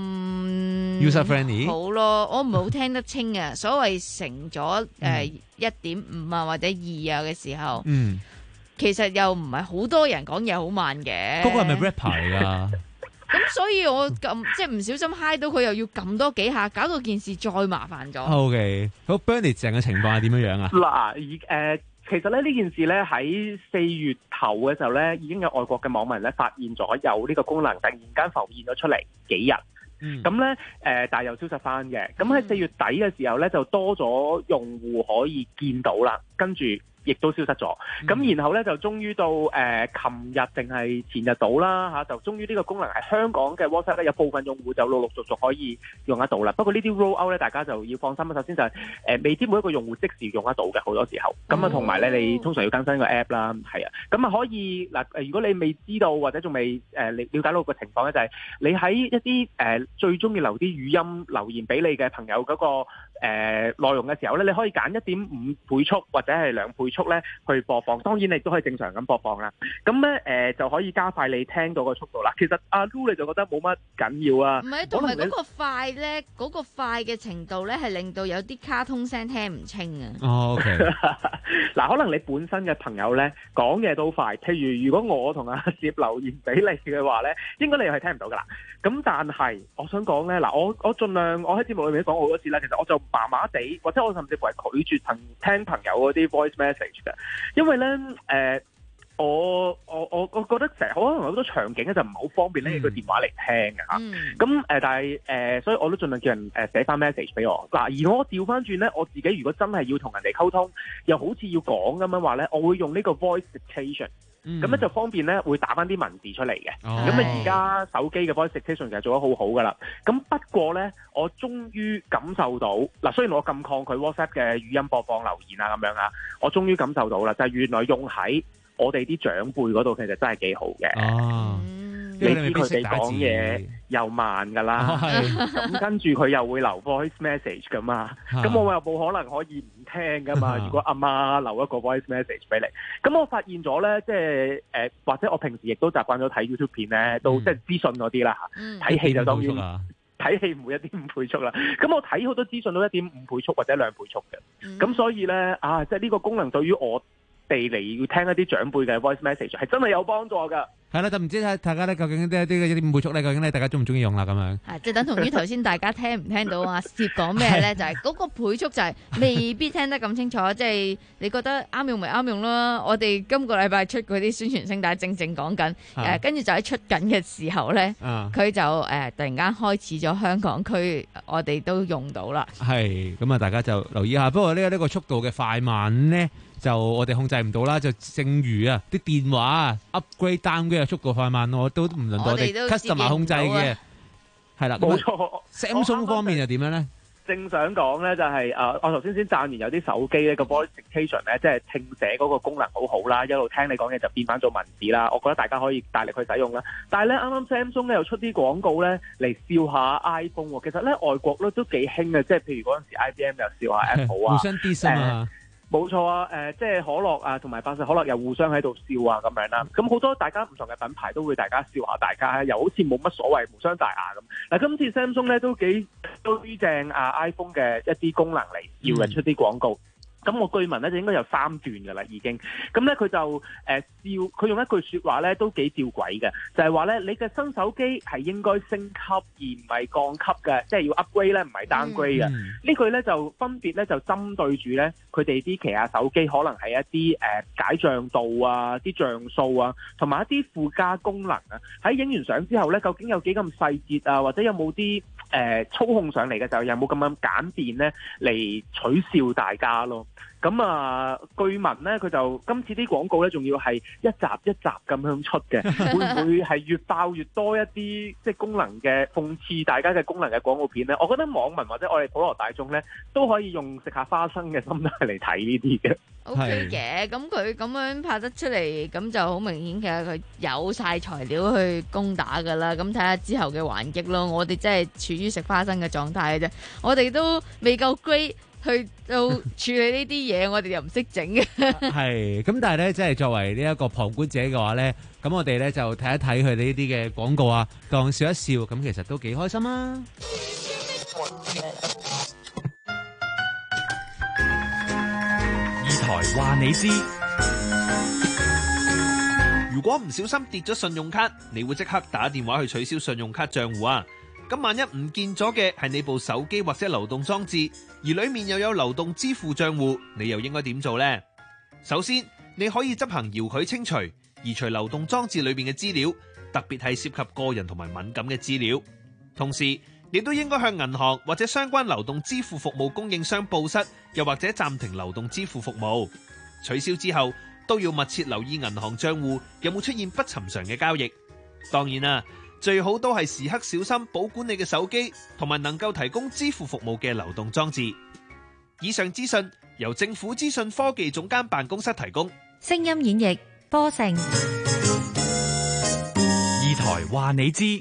user friendly 好咯，我唔係好聽得清啊。所謂成咗誒一點五啊或者二啊嘅時候，嗯，其實又唔係好多人講嘢好慢嘅。 嗰個係咪 rapper 嚟㗎？ 咁所以我撳即係唔小心嗨到佢，又要撳多幾下，搞到件事再麻煩咗。 O K， 好 Bernie 成嘅情況係點樣樣啊？ 嗱，而誒其實咧呢件事咧喺四月頭嘅時候咧，已經有外國嘅網民咧發現咗有呢個功能，突然間浮現咗出嚟幾日。咁咧誒，但係又消失翻嘅。咁喺四月底嘅時候咧，就多咗用戶可以見到啦，跟住亦都消失咗。咁、嗯、然後咧就終於到誒琴日定係前日到啦嚇，就終於呢個功能係香港嘅 WhatsApp 咧有部分用戶就陸陸續續可以用得到啦。不過呢啲 roll out 咧，大家就要放心啦。首先就係、是、誒、呃、未必每一個用戶即時用得到嘅，好多時候。咁啊同埋咧，你通常要更新個 app 啦，係啊。咁啊可以嗱誒，如果你未知道或者仲未誒了解到個情況咧，就係、是、你喺一啲誒、呃、最中意留啲語音留言俾你嘅朋友嗰、那個誒、呃、內容嘅時候咧，你可以揀一點五倍速或者係兩倍速咧去播放，當然你都可以正常咁播放啦。咁咧誒就可以加快你聽到個速度啦。其實阿 Lu 你就覺得冇乜緊要啊？ 唔係，同埋嗰個快咧，嗰、嗰個快嘅程度咧，係令到有啲卡通聲聽唔清啊。哦 OK。 嗱，可能你本身嘅朋友咧講嘢都快，譬如如果我同阿攝留言俾你嘅話咧，應該你係聽唔到噶啦。咁但係我想講咧，嗱，我我盡量我喺節目裏面講好多次啦，其實我就麻麻地，或者我甚至乎係拒絕朋聽朋友嗰啲 voice message 嘅，因為咧誒、呃，我我我我覺得成日可能好多場景咧就唔係好方便拎起個電話嚟聽嘅嚇。咁誒、嗯，但係誒、呃，所以我都盡量叫人誒寫翻 message 俾我。嗱，而我調翻轉咧，我自己如果真係要同人哋溝通，又好似要講咁樣話咧，我會用呢個 voice dictation。咁咧、嗯、就方便咧，會打翻啲文字出嚟嘅。咁啊、哦，而家手機嘅 voice dictation 其實做得好好噶啦。咁不過咧，我終於感受到嗱，雖然我咁抗拒 WhatsApp 嘅語音播放留言啊咁樣啊，我終於感受到啦，就係、是、原來用喺我哋啲長輩嗰度，其實真係幾好嘅。哦，你知佢哋講嘢又慢噶啦，咁、哦、跟住佢又會留 voice message 噶嘛，咁、啊、我又冇可能可以唔聽噶嘛。如果阿媽留一個 voice message 俾你，咁我發現咗咧，即係誒、呃，或者我平時亦都習慣咗睇 YouTube 片咧，都、嗯、即係資訊嗰啲啦嚇，睇、嗯、戲就當然睇、嗯、戲唔會一點五倍速啦。咁我睇好多資訊都一點五倍速或者兩倍速嘅，咁、嗯、所以咧啊，即係呢個功能對於我哋嚟要聽一啲長輩嘅 voice message 係真係有幫助㗎。係啦，就唔知睇大家咧，究竟啲啲一啲五倍速咧，究竟咧大家中唔中意用啦咁樣。係，即係等同於頭先大家聽唔聽到啊？攝講咩咧？就係嗰個倍速就係未必聽得咁清楚，即係你覺得啱用咪啱用咯。我哋今個禮拜出嗰啲宣傳聲帶正正講緊，誒跟住就喺出緊嘅時候咧，佢就誒突然間開始咗香港區，我哋都用到啦。係，咁啊大家就留意下。不過呢個呢個速度嘅快慢咧，就我哋控制唔到啦，就正如啊啲電話啊 upgrade downgrade 嘅速度快慢，我都唔輪到我哋 customer 控制嘅，係啦，冇錯。Samsung 方面又點樣咧？正想講咧就係、是、誒、呃，我頭先先讚完有啲手機咧個 voice dictation 咧，即係聽寫嗰個功能好好啦，一路聽你講嘢就變翻做文字啦。我覺得大家可以大力去使用啦。但係咧啱啱 Samsung 咧又出啲廣告咧嚟笑下 iPhone 喎。其實咧外國咧都幾興嘅，即係譬如嗰陣時 I B M 又笑下 Apple 啊，互相 diss 啊嘛。冇錯啊，誒、呃，即係可樂啊，同埋百事可樂又互相喺度笑啊，咁樣啦。咁好多大家唔同嘅品牌都會大家笑下大家，又好似冇乜所謂，互相大牙咁。嗱，今次 Samsung 咧都幾推正啊 iPhone 嘅一啲功能嚟笑嘅，出啲廣告。咁我據聞咧就應該有三段㗎啦，已經。咁咧佢就誒、呃、笑，佢用一句説話咧都幾吊詭嘅，就係話咧你嘅新手機係應該升級而唔係降級嘅，即係要 upgrade 咧唔係 downgrade 嘅。嗯、呢句咧就分別咧就針對住咧佢哋啲旗下手機可能係一啲誒、呃、解像度啊、啲像素啊，同埋一啲附加功能啊。喺影完相之後咧，究竟有幾咁細節啊，或者有冇啲誒操控上嚟嘅時候有冇咁樣簡便咧嚟取笑大家咯？ 咁啊，據聞咧，佢就今次啲廣告咧，仲要係一集一集咁樣出嘅，會唔會係越爆越多一啲即係功能嘅諷刺大家嘅功能嘅廣告片咧？我覺得網民或者我哋普羅大眾咧，都可以用食下花生嘅心態嚟睇呢啲嘅。 O K 嘅，咁佢咁樣拍得出嚟，咁就好明顯嘅，佢有晒材料去攻打噶啦。咁睇下之後嘅還擊咯。我哋真係處於食花生嘅狀態嘅啫，我哋都未夠 great 去到處理呢啲嘢，我哋又唔識整嘅。 係，咁但係咧，即係作為呢一個旁觀者嘅話咧，咁我哋咧就睇一睇佢哋呢啲嘅廣告啊，當笑一笑，咁其實都幾開心啊！ 二台話你知，如果唔小心跌咗信用卡，你會即刻打電話去取消信用卡賬戶啊！咁萬一唔見咗嘅係你部手機或者流動裝置，而裏面又有流動支付賬戶，你又應該點做呢？首先，你可以執行遙距清除，移除流動裝置裏面嘅資料，特別係涉及個人同埋敏感嘅資料。同時，亦都應該向銀行或者相關流動支付服務供應商報失，又或者暫停流動支付服務。取消之後，都要密切留意銀行賬戶有冇出現不尋常嘅交易。當然啦，最好都係時刻小心保管你嘅手機，同埋能夠提供支付服務嘅流動裝置。以上資訊由政府資訊科技總監辦公室提供。 聲音演繹波成。 二台話你知，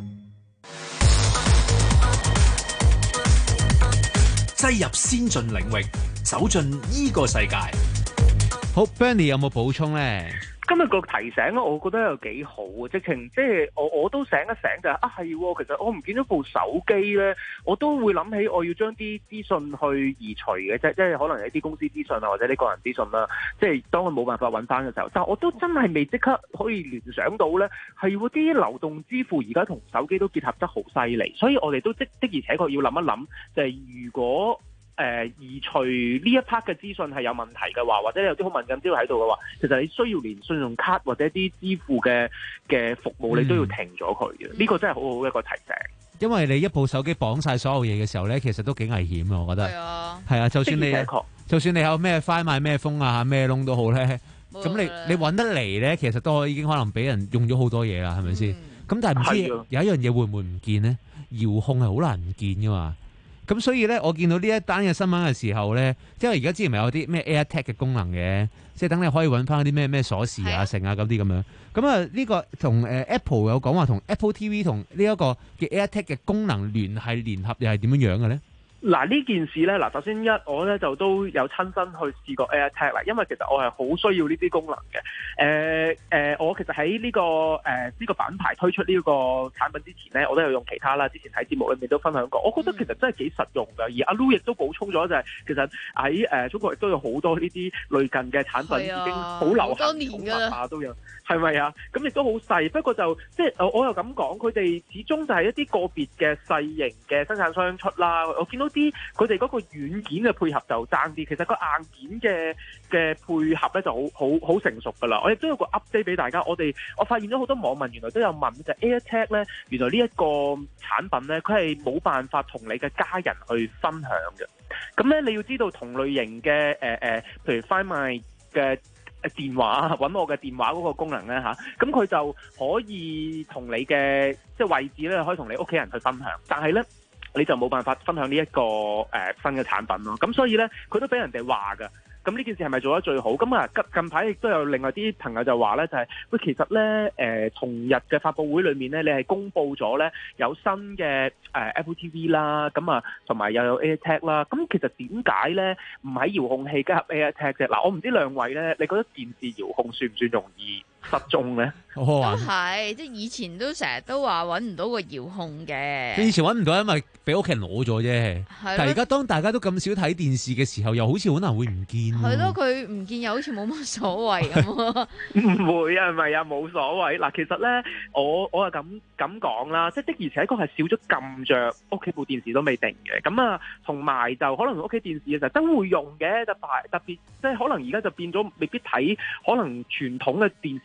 擠入先進領域，走進呢個世界。 好 ，Bernie 有冇補充咧？ 今日個提醒咧，我覺得又幾好啊！直情即係我我都醒一醒就係啊，係喎，其實我唔見咗部手機咧，我都會諗起我要將啲資訊去移除嘅啫，即係可能係啲公司資訊啊，或者啲個人資訊啦。即係當佢冇辦法揾翻嘅時候，但係我都真係未即刻可以聯想到咧，係喎，啲流動支付而家同手機都結合得好犀利，所以我哋都的的而且確要諗一諗，就係如果誒、呃、移除呢一 part 嘅資訊係有問題嘅話，或者有啲好敏感資料喺度嘅話，其實你需要連信用卡或者啲支付嘅嘅服務，你都要停咗佢嘅。呢、嗯、個真係好好一個提醒。因為你一部手機綁晒所有嘢嘅時候咧，其實都幾危險啊！我覺得係啊，係啊，就算你就算你有咩 Find My 咩風啊咩窿都好咧，咁你你揾得嚟咧，其實都已經可能俾人用咗好多嘢啦，係咪先？咁、嗯、但係唔知有一樣嘢會唔會唔見呢？遙控係好難唔見噶嘛。咁所以咧，我見到呢一單嘅新聞嘅時候咧，即係而家之前咪有啲咩 AirTag 嘅功能嘅，即係等你可以揾翻啲咩咩鎖匙啊、剩啊咁啲咁樣。咁啊，呢個同誒 Apple 有講話同 Apple T V 同呢一個嘅 AirTag 嘅功能聯繫聯合又係點樣樣嘅咧？嗱呢件事咧，嗱首先一我咧就都有親身去試過 AirTag 啦，因為其實我係好需要呢啲功能嘅。誒、呃、誒、呃，我其實喺呢、這個誒呢、呃這個品牌推出呢個產品之前咧，我都有用其他啦。之前喺節目裏面都分享過，我覺得其實真係幾實用㗎。而阿 Lu 亦都補充咗就係、是，其實喺誒、呃、中國亦都有好多呢啲類近嘅產品已經好流行，多年㗎啦，都有係咪啊？咁亦都好細，不過就即係我我又咁講，佢哋始終就係一啲個別嘅細型嘅生產商出啦。我見到啲佢哋嗰個軟件嘅配合就爭啲，其實個硬件嘅嘅配合咧就好好好成熟噶啦。我亦都有個 update 俾大家，我哋我發現咗好多網民原來都有問，就係 AirTag 咧，原來呢一個產品咧，佢係冇辦法同你嘅家人去分享嘅。咁咧你要知道同類型嘅誒誒，譬如 Find My 嘅電話揾我嘅電話嗰個功能咧嚇，咁佢就可以同你嘅即係位置咧，可以同你屋企人去分享，但係咧，你就冇辦法分享呢、這、一個誒、呃、新嘅產品咯，咁所以咧佢都俾人哋話㗎。咁呢件事係咪做得最好？咁啊近近排亦都有另外啲朋友就話咧，就係、是、喂，其實咧誒、呃、同日嘅發佈會裏面咧，你係公佈咗咧有新嘅誒、呃、Apple T V 啦，咁啊同埋又有 AirTag 啦。咁其實點解咧唔喺遙控器加入 AirTag 啫？嗱，我唔知兩位咧，你覺得電視遙控算唔算容易失蹤咧？ 都係，即係以前都成日都話揾唔到個遙控嘅。 以前揾唔到，因為俾屋企人攞咗啫。但係而家當大家都咁少睇電視嘅時候，又好似可能會唔見。 係咯，佢唔見又好似冇乜所謂咁。 唔會啊，係咪啊？冇所謂。嗱，其實咧，我我係咁咁講啦，即係的而且確係少咗撳着屋企部電視都未定嘅。咁啊，同埋就可能屋企電視嘅時候都會用嘅，特別特別即係可能而家就變咗未必睇可能傳統嘅電視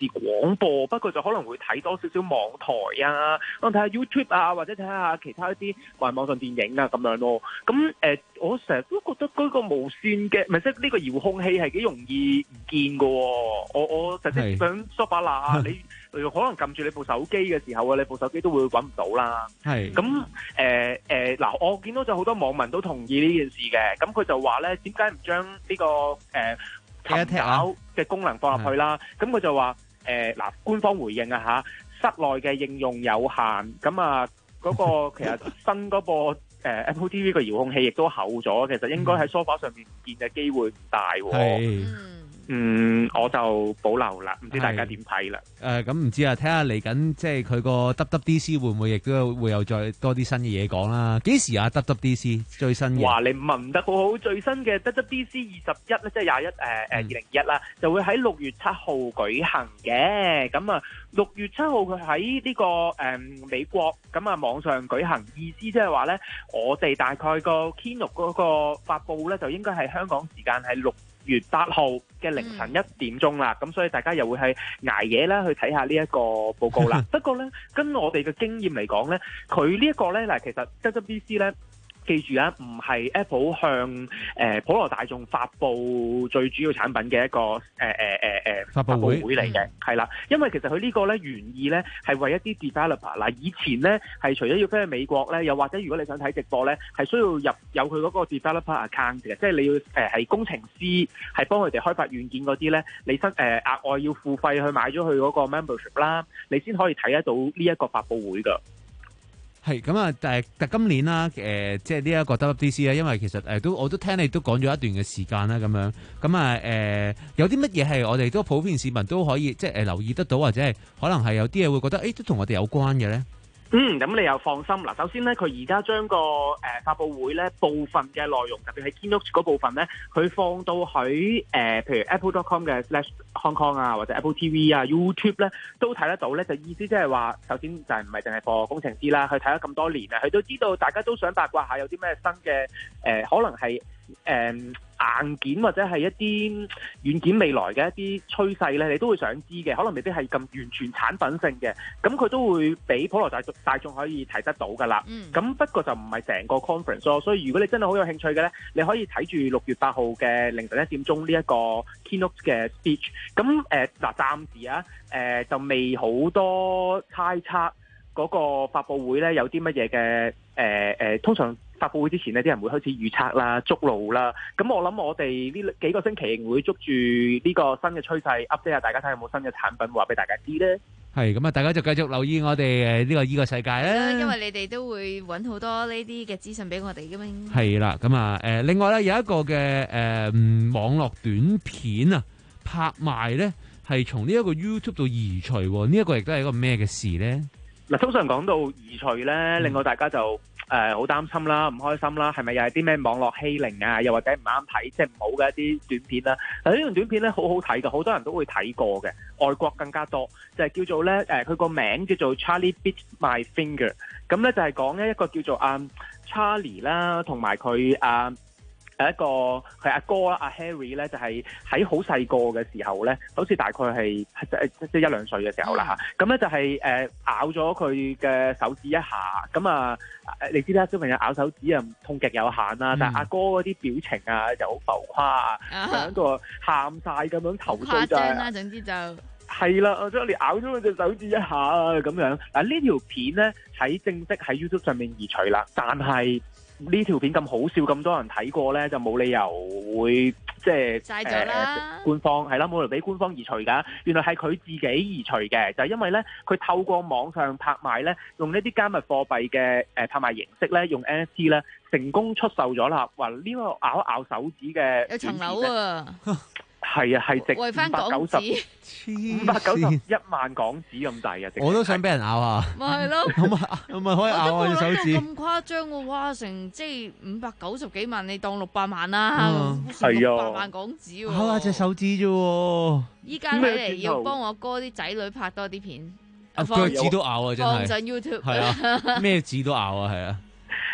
視廣播，不過就可能會睇多少少網台啊，可能睇下 YouTube 啊，或者睇下其他一啲或網上電影啊咁樣咯。咁誒、呃，我成日都覺得嗰個無線嘅，唔係即係呢個遙控器係幾容易唔見㗎喎。我我實際上梳化啦，你可能撳住你部手機嘅時候啊，你部手機都會揾唔到啦。係咁誒誒嗱，我見到就好多網民都同意呢件事嘅，咁佢就話咧，點解唔將呢個誒尋找嘅功能放入去啦？咁佢就話誒嗱，官方回應啊嚇，室內嘅應用有限，咁啊嗰個其實新嗰個。誒、uh, Apple T V 個遙控器亦都厚咗，其實應該喺梳化上面唔見嘅機會唔大喎。嗯，我就保留啦，唔知大家點睇啦？ 誒，咁唔知啊，睇下嚟緊即係佢個 W W D C 會唔會亦都會有再多啲新嘅嘢講啦？幾時啊 W W D C 最新嘅？哇， 你問得好好，最新嘅 W W D C 二十一咧，即係廿一誒誒二零二一啦，就會喺六月七號舉行嘅。咁啊，六月七號佢喺呢個誒、呃、美國咁啊網上舉行，意思即係話咧，我哋大概個 Keynote 嗰個發佈咧，就應該係香港時間係六月八號嘅凌晨一點鐘啦，咁、嗯、所以大家又會係捱夜啦，去睇下呢一個報告啦。不過咧，跟我哋嘅經驗嚟講咧，佢呢一個咧嗱，其實 W W D C 咧。記住啊，唔係 Apple 向誒、呃、普羅大眾發布最主要產品嘅一個誒誒誒誒發布會嚟嘅，係啦、嗯，因為其實佢呢個咧原意咧係為一啲 developer 嗱，以前咧係除咗要飛去美國咧，又或者如果你想睇直播咧，係需要入有佢嗰個 developer account 嘅，即係你要誒係、呃、工程師係幫佢哋開發軟件嗰啲咧，你新誒、呃、額外要付費去買咗佢嗰個 membership 啦，你先可以睇得到呢一個發布會㗎。 係咁啊！但係但今年啦，誒、呃，即係呢一個 W W D C 咧，因為其實誒都我都聽你都講咗一段嘅時間啦，咁樣咁啊誒，有啲乜嘢係我哋都普遍市民都可以即係誒留意得到，或者係可能係有啲嘢會覺得誒、欸、都同我哋有關嘅咧。 嗯，咁你又放心嗱。首先咧，佢而家將個誒、呃、發佈會咧部分嘅內容，特別係 Keynote 嗰部分咧，佢放到喺誒、呃，譬如 apple dot com 嘅 slash Hong Kong 啊，或者 Apple T V 啊、YouTube 咧，都睇得到咧。就意思即係話，首先就係唔係淨係課工程師啦，佢睇咗咁多年啊，佢都知道大家都想八卦下有啲咩新嘅誒、呃，可能係誒、呃、硬件或者係一啲軟件未來嘅一啲趨勢咧，你都會想知嘅。可能未必係咁完全產品性嘅，咁佢都會俾普羅大眾大眾可以睇得到噶啦。咁、嗯、不過就唔係成個 conference 咯，所以如果你真係好有興趣嘅咧，你可以睇住六月八號嘅凌晨一點鐘呢一個 keynote 嘅 speech。咁誒嗱，暫時啊誒、呃、就未好多猜測嗰個發佈會咧有啲乜嘢嘅誒誒，通常發佈會之前呢啲人會開始預測啦、捉路啦。咁我諗我哋呢幾個星期會捉住呢個新嘅趨勢 update 下大家，睇下有冇新嘅產品話俾大家知咧。係咁啊，大家就繼續留意我哋誒呢個呢個世界啦。 因為你哋都會揾好多呢啲嘅資訊俾我哋噶嘛。 係啦，咁啊誒，另外咧有一個嘅誒、呃、網絡短片啊拍賣咧，係從呢一個 YouTube 度移除，呢、這、一個亦都係一個咩嘅事咧？ 嗱，通常講到移除咧，令到大家就誒好擔心啦、唔開心啦，係咪又係啲咩網絡欺凌啊？又或者唔啱睇，即係唔好嘅一啲短片啦。嗱，呢段短片咧好好睇嘅，好多人都會睇過嘅，外國更加多。就係、是、叫做咧誒，佢個名叫做 Charlie Bit My Finger。咁咧就係講咧一個叫做啊 Charlie 啦，同埋佢啊。係一個佢阿哥啦，阿 Harry 咧就係喺好細個嘅時候咧，好似大概係即即一兩歲嘅時候啦嚇。咁咧就係誒咬咗佢嘅手指一下，咁啊你知啦，小朋友咬手指啊痛極有限啦，但係阿哥嗰啲表情啊就好浮誇啊，喺度喊晒咁樣投訴就係啦， 總之就係啦，我將你咬咗佢隻手指一下啊咁樣。嗱呢條片咧喺正式喺 YouTube 上面移除啦，但係呢條片咁好笑，咁多人睇過咧，就冇理由會即係嘥咗啦。 呃、官方係啦，冇理由俾官方移除㗎。原來係佢自己移除嘅，就係、是、因為咧，佢透過網上拍賣咧，用呢啲加密貨幣嘅誒拍賣形式咧，用 N F T 咧成功出售咗啦。話呢個咬一咬手指嘅有層樓啊！ 係啊，係值為翻港紙五百九十一萬港紙咁滯啊！ 我都想俾人咬啊！ 咪係咯， 咁啊，咁咪可以咬我隻手指？ 咁誇張喎！哇，成即係五百九十幾萬，你當六百萬啦， 係啊， 六百萬港紙喎！ 咬下隻手指啫喎！ 依家睇嚟要幫我哥啲仔女拍多啲片， 腳趾都咬啊！真係放上 YouTube 係啊，咩紙都咬啊，係啊！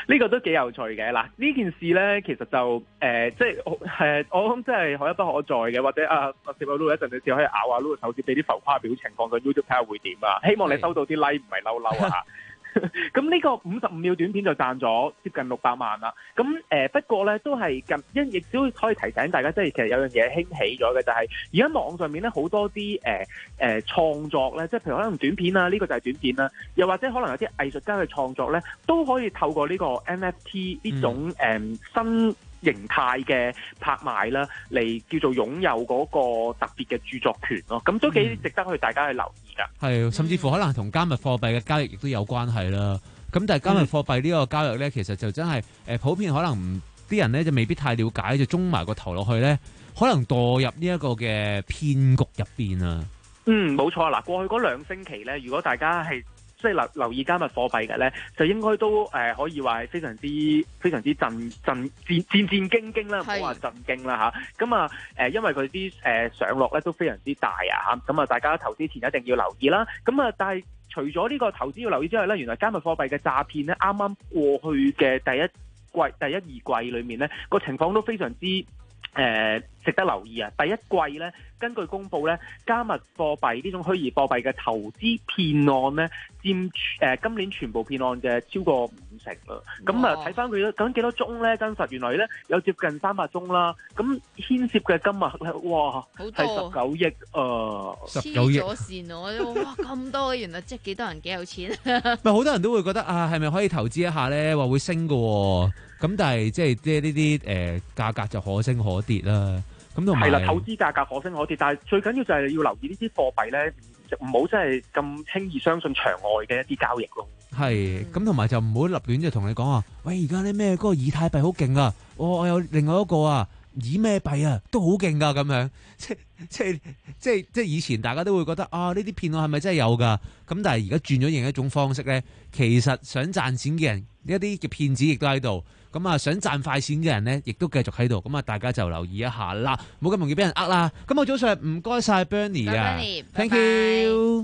呢個都幾有趣嘅。嗱，呢件事咧，其實就誒、呃，即係誒，我諗真係可一不可再嘅，或者啊，我攝錄一陣，你只可以咬下呢個手指，俾啲浮誇表情放上 YouTube 睇下會點啊！希望你收到啲 like，唔係嬲嬲啊！咁呢個五十五秒短片就賺咗接近六百萬啦。咁誒、呃、不過咧都係近，因亦都可以提醒大家，即係其實有樣嘢興起咗嘅，就係而家網上面咧好多啲誒誒創作咧，即係譬如可能短片啊，呢、這個就係短片啦，又或者可能有啲藝術家嘅創作咧，都可以透過呢個 N F T 呢種誒、嗯呃、新形態嘅拍賣啦，嚟叫做擁有嗰個特別嘅著作權咯。咁都幾值得去大家去留意㗎。 係，甚至乎可能同加密貨幣嘅交易亦都有關係啦。咁但係加密貨幣呢個交易咧，其實就真係誒普遍可能唔啲人咧就未必太了解，就中埋個頭落去咧，可能墮入呢一個嘅騙局入邊啊。嗯， 冇錯啦。過去嗰兩星期咧，如果大家係即係留留意加密貨幣嘅咧，就應該都誒、呃、可以話係非常之非常之震震戰戰戰兢兢啦，唔好話震驚啦嚇。咁啊誒，因為佢啲誒上落咧都非常之大啊嚇。咁啊，大家投資前一定要留意啦。咁啊，但係除咗呢個投資要留意之外咧，原來加密貨幣嘅詐騙咧，啱啱過去嘅第一季、第一二季裏面咧，個情況都非常之誒、呃、值得留意啊！第一季咧，根據公佈咧，加密貨幣呢種虛擬貨幣嘅投資騙案咧，佔誒、呃、今年全部騙案嘅超過五成啦。咁啊，睇翻佢究竟幾多宗咧？真實原來咧有接近三百宗啦。咁牽涉嘅金額咧，哇，係十九億啊！ 十九億，黐咗線我哇咁多，原來即係幾多人幾有錢。 咪好多人都會覺得啊，係咪可以投資一下咧？話會升㗎喎。咁但係即係即係呢啲誒價格就可升可跌啦。咁同埋係啦，投資價格可升可跌，但係最緊要就係要留意呢啲貨幣咧，唔好真係咁輕易相信場外嘅一啲交易咯。係，咁同埋就唔好立亂就同你講話，喂，而家咧咩嗰個以太幣好勁啊！我我有另外一個啊，以咩幣啊都好勁噶咁樣，即即即即以前大家都會覺得啊，呢啲騙案係咪真係有㗎？咁但係而家轉咗型一種方式咧，其實想賺錢嘅人一啲嘅騙子亦都喺度。咁啊，想賺快錢嘅人咧，亦都繼續喺度。咁啊，大家就留意一下啦，冇咁容易俾人呃啦。咁我早上唔該晒 Bernie 啊 ，Thank you。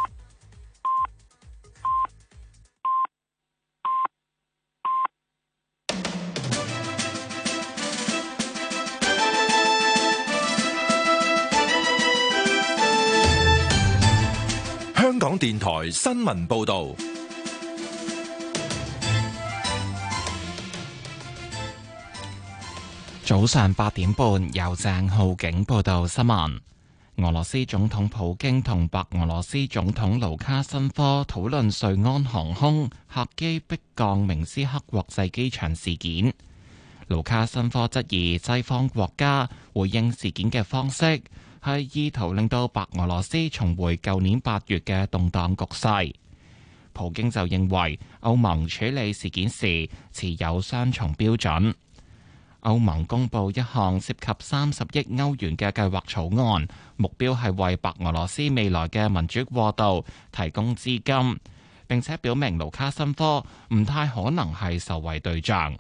香港電台新聞報導。 早上八點半，由鄭浩景報道新聞。俄羅斯總統普京同白俄羅斯總統盧卡申科討論瑞安航空客機迫降明斯克國際機場事件。盧卡申科質疑西方國家回應事件嘅方式係意圖令到白俄羅斯重回舊年八月嘅動盪局勢。普京就認為歐盟處理事件時持有雙重標準。歐盟公布一項涉及三十億歐元嘅計劃草案，目標係為白俄羅斯未來嘅民主過渡提供資金，並且表明盧卡申科唔太可能係受惠對象。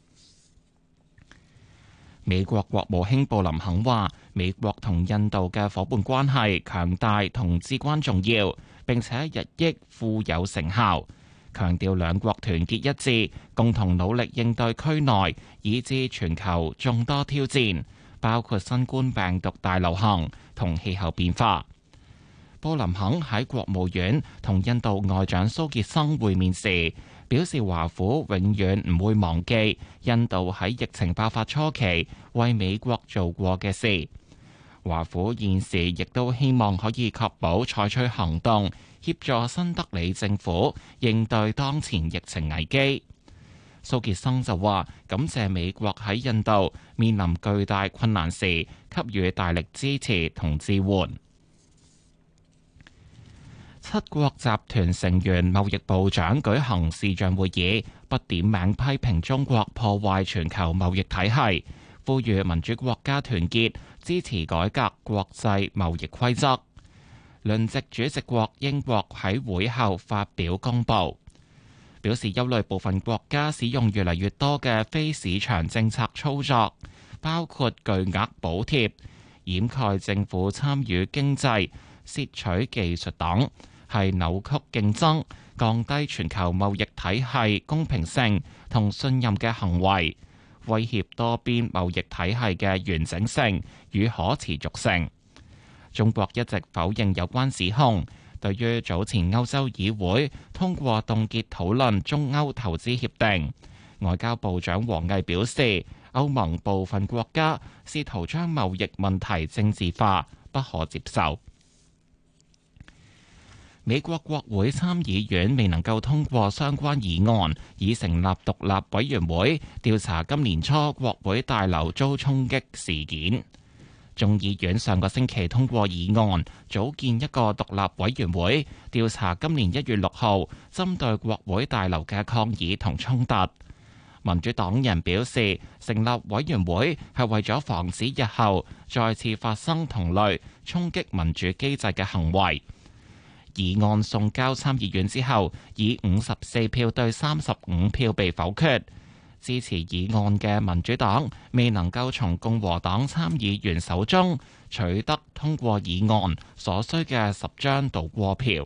美國國務卿布林肯話，美國同印度嘅夥伴關係強大同至關重要，並且日益富有成效。強調兩國團結一致，共同努力應對區內以至全球眾多挑戰，包括新冠病毒大流行同氣候變化。布林肯喺國務院同印度外長蘇傑生會面時表示，華府永遠唔會忘記印度喺疫情爆發初期為美國做過嘅事。華府現時亦都希望可以確保採取行動，協助新德里政府應對當前疫情危機。蘇傑生就話，感謝美國喺印度面臨巨大困難時給予大力支持同支援。七國集團成員貿易部長舉行視像會議，不點名批評中國破壞全球貿易體系，呼籲民主國家團結支持改革國際貿易規則。輪值主席國英國喺會後發表公報，表示憂慮部分國家使用越嚟越多嘅非市場政策操作，包括巨額補貼、掩蓋政府參與經濟、竊取技術等， 係扭曲競爭、降低全球貿易體系公平性同信任嘅行為，威脅多邊貿易體系嘅完整性與可持續性。中國一直否認有關指控。對於早前歐洲議會通過凍結討論中歐投資協定，外交部長王毅表示，歐盟部分國家試圖將貿易問題政治化，不可接受。美國國會參議院未能夠通過相關議案，以成立獨立委員會調查今年初國會大樓遭衝擊事件。眾議院上個星期通過議案，組建一個獨立委員會調查今年一月六號針對國會大樓嘅抗議同衝突。民主黨人表示，成立委員會係為咗防止日後再次發生同類衝擊民主機制嘅行為。議案送交參議院之後，以五十四票對三十五票被否決。支持議案嘅民主黨未能夠從共和黨參議員手中取得通過議案所需嘅十張倒過票。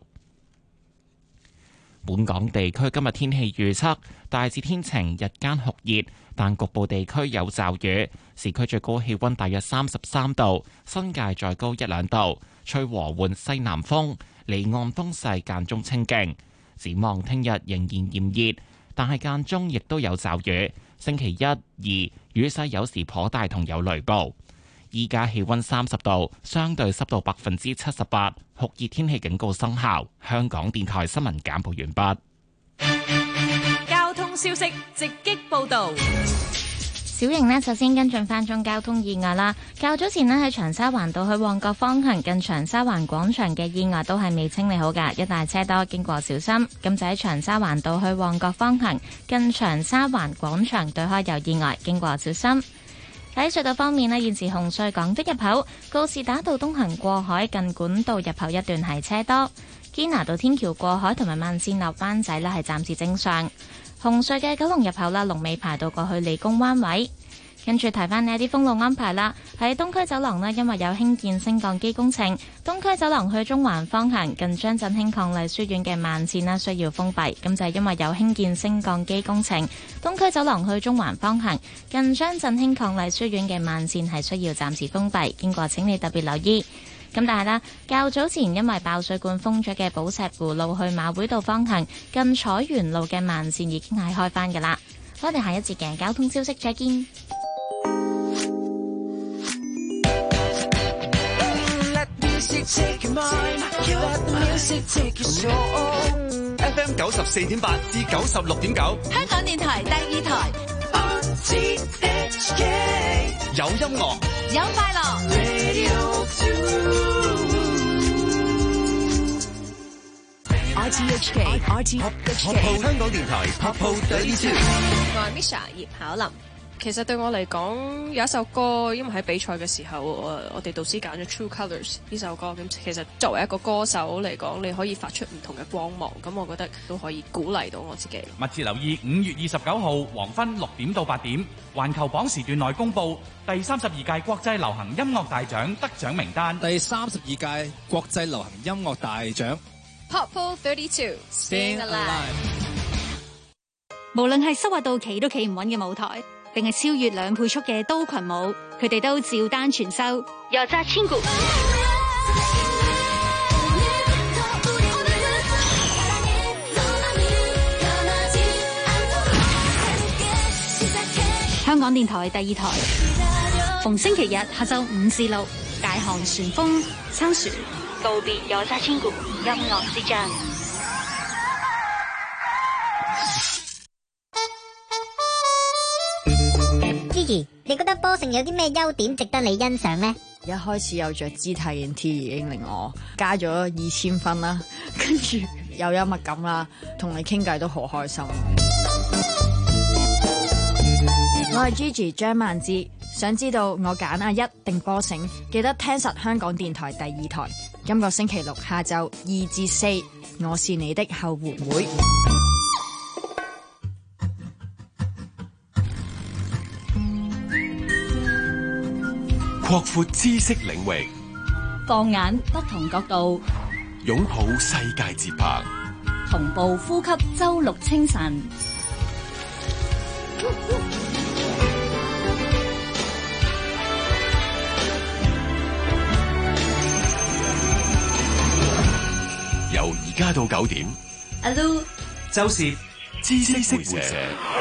本港地區今日天氣預測大致天晴，日間酷熱，但局部地區有驟雨。市區最高氣溫大約三十三度，新界再高一兩度，吹和緩西南風，離岸風勢間中清勁。展望聽日仍然炎熱，但係間中亦都有驟雨。星期一、二雨勢有時頗大，同有雷暴。依家氣溫三十度，相對濕度百分之七十八，酷熱天氣警告生效。香港電台新聞簡報完畢。交通消息直擊報道。 小瑩呢，首先跟進翻宗交通意外啦。較早前呢，喺長沙灣道去旺角方向近長沙灣廣場嘅意外都係未清理好㗎，一帶車多，經過小心。咁就喺長沙灣道去旺角方向近長沙灣廣場對開有意外，經過小心。喺隧道方面呢，現時紅隧港島入口告士打道東行過海近管道入口一段係車多，堅拿道天橋過海同埋慢線落灣仔呢係暫時正常。紅隧嘅九龍入口啦，龍尾排到過去理工灣位。跟住提翻呢啲封路安排啦，喺東區走廊呢，因為有興建升降機工程，東區走廊去中環方向近張振興伉儷書院嘅慢線呢需要封閉，咁就係因為有興建升降機工程，東區走廊去中環方向近張振興伉儷書院嘅慢線係需要暫時封閉，經過請你特別留意。咁但係啦，較早前因為爆水管封咗嘅寶石湖路去馬會道方向近彩園路嘅慢線已經係開返㗎喇。我哋下一節嘅交通消息再見。 F M 九十四點八至九十六點九， 香港電台第二台。 有音樂， 有快樂。 R T H K，R T H K， 香港電台 Pop Up thirty-two。 我係 Misha 葉巧琳。其實對我嚟講，有一首歌，因為喺比賽嘅時候，我我哋導師揀咗 True Colours 呢首歌。咁其實作為一個歌手嚟講，你可以發出唔同嘅光芒。咁我覺得都可以鼓勵到我自己。 密切留意五月二十九號黃昏六點到八點，環球榜時段內公佈第三十二屆國際流行音樂大獎得獎名單。 第三十二屆國際流行音樂大獎 Pop thirty-two Staying Alive。 無論係濕滑到企都企唔穩嘅舞台，定係超越兩倍速嘅刀群舞，佢哋都照單全收。又扎千古。香港電台第二台，逢星期日下晝五至六，大韓旋風秋樹告別又扎千古音樂之章。 你覺得波成有啲咩優點值得你欣賞呢？ 一開始有着姿態嘅 T 已經令我加咗二千分啦，跟住有幽默感啦，同你傾偈都好開心。我係 Gigi 張曼芝，想知道我揀阿一定波成，記得聽實香港電台第二台。今個星期六下晝二至四，我是你的後援會。 擴闊知識領域， 放眼不同角度， 擁抱世界節拍， 同步呼吸周六清晨。 由而家到九點， 阿 Lu 周攝知識會社。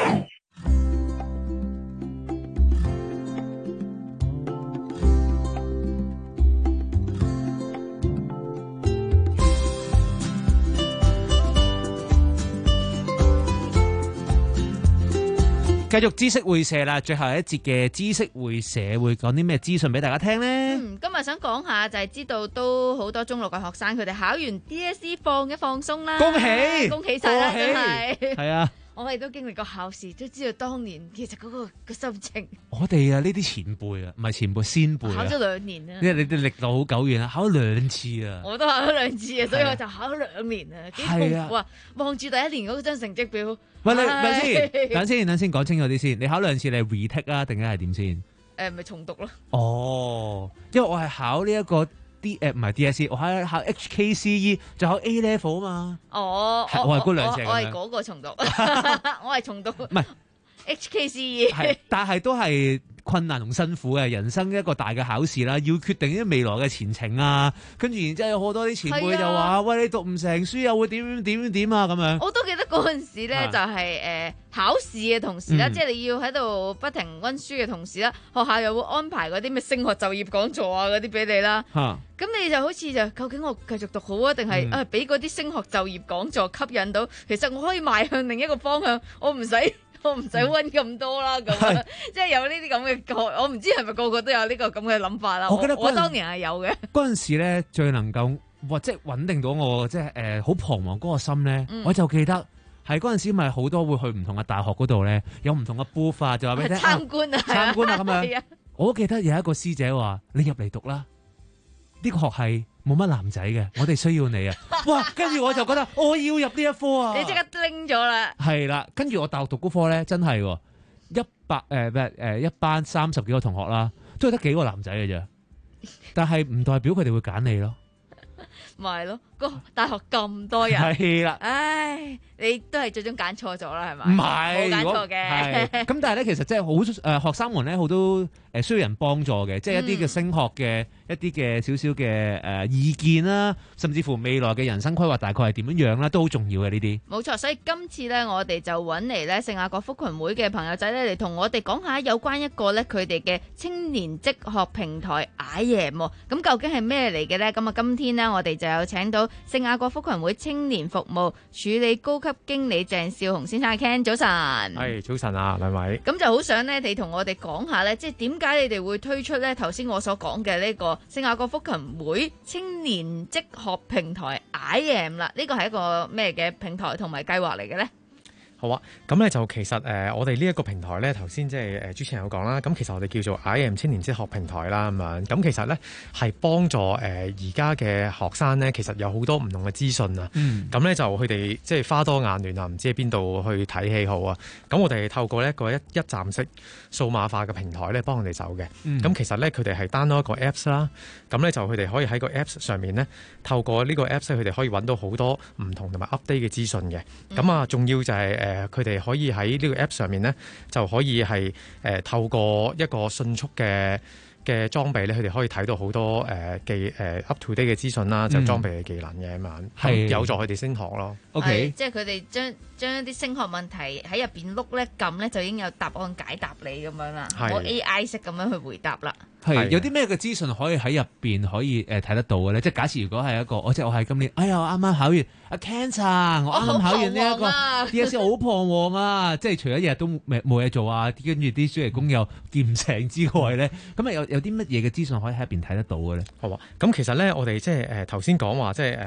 繼續知識會社啦，最後一節嘅知識會社會講啲咩資訊俾大家聽呢？ 嗯，今日想講下就係知道都好多中六嘅學生，佢哋考完 D S E 放一放鬆啦， 恭喜恭喜晒啦，真係係啊！ 我哋都經歷過考試，都知道當年其實嗰、嗰個、嗰個心情。 我哋啊呢啲前輩啊，唔係前輩先輩考咗兩年啊， 因為你哋歷路好久遠啊，考咗兩次啊。 我都考咗兩次啊，所以我就考咗兩年啊，幾痛苦啊！望住第一年嗰張成績表， 喂，你咪先，等先，等先講清楚啲先。你考兩次，你係 retake 啊，定係點先？ 誒，咪重讀咯。 哦，因為我係考呢一個 D 誒唔係 D S E， 我係考 H K C E， 就考 A level 啊嘛。 哦， 我係嗰兩隻， 我係嗰個重讀，我係重讀。唔係 H K C E， 係，但係都係困難同辛苦嘅人生一個大嘅考試啦，要決定啲未來嘅前程啊。跟住然之後有好多啲前輩就話、啊：喂，你讀唔成書又會點點點點啊咁樣。 我都記得嗰陣時咧，就係、是、誒、呃、考試嘅同時啦，嗯、即係你要喺度不停溫書嘅同時啦，學校又會安排嗰啲咩升學就業講座啊嗰啲俾你啦。咁、啊、你就好似就究竟我繼續讀好啊，定係啊俾嗰啲升學就業講座吸引到？其實我可以邁向另一個方向，我唔使。我唔使溫咁多啦，咁、嗯、即係有呢啲咁嘅個，我唔知係咪個個都有呢個咁嘅諗法啦。我覺得我當年係有嘅。 嗰陣時咧，最能夠或即係穩定到我即係誒好彷徨嗰個心咧、嗯，我就記得係嗰陣時咪好多會去唔同嘅大學嗰度咧，有唔同嘅 booth 啊，就話俾你聽參觀啊， 參觀啊咁樣。 啊、 我都記得有一個師姐話：你入嚟讀啦，呢、這個學系冇乜男仔嘅，我哋需要你啊！哇，跟住我就覺得我要入呢一科啊！ 你即刻拎咗啦！ 係啦，跟住我大學讀嗰科咧，真係一百誒咩誒一班三十幾個同學啦，都係得幾個男仔嘅啫。但係唔代表佢哋會揀你咯。 咪係咯，個大學咁多人， 係啦， 唉，你都係最終揀錯咗啦，係咪？ 唔係， 冇揀錯嘅。 咁但係咧，其實即係好誒，學生們咧好多誒需要人幫助嘅，即係一啲嘅升學嘅一啲嘅少少嘅誒意見啦，甚至乎未來嘅人生規劃大概係點樣樣啦，都好重要嘅呢啲。 冇錯，所以今次咧，我哋就揾嚟咧聖雅各福群會嘅朋友仔咧嚟同我哋講下有關一個咧佢哋嘅青年職學平台 I A M。咁究竟係咩嚟嘅咧？咁啊，今天呢，我哋就有請到聖雅各福群會青年服務處理高級經理鄭少雄先生 Ken， 早晨。 係早晨啊，兩位。 咁就好想咧，你同我哋講下咧，即係點解你哋會推出咧頭先我所講嘅呢個聖雅各福群會青年職學平台 I A M 啦？呢個係一個咩嘅平台同埋計劃嚟嘅咧？ 好啊，咁咧就其實誒、呃，我哋呢一個平台咧，頭先即係誒主持人有講啦，咁其實我哋叫做 I A M 青年職學平台啦，咁樣，咁其實咧係幫助誒而家嘅學生咧，其實有好多唔同嘅資訊啊，咁、嗯、咧就佢哋即係花多眼亂啊，唔知喺邊度去睇戲好啊，咁我哋透過一個一一站式數碼化嘅平台咧，幫佢哋走嘅，咁、嗯、其實咧佢哋係 download一個 Apps 啦，咁咧就佢哋可以喺個 Apps 上面咧，透過呢個 Apps 佢哋可以揾到好多唔同同埋 update 嘅資訊嘅，咁、嗯、啊，仲要就係、是、誒。佢哋可以喺呢個 App 上面咧，就可以係誒、呃、透過一個迅速嘅嘅裝備咧，佢哋可以睇到好多誒技誒 up to date 嘅資訊啦，就裝備嘅技能嘅咁樣，係有助佢哋升學咯。 OK，即係佢哋將將一啲升學問題喺入邊碌咧撳咧，就已經有答案解答你咁樣啦，我 A I 式咁樣去回答啦。 係有啲咩嘅資訊可以喺入邊可以誒睇、呃、得到嘅咧？即係假設如果係一個，我即係我係今年，哎呀，我啱啱考完阿 Ken 啊，我啱啱考完呢、這、一個 D S E 好彷徨啊！即係除咗日日都冇嘢做啊，跟住啲暑期工又見唔成之外咧，咁啊有有啲乜嘢嘅資訊可以喺入邊睇得到嘅咧？ 好啊，咁其實咧我哋即係誒頭先講話即係誒。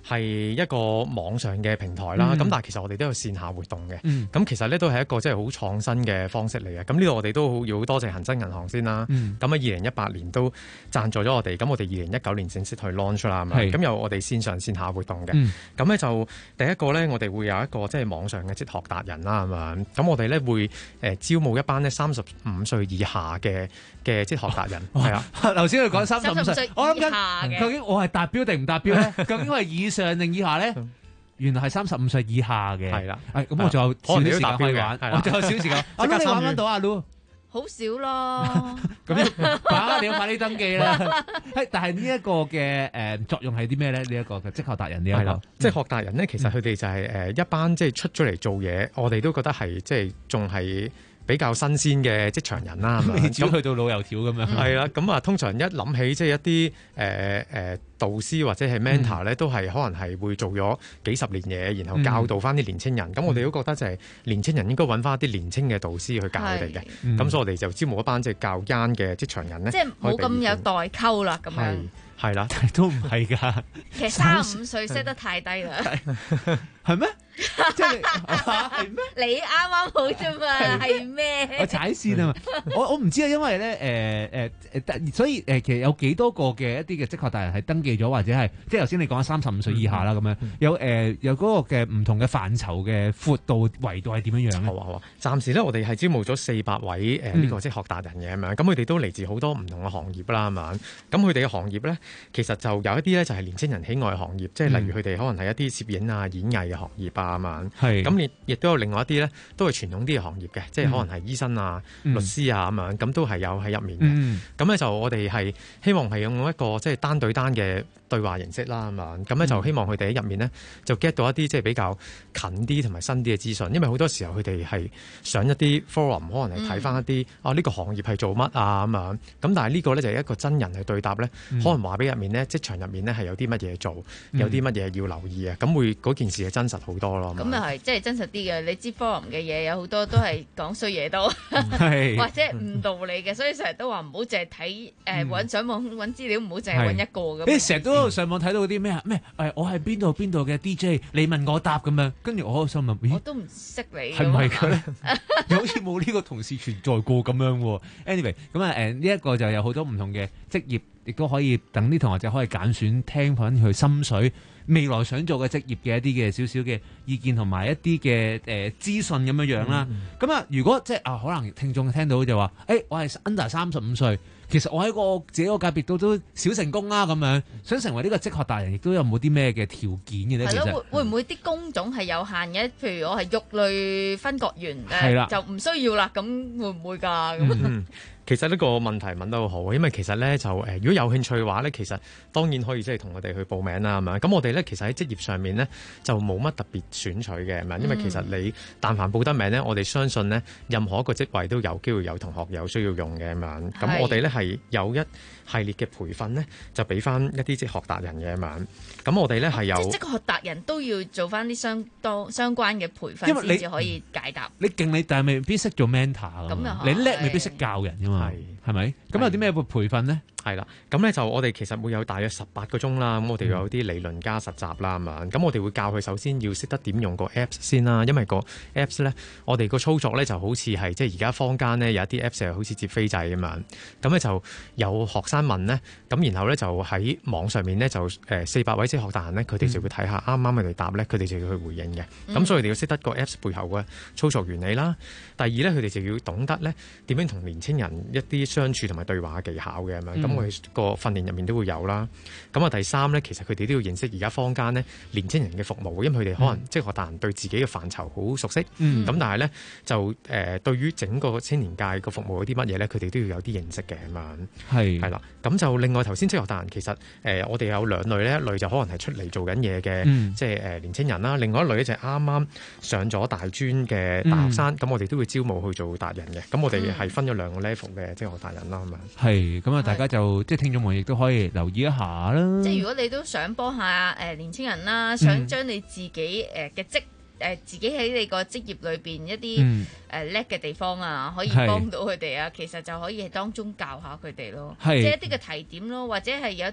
係一個網上嘅平台啦，咁、 嗯、 但係其實我哋都有線下活動嘅。咁、 嗯、 其實咧都係一個即係好創新嘅方式嚟嘅。咁呢度我哋都好要好多謝恒生銀行先啦。咁喺二零一八年都贊助咗我哋，咁我哋二零一九年正式去 launch 啦。咁有我哋線上線下活動嘅。咁咧、嗯、就第一個咧，我哋會有一個即係網上嘅職學達人啦，係嘛？咁我哋咧會誒招募一班咧三十五歲以下嘅嘅職學達人。係啊， 頭先佢講三十五歲，我諗緊究竟我係達標定唔達標咧？究竟我係以上定以下咧？原來係三十五歲以下嘅。係啦，誒咁我仲有少少時間可以玩，我仲有少少時間。阿 Lu 你玩唔玩到啊 Lu？ 好少咯。 咁啊，你要快啲登記啦。係，但係呢一個嘅誒作用係啲咩咧？呢一個嘅職學達人呢一個， 即係學達人咧，其實佢哋就係誒一班即係出咗嚟做嘢，我哋都覺得係即係仲係比較新鮮嘅職場人啦， 咁只要去到老油條咁樣。 係啦，咁啊，通常一諗起即係一啲誒誒導師或者係 mentor 咧，都係可能係會做咗幾十年嘢，然後教導翻啲年青人。咁、嗯、我哋都覺得就係年青人應該揾翻啲年青嘅導師去教佢哋嘅。咁、嗯、所以我哋就招募一班即係教 young 嘅職場人咧， 即係冇咁有代溝啦，咁樣。 係啦， 都唔係㗎。 其實三十五歲 set 得太低啦。 係咩？即係係咩？ 你啱啱好啫嘛，係咩？ 我踩線啊嘛！我我唔知啊，因為咧誒誒誒，所以誒、呃、其實有幾多個嘅一啲嘅職學達人係登記咗，或者係即係頭先你講三十五歲以下啦咁樣，有誒、呃、有嗰個嘅唔同嘅範疇嘅闊度維度係點樣樣咧？ 好啊好啊！暫時咧我哋係招募咗四百位誒呢個職學達人嘅咁樣，咁佢哋都嚟自好多唔同嘅行業啦，係嘛？咁佢哋嘅行業咧，其實就有一啲咧就係年青人喜愛嘅行業，即係例如佢哋可能係一啲攝影啊、演藝嘅行業啊嘛。係咁，亦亦都有另外一啲咧，都係傳統啲嘅行業嘅，即係可能係醫生啊、 嗯、 律師啊咁樣，咁都係有喺入面嘅。咁咧、嗯、就我哋係希望係用一個即係單對單嘅對話形式啦，咁樣咁咧就希望佢哋喺入面咧就 get 到一啲即係比較近啲同埋新啲嘅資訊，因為好多時候佢哋係上一啲 forum 可能係睇翻一啲、嗯、啊呢、呢個行業係做乜啊咁樣，咁但係呢個咧就係一個真人去對答咧，嗯、可能話俾入面咧職場入面咧係有啲乜嘢做，有啲乜嘢要留意啊，咁會嗰件事係真實好多咯。 咁又係，即係真實啲嘅。你知 forum 嘅嘢有好多都係講衰嘢多，或者誤導你嘅，所以成日都話唔好淨係睇誒揾上網揾資料，唔好淨係揾一個咁。 你成日都上網睇到啲咩啊？咩誒？我係邊度邊度嘅 D J，你問我答咁樣，跟住我心諗，咦？ 我都唔識你。 係唔係嘅咧？又好似冇呢個同事存在過咁樣喎。Anyway，咁啊誒呢一個就有好多唔同嘅職業，亦都可以等啲同學仔可以揀選聽翻佢心水。未來想做嘅職業嘅一啲嘅少少嘅意見同埋一啲嘅誒資訊咁樣樣啦，咁啊、嗯、如果即係啊可能聽眾聽到就話，誒、欸、我係 under 三十五歲，其實我喺個自己個界別度都小成功啦咁樣，想成為呢個職學達人，亦都有冇啲咩嘅條件嘅咧？ 係咯， 其實會會唔會啲工種係有限嘅？譬如我係肉類分割員係啦， 就唔需要啦，咁會唔會㗎？咁、 嗯、其實呢個問題問得好好，因為其實咧就誒，如果有興趣嘅話咧，其實當然可以即係同我哋去報名啦，係嘛？咁我哋咧其實喺職業上面咧就冇乜特別選取嘅，係咪？因為其實你但凡報得名咧，我哋相信咧任何一個職位都有機會有同學有需要用嘅，係嘛？咁我哋咧係有一系列嘅培訓咧，就俾翻一啲職學達人嘅，係嘛？咁我哋咧係有即係職學達人都要做翻啲相當相關嘅培訓先至可以解答。 你勁你，但係未必識做 mentor 咁你叻未必識教人㗎嘛？係係咪？咁有啲咩培訓咧？ 係啦，咁咧就我哋其實會有大約十八個鐘啦，咁我哋有啲理論加實習啦，咁樣，咁我哋會教佢首先要識得點用個 Apps 先啦，因為個 Apps 咧，我哋個操作咧就好似係即係而家坊間咧有一啲 Apps 係好似接飛掣咁樣，咁咧就有學生問咧，咁然後咧就喺網上面咧就誒四百位職學達人咧，佢哋就會睇下啱啱佢哋答咧，佢哋就要去回應嘅，咁、嗯、所以佢哋要識得個 Apps 背後嘅操作原理啦。第二咧，佢哋就要懂得咧點樣同年青人一啲相處同埋對話嘅技巧嘅，咁、嗯、我哋個訓練入面都會有啦。咁啊，第三咧，其實佢哋都要認識而家坊間咧年青人嘅服務，因為佢哋可能職學達人對自己嘅範疇好熟悉，咁、嗯、但係咧就誒、呃、對於整個青年界個服務有啲乜嘢咧，佢哋都要有啲認識嘅咁樣。係係啦，咁就另外頭先職學達人其實誒、呃、我哋有兩類咧，一類就可能係出嚟做緊嘢嘅，嗯、即係誒年青人啦。另外一類咧就係啱啱上咗大專嘅大學生，咁、嗯、我哋都會招募去做達人嘅。咁我哋係分咗兩個 level 嘅職學達人啦，咁樣。係咁啊，大家就即係聽眾們亦都可以留意一下啦。 即係如果你都想幫下誒年青人啦，想將你自己誒嘅職誒自己喺你個職業裏邊一啲誒叻嘅地方啊，可以幫到佢哋啊，其實就可以喺當中教下佢哋咯，即係一啲嘅提點咯，或者係有啲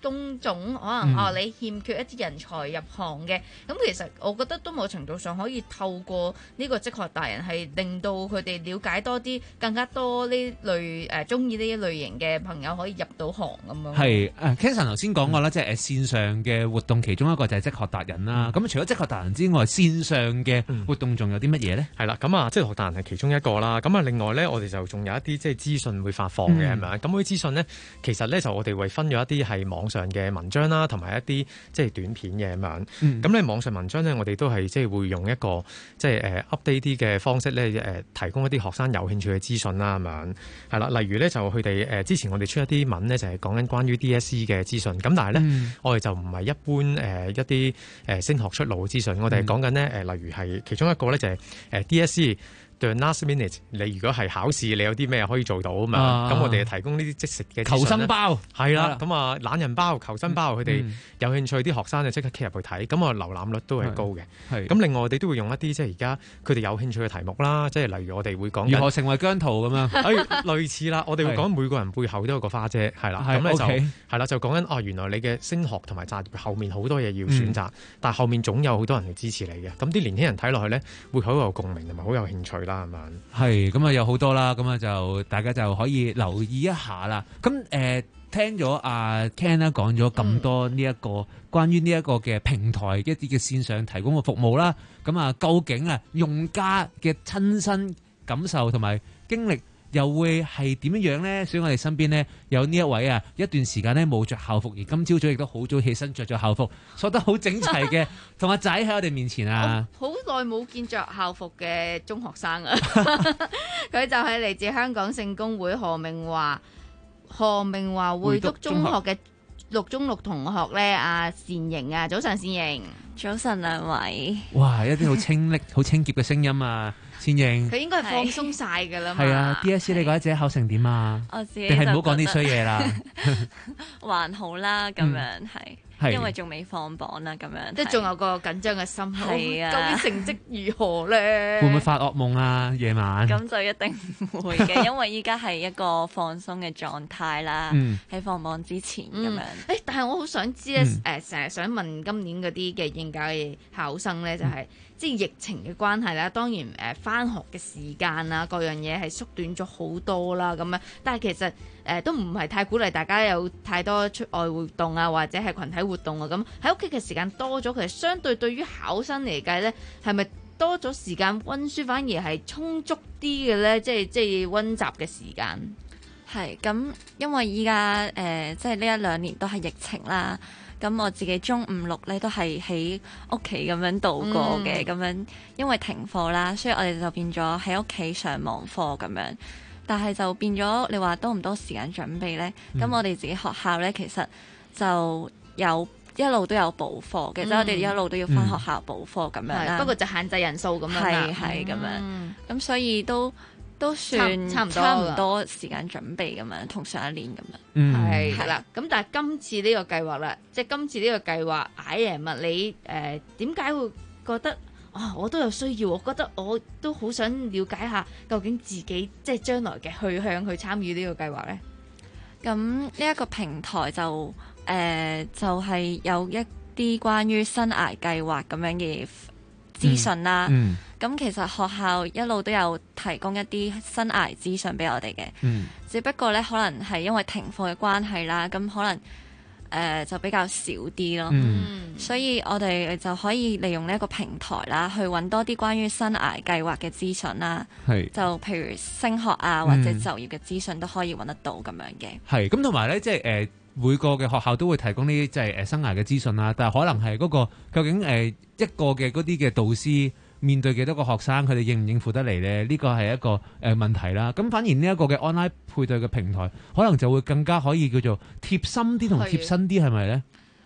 工種可能、 嗯、 哦你欠缺一啲人才入行嘅，咁其實我覺得都某程度上可以透過呢個職學達人係令到佢哋了解多啲，更加多呢類誒中意呢一類型嘅朋友可以入到行咁樣。 係誒 Kenson 頭先講過啦，即係誒線上嘅活動，其中一個就係職學達人啦。咁、嗯、除咗職學達人之外，線上嘅活動仲有啲乜嘢咧？ 係啦，咁啊，職學達人係其中一個啦。咁啊，另外咧，我哋就仲有一啲即係資訊會發放嘅係咪啊？咁嗰啲資訊咧，其實咧就我哋會分咗一啲係網上嘅文章啦，同埋一啲即係短片嘅咁樣。咁咧、嗯、網上文章咧，我哋都係即係會用一個即係誒 update 啲嘅方式咧，誒提供一啲學生有興趣嘅資訊啦咁樣。係啦，例如咧就佢哋誒之前我哋出一啲文咧，就係講緊關於 D S E 嘅資訊。咁但係咧，嗯、我哋就唔係一般誒一啲誒升學出路嘅資訊。我哋係講緊咧誒，例如係其中一個咧就係誒 D S E。對 last minute， 你如果係考試，你有啲咩可以做到啊嘛？咁、啊、我哋提供呢啲即食嘅求生包， 係啦，咁啊懶人包、求生包，佢哋、嗯、有興趣啲學生就即刻 click 入去睇，咁啊瀏覽率都係高嘅。咁另外我哋都會用一啲即係而家佢哋有興趣嘅題目啦，即係例如我哋會講如何成為姜濤咁樣， 誒類似啦，我哋會講每個人背後都有個花姐，係啦，咁咧就係啦，就講緊哦，原來你嘅升學同埋擇業後面好多嘢要選擇，嗯、但係後面總有好多人嚟支持你嘅，咁啲年輕人睇落去咧會好有共鳴同埋好有興趣啦，係嘛？ 係咁啊，有好多啦，咁啊就大家就可以留意一下啦。咁誒、呃，聽咗阿 Ken 咧講咗咁多呢、這、一個、嗯、關於呢一個嘅平台一啲嘅線上提供嘅服務啦，咁啊究竟啊用家嘅親身感受同埋經歷又會係點樣樣咧？所以我哋身邊呢，有呢一位啊，一段時間呢冇着校服，而今朝早亦都好早起身着咗校服，梳得好整齊嘅，同阿仔喺我哋面前啊！ 好耐冇見着校服嘅中學生啊！佢就係嚟自香港聖公會何明華何明華會督中學嘅六中六同學咧，阿善瑩啊，早晨善瑩， 早晨兩位。 哇，一啲好清冽、好清潔嘅聲音啊！善瑩， 佢應該係放鬆晒㗎啦嘛。 係啊 ，D S E 你覺得自己考成點啊？ 我自己定係唔好講啲衰嘢啦。 還好啦，咁樣係。 係因為仲未放榜啦，咁樣即係仲有個緊張嘅心。 係啊， 究竟成績如何咧？ 會唔會發噩夢啊？夜晚咁就一定唔會嘅，因為依家係一個放鬆嘅狀態啦。喺、嗯、放榜之前咁、嗯、樣。誒、 欸，但係我好想知咧，誒、嗯，成日、呃、想問今年嗰啲嘅應屆嘅考生咧，就係、是。嗯即係疫情嘅關係啦，當然誒返學嘅時間啊，各樣嘢係縮短咗好多啦咁樣。但係其實誒、呃、都唔係太鼓勵大家有太多出外活動啊，或者係群體活動啊咁。喺屋企嘅時間多咗，其實相對對於考生嚟計咧，係咪多咗時間溫書反而係充足啲嘅咧？即係即係溫習嘅時間。 係咁，因為依家誒即係呢一兩年都係疫情啦。咁我自己中五六咧都係喺屋企咁樣度過嘅，咁、嗯、樣因為停課啦，所以我哋就變咗喺屋企上網課咁樣。但係就變咗，你話多唔多時間準備呢？咁、嗯、我哋自己學校呢，其實就有一路都有補課嘅，即係、嗯、我哋一路都要返學校補課咁樣啦。 不過就限制人數咁樣啦， 係係咁樣。咁、嗯、所以都。都算差唔多，差唔多時間準備咁樣，同上一年咁樣。 係係啦，咁但係今次呢個計劃啦，即係今次呢個計劃，I am 你誒點解會覺得啊、哦？我都有需要，我覺得我都好想了解下究竟自己即係將來嘅去向去參與呢個計劃咧。 咁呢一個平台就誒、呃、就係、是、有一啲關於生涯計劃咁樣嘅資訊啦。嗯嗯咁其實學校一路都有提供一啲生涯資訊俾我哋嘅，嗯、只不過咧可能係因為停課嘅關係啦，咁可能誒、呃、就比較少啲咯。嗯、所以我哋就可以利用呢一個平台啦，去揾多啲關於生涯計劃嘅資訊啦。係就譬如升學啊，或者就業嘅資訊都可以揾得到咁樣嘅。 係咁同埋咧，即係誒每個嘅學校都會提供呢啲即係誒生涯嘅資訊啦，但係可能係嗰、嗰個究竟誒、呃、一個嘅嗰啲嘅導師。面對幾多個學生，佢哋應唔應付得嚟呢？呢個係一個誒、呃、問題啦。咁反而呢一個嘅 online 配對嘅平台，可能就會更加可以叫做貼心啲同貼身啲，係咪呢？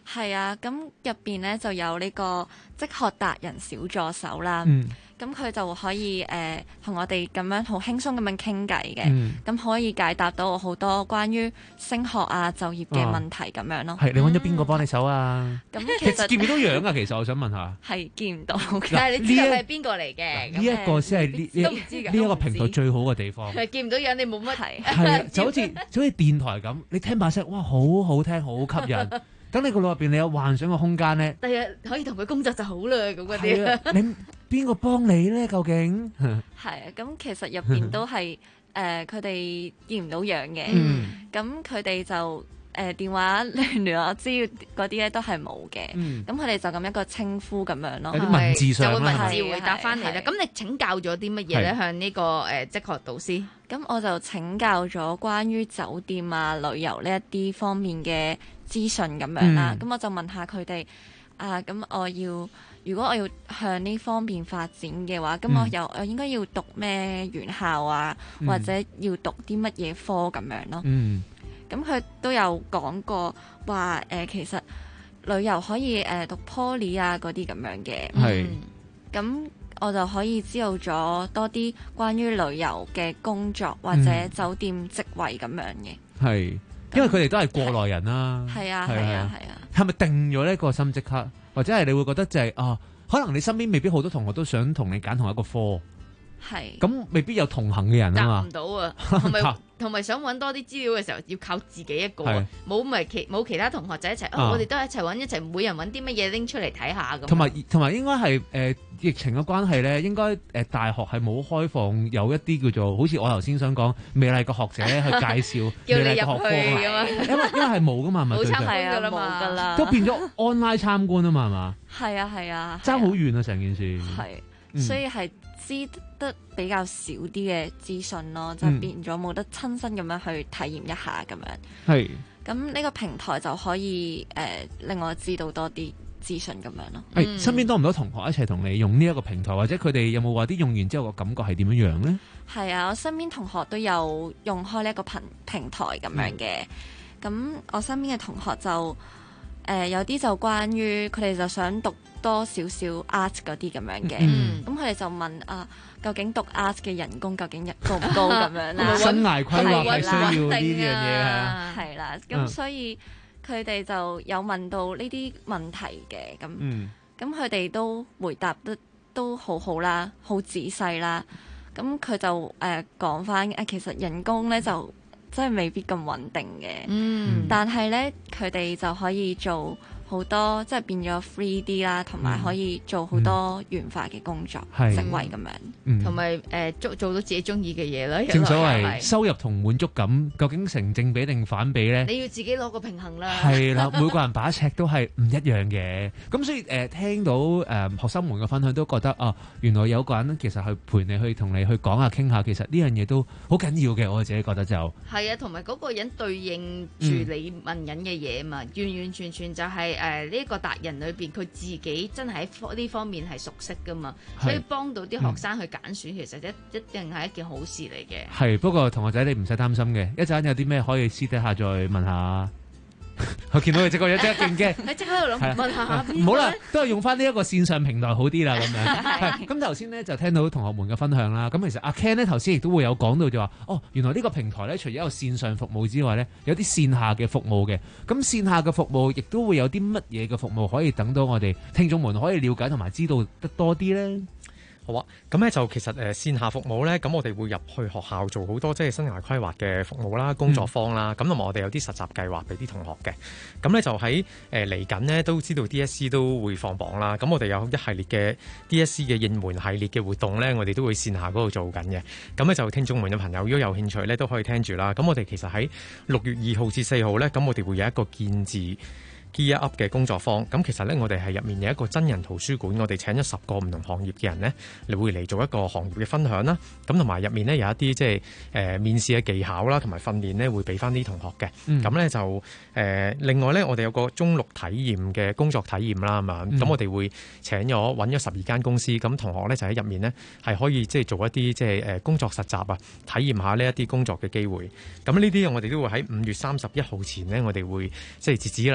係啊，咁入邊咧就有呢個即學達人小助手啦。 嗯咁佢就可以誒同、呃、我哋咁樣好輕鬆咁樣傾偈嘅，咁、 嗯、 可以解答到我好多關於升學啊、就業嘅問題咁樣咯。 係、哦、你揾咗邊個幫你手啊？ 咁、嗯、 其實見唔到樣啊？其實我想問下， 係見唔到嘅， 但係你知道佢係邊個嚟嘅？ 呢一個先係呢都唔知㗎呢一個平台最好嘅地方。 係見唔到樣，你冇乜係係就好似就好似電台咁，你聽把聲，哇，好好聽，好吸引。等你個腦入邊你有幻想嘅空間咧， 第日可以同佢工作就好啦，咁嗰啲。 係啊，你邊個幫你咧？究竟係啊，咁其實入邊都係誒，佢哋見唔到樣嘅，咁佢哋就誒、呃、電話聯聯絡資料嗰啲咧都係冇嘅，咁佢哋就咁一個稱呼咁樣咯， 有啲文字上就會文啦， 字回答翻嚟啦。咁你請教咗啲乜嘢咧？向呢個誒職學導師？ 咁我就請教咗關於酒店啊、旅遊呢一啲方面嘅資訊咁樣啦。咁、嗯、我就問下佢哋啊，咁我要如果我要向呢方面發展嘅話，咁我又、嗯、我應該要讀咩院校啊，嗯、或者要讀啲乜嘢科咁樣咯。咁佢、嗯、都有講過話誒、呃，其實旅遊可以誒、呃、讀 Poly 啊嗰啲咁樣嘅。係咁、嗯。我就可以知道咗多啲關於旅遊嘅工作或者酒店職位咁樣嘅。係、嗯， 因為佢哋都係過來人啦。係啊，係啊，係啊。係咪定咗呢個心即刻，或者係你會覺得就係、是、啊？可能你身邊未必好多同學都想同你揀同一個科。係。咁未必有同行嘅人啊嘛。 答唔到啊，同埋同埋想揾多啲資料嘅時候，要靠自己一個，冇咪其冇其他同學仔一齊。啊，啊我哋都一齊揾一齊，每人揾啲乜嘢拎出嚟睇下咁。同埋同埋應該係誒。呃疫情嘅關係咧，應該誒、呃、大學係冇開放有一啲叫做好似我頭先想講美麗嘅學者去介紹美麗嘅學科啊嘛，因為因為係冇噶嘛，係咪？冇參觀噶啦嘛，冇噶啦，都變咗 online 參觀啊嘛，係嘛？係啊係啊，爭好遠啊成件事。係， 嗯、所以係知得比較少啲嘅資訊咯，就變咗冇得親身咁樣去體驗一下咁樣。係、嗯。咁呢個平台就可以誒、呃、令我知道多啲資訊咁樣咯。 誒、嗯，身邊多唔多同學一齊同你用呢一個平台，或者佢哋有冇話啲用完之後個感覺係點樣樣咧？ 係啊，我身邊同學都有用開呢一個平平台咁樣嘅。咁、嗯、我身邊嘅同學就誒、呃、有啲就關於佢哋就想讀多少少 art 嗰啲咁樣嘅。咁佢哋就問啊，究竟讀 art 嘅人工究竟高唔高咁樣啦？ 生涯規劃係需要呢樣嘢啊。 係啦，咁所以。佢哋就有問到呢啲問題嘅，咁咁佢哋都回答得都好好啦，好仔細啦。咁佢就誒講返誒，其實人工咧就真係未必咁穩定嘅，嗯、但係咧佢哋就可以做好多，即係變咗 three D 啦，同埋可以做好多元化嘅工作職、嗯、位咁樣， 同埋誒做做到自己中意嘅嘢啦。 正所謂收入同滿足感究竟成正比定反比咧？ 你要自己攞個平衡啦。 係啦，每個人把尺都係唔一樣嘅。咁所以誒、呃，聽到誒、呃、學生們嘅分享，都覺得啊，原來有個人其實去陪你去同你去講下傾下，其實呢樣嘢都好緊要嘅。我自己覺得就係啊，同埋嗰個人對應住你問緊嘅嘢嘛，嗯、完完全全就係、是。誒呢一個達人裏邊，佢自己真係喺呢方面係熟悉噶嘛，所以幫到啲學生去揀選，其實一一定係一件好事嚟嘅。 係，不過同學仔你唔使擔心嘅，一陣有啲咩可以私底下再問下。我見到佢即刻有即刻勁驚， 你即刻喺度諗問下唔好啦，都係用翻呢一個線上平台好啲啦咁樣。咁頭先咧就聽到同學們嘅分享啦。咁其實阿 Ken 咧頭先亦都會有講到就話，哦，原來呢個平台咧除咗有線上服務之外咧，有啲線下嘅服務嘅。咁線下嘅服務亦都會有啲乜嘢嘅服務可以等到我哋聽眾們可以了解同埋知道得多啲咧？ 好啊，咁咧就其實誒、呃、線下服務咧，咁我哋會入去學校做好多即係生涯規劃嘅服務啦、工作坊啦，咁同埋我哋有啲實習計劃俾啲同學嘅。咁咧就喺誒嚟緊呢，都知道 D S C 都會放榜啦。咁我哋有一系列嘅 D S C 嘅應門系列嘅活動咧，我哋都會線下嗰度做緊嘅。咁咧就聽眾們嘅朋友如果有興趣咧，都可以聽住啦。咁我哋其實喺六月二號至四號咧，咁我哋會有一個建字Gear Up 嘅工作坊，咁其實咧我哋係入面有一個真人圖書館，我哋請咗十個唔同行業嘅人呢，你會嚟做一個行業嘅分享啦。咁同埋入面呢，有一啲即係誒面試嘅技巧啦，同埋訓練呢會俾翻啲同學嘅。咁咧、嗯、就誒、呃、另外咧，我哋有個中六體驗嘅工作體驗啦，咁啊、嗯，咁我哋會請咗揾咗十二間公司，咁同學咧就喺入面呢，係可以即係做一啲即係誒工作實習啊，體驗下呢一啲工作嘅機會。咁呢啲我哋都會喺五月三十一號前呢，我哋會即係截止啦。咁所以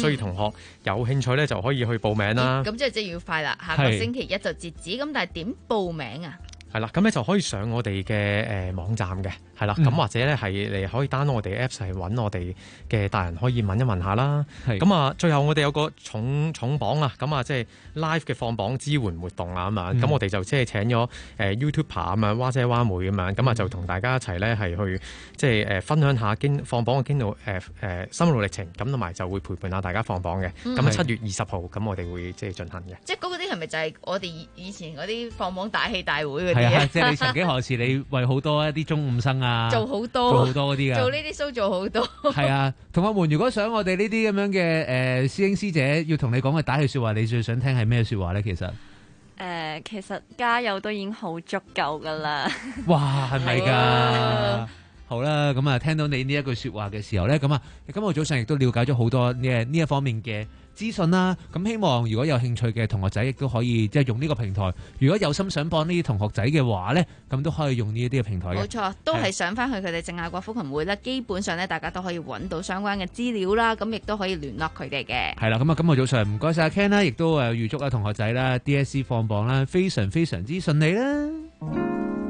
所以同學有興趣咧就可以去報名啦。 咁即係即係要快啦，下個星期一就截止。咁但係點報名啊？ 係啦，咁咧就可以上我哋嘅誒網站嘅，係啦，咁、嗯、或者咧係你可以 download 我哋 Apps 係揾我哋嘅大人可以問一問下啦。咁啊，最後我哋有個重重磅啊，咁啊即係 live 嘅放榜支援活動啊咁啊，咁、嗯、我哋就即係請咗誒 YouTuber 啊嘛，蛙姐蛙妹咁樣，咁啊就同大家一齊咧係去即係誒分享下經放榜嘅經路誒誒心路歷程，咁同埋就會陪伴下大家放榜嘅。咁啊七月二十號，咁我哋會即係進行嘅。 即係嗰啲係咪就係我哋以前嗰啲放榜大戲大會嗰啲？ 係啊，即係你曾幾何時你為好多一啲中五生啊做好多做好多嗰啲噶， 做呢啲 show 做好多。 係啊，同學們，如果想我哋呢啲咁樣嘅誒、呃、師兄師姐要同你講嘅打氣說話，你最想聽係咩說話咧？其實誒、 呃，其實加油都已經好足夠噶啦。 哇，係咪噶？好啦，咁啊，聽到你呢一句說話嘅時候咧，咁啊，今日早上亦都了解咗好多呢呢一方面嘅資訊啦。咁希望如果有興趣嘅同學仔，亦都可以即係用呢個平台。如果有心想幫呢啲同學仔嘅話咧，咁都可以用呢一啲嘅平台嘅。 冇錯，都係上翻去佢哋聖雅各福群會啦。基本上咧，大家都可以揾到相關嘅資料啦。咁亦都可以聯絡佢哋嘅。 係啦，咁啊，今日早上唔該晒阿 Ken 啦，亦都誒預祝啊同學仔啦 D S C 放榜啦，非常非常之順利啦。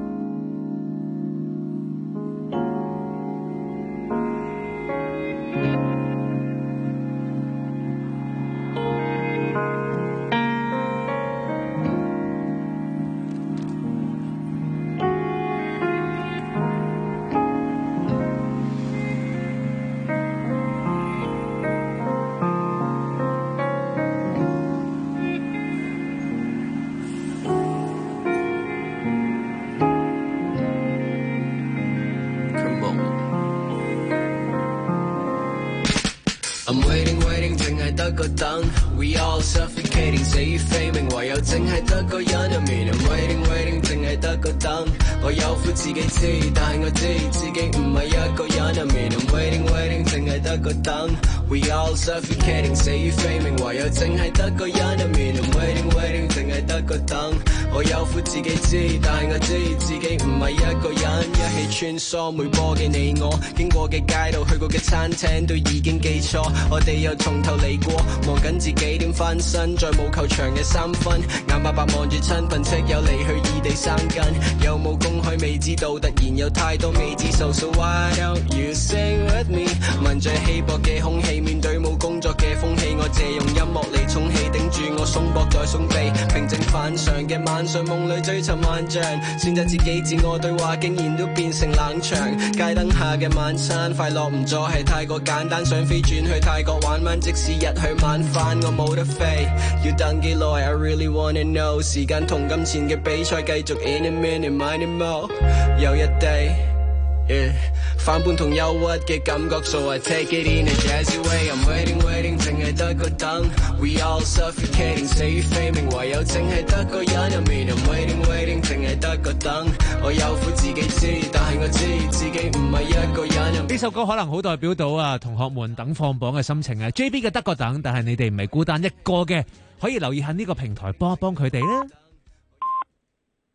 I'm waiting waiting 淨係得個等 We all suffocating 死於非命唯有淨係得個人入面 I'm waiting waiting 淨係得個等我有苦自己知但係我知自己唔係一個人入面 I'm waiting waiting 淨係得個等 We all suffocating 死於非命唯有淨係得個人入面 I'm waiting waiting 淨係得個等我有苦自己知但係我知自己唔係一個人一起穿梭每波嘅你我經過嘅街道去過嘅餐廳都已經記錯我哋又從頭嚟過望緊自己點翻身再冇球場嘅三分眼白白望住親朋戚友離去異地生根有冇公開未知道突然有太多未知數 So why don't you sing with me 聞着稀薄嘅空氣面對冇工作嘅風氣我借用音樂嚟充氣頂住我鬆膊再鬆臂平靜反常嘅晚上夢裏追尋萬象選擇自己自我對話竟然都變成冷場街燈下嘅晚餐快樂唔再係太過簡單想飛轉去泰國玩玩即使日去晚返我冇得飛要等幾耐 I really wanna know 時間同金錢嘅比賽繼續 in a minute mind and more 有一 day Yeah. 反叛同憂鬱嘅感覺 So I take it in a jazzy way I'm waiting waiting 淨係得個等 We all suffocating 死於非命唯有淨係得個人入面 I'm waiting waiting 淨係得個等我有苦自己知但係我知自己唔係一個人呢首歌可能好代表到啊同學們等放榜嘅心情啊 J B 嘅得個等但係你哋唔係孤單一個嘅可以留意下呢個平台幫一幫佢哋啦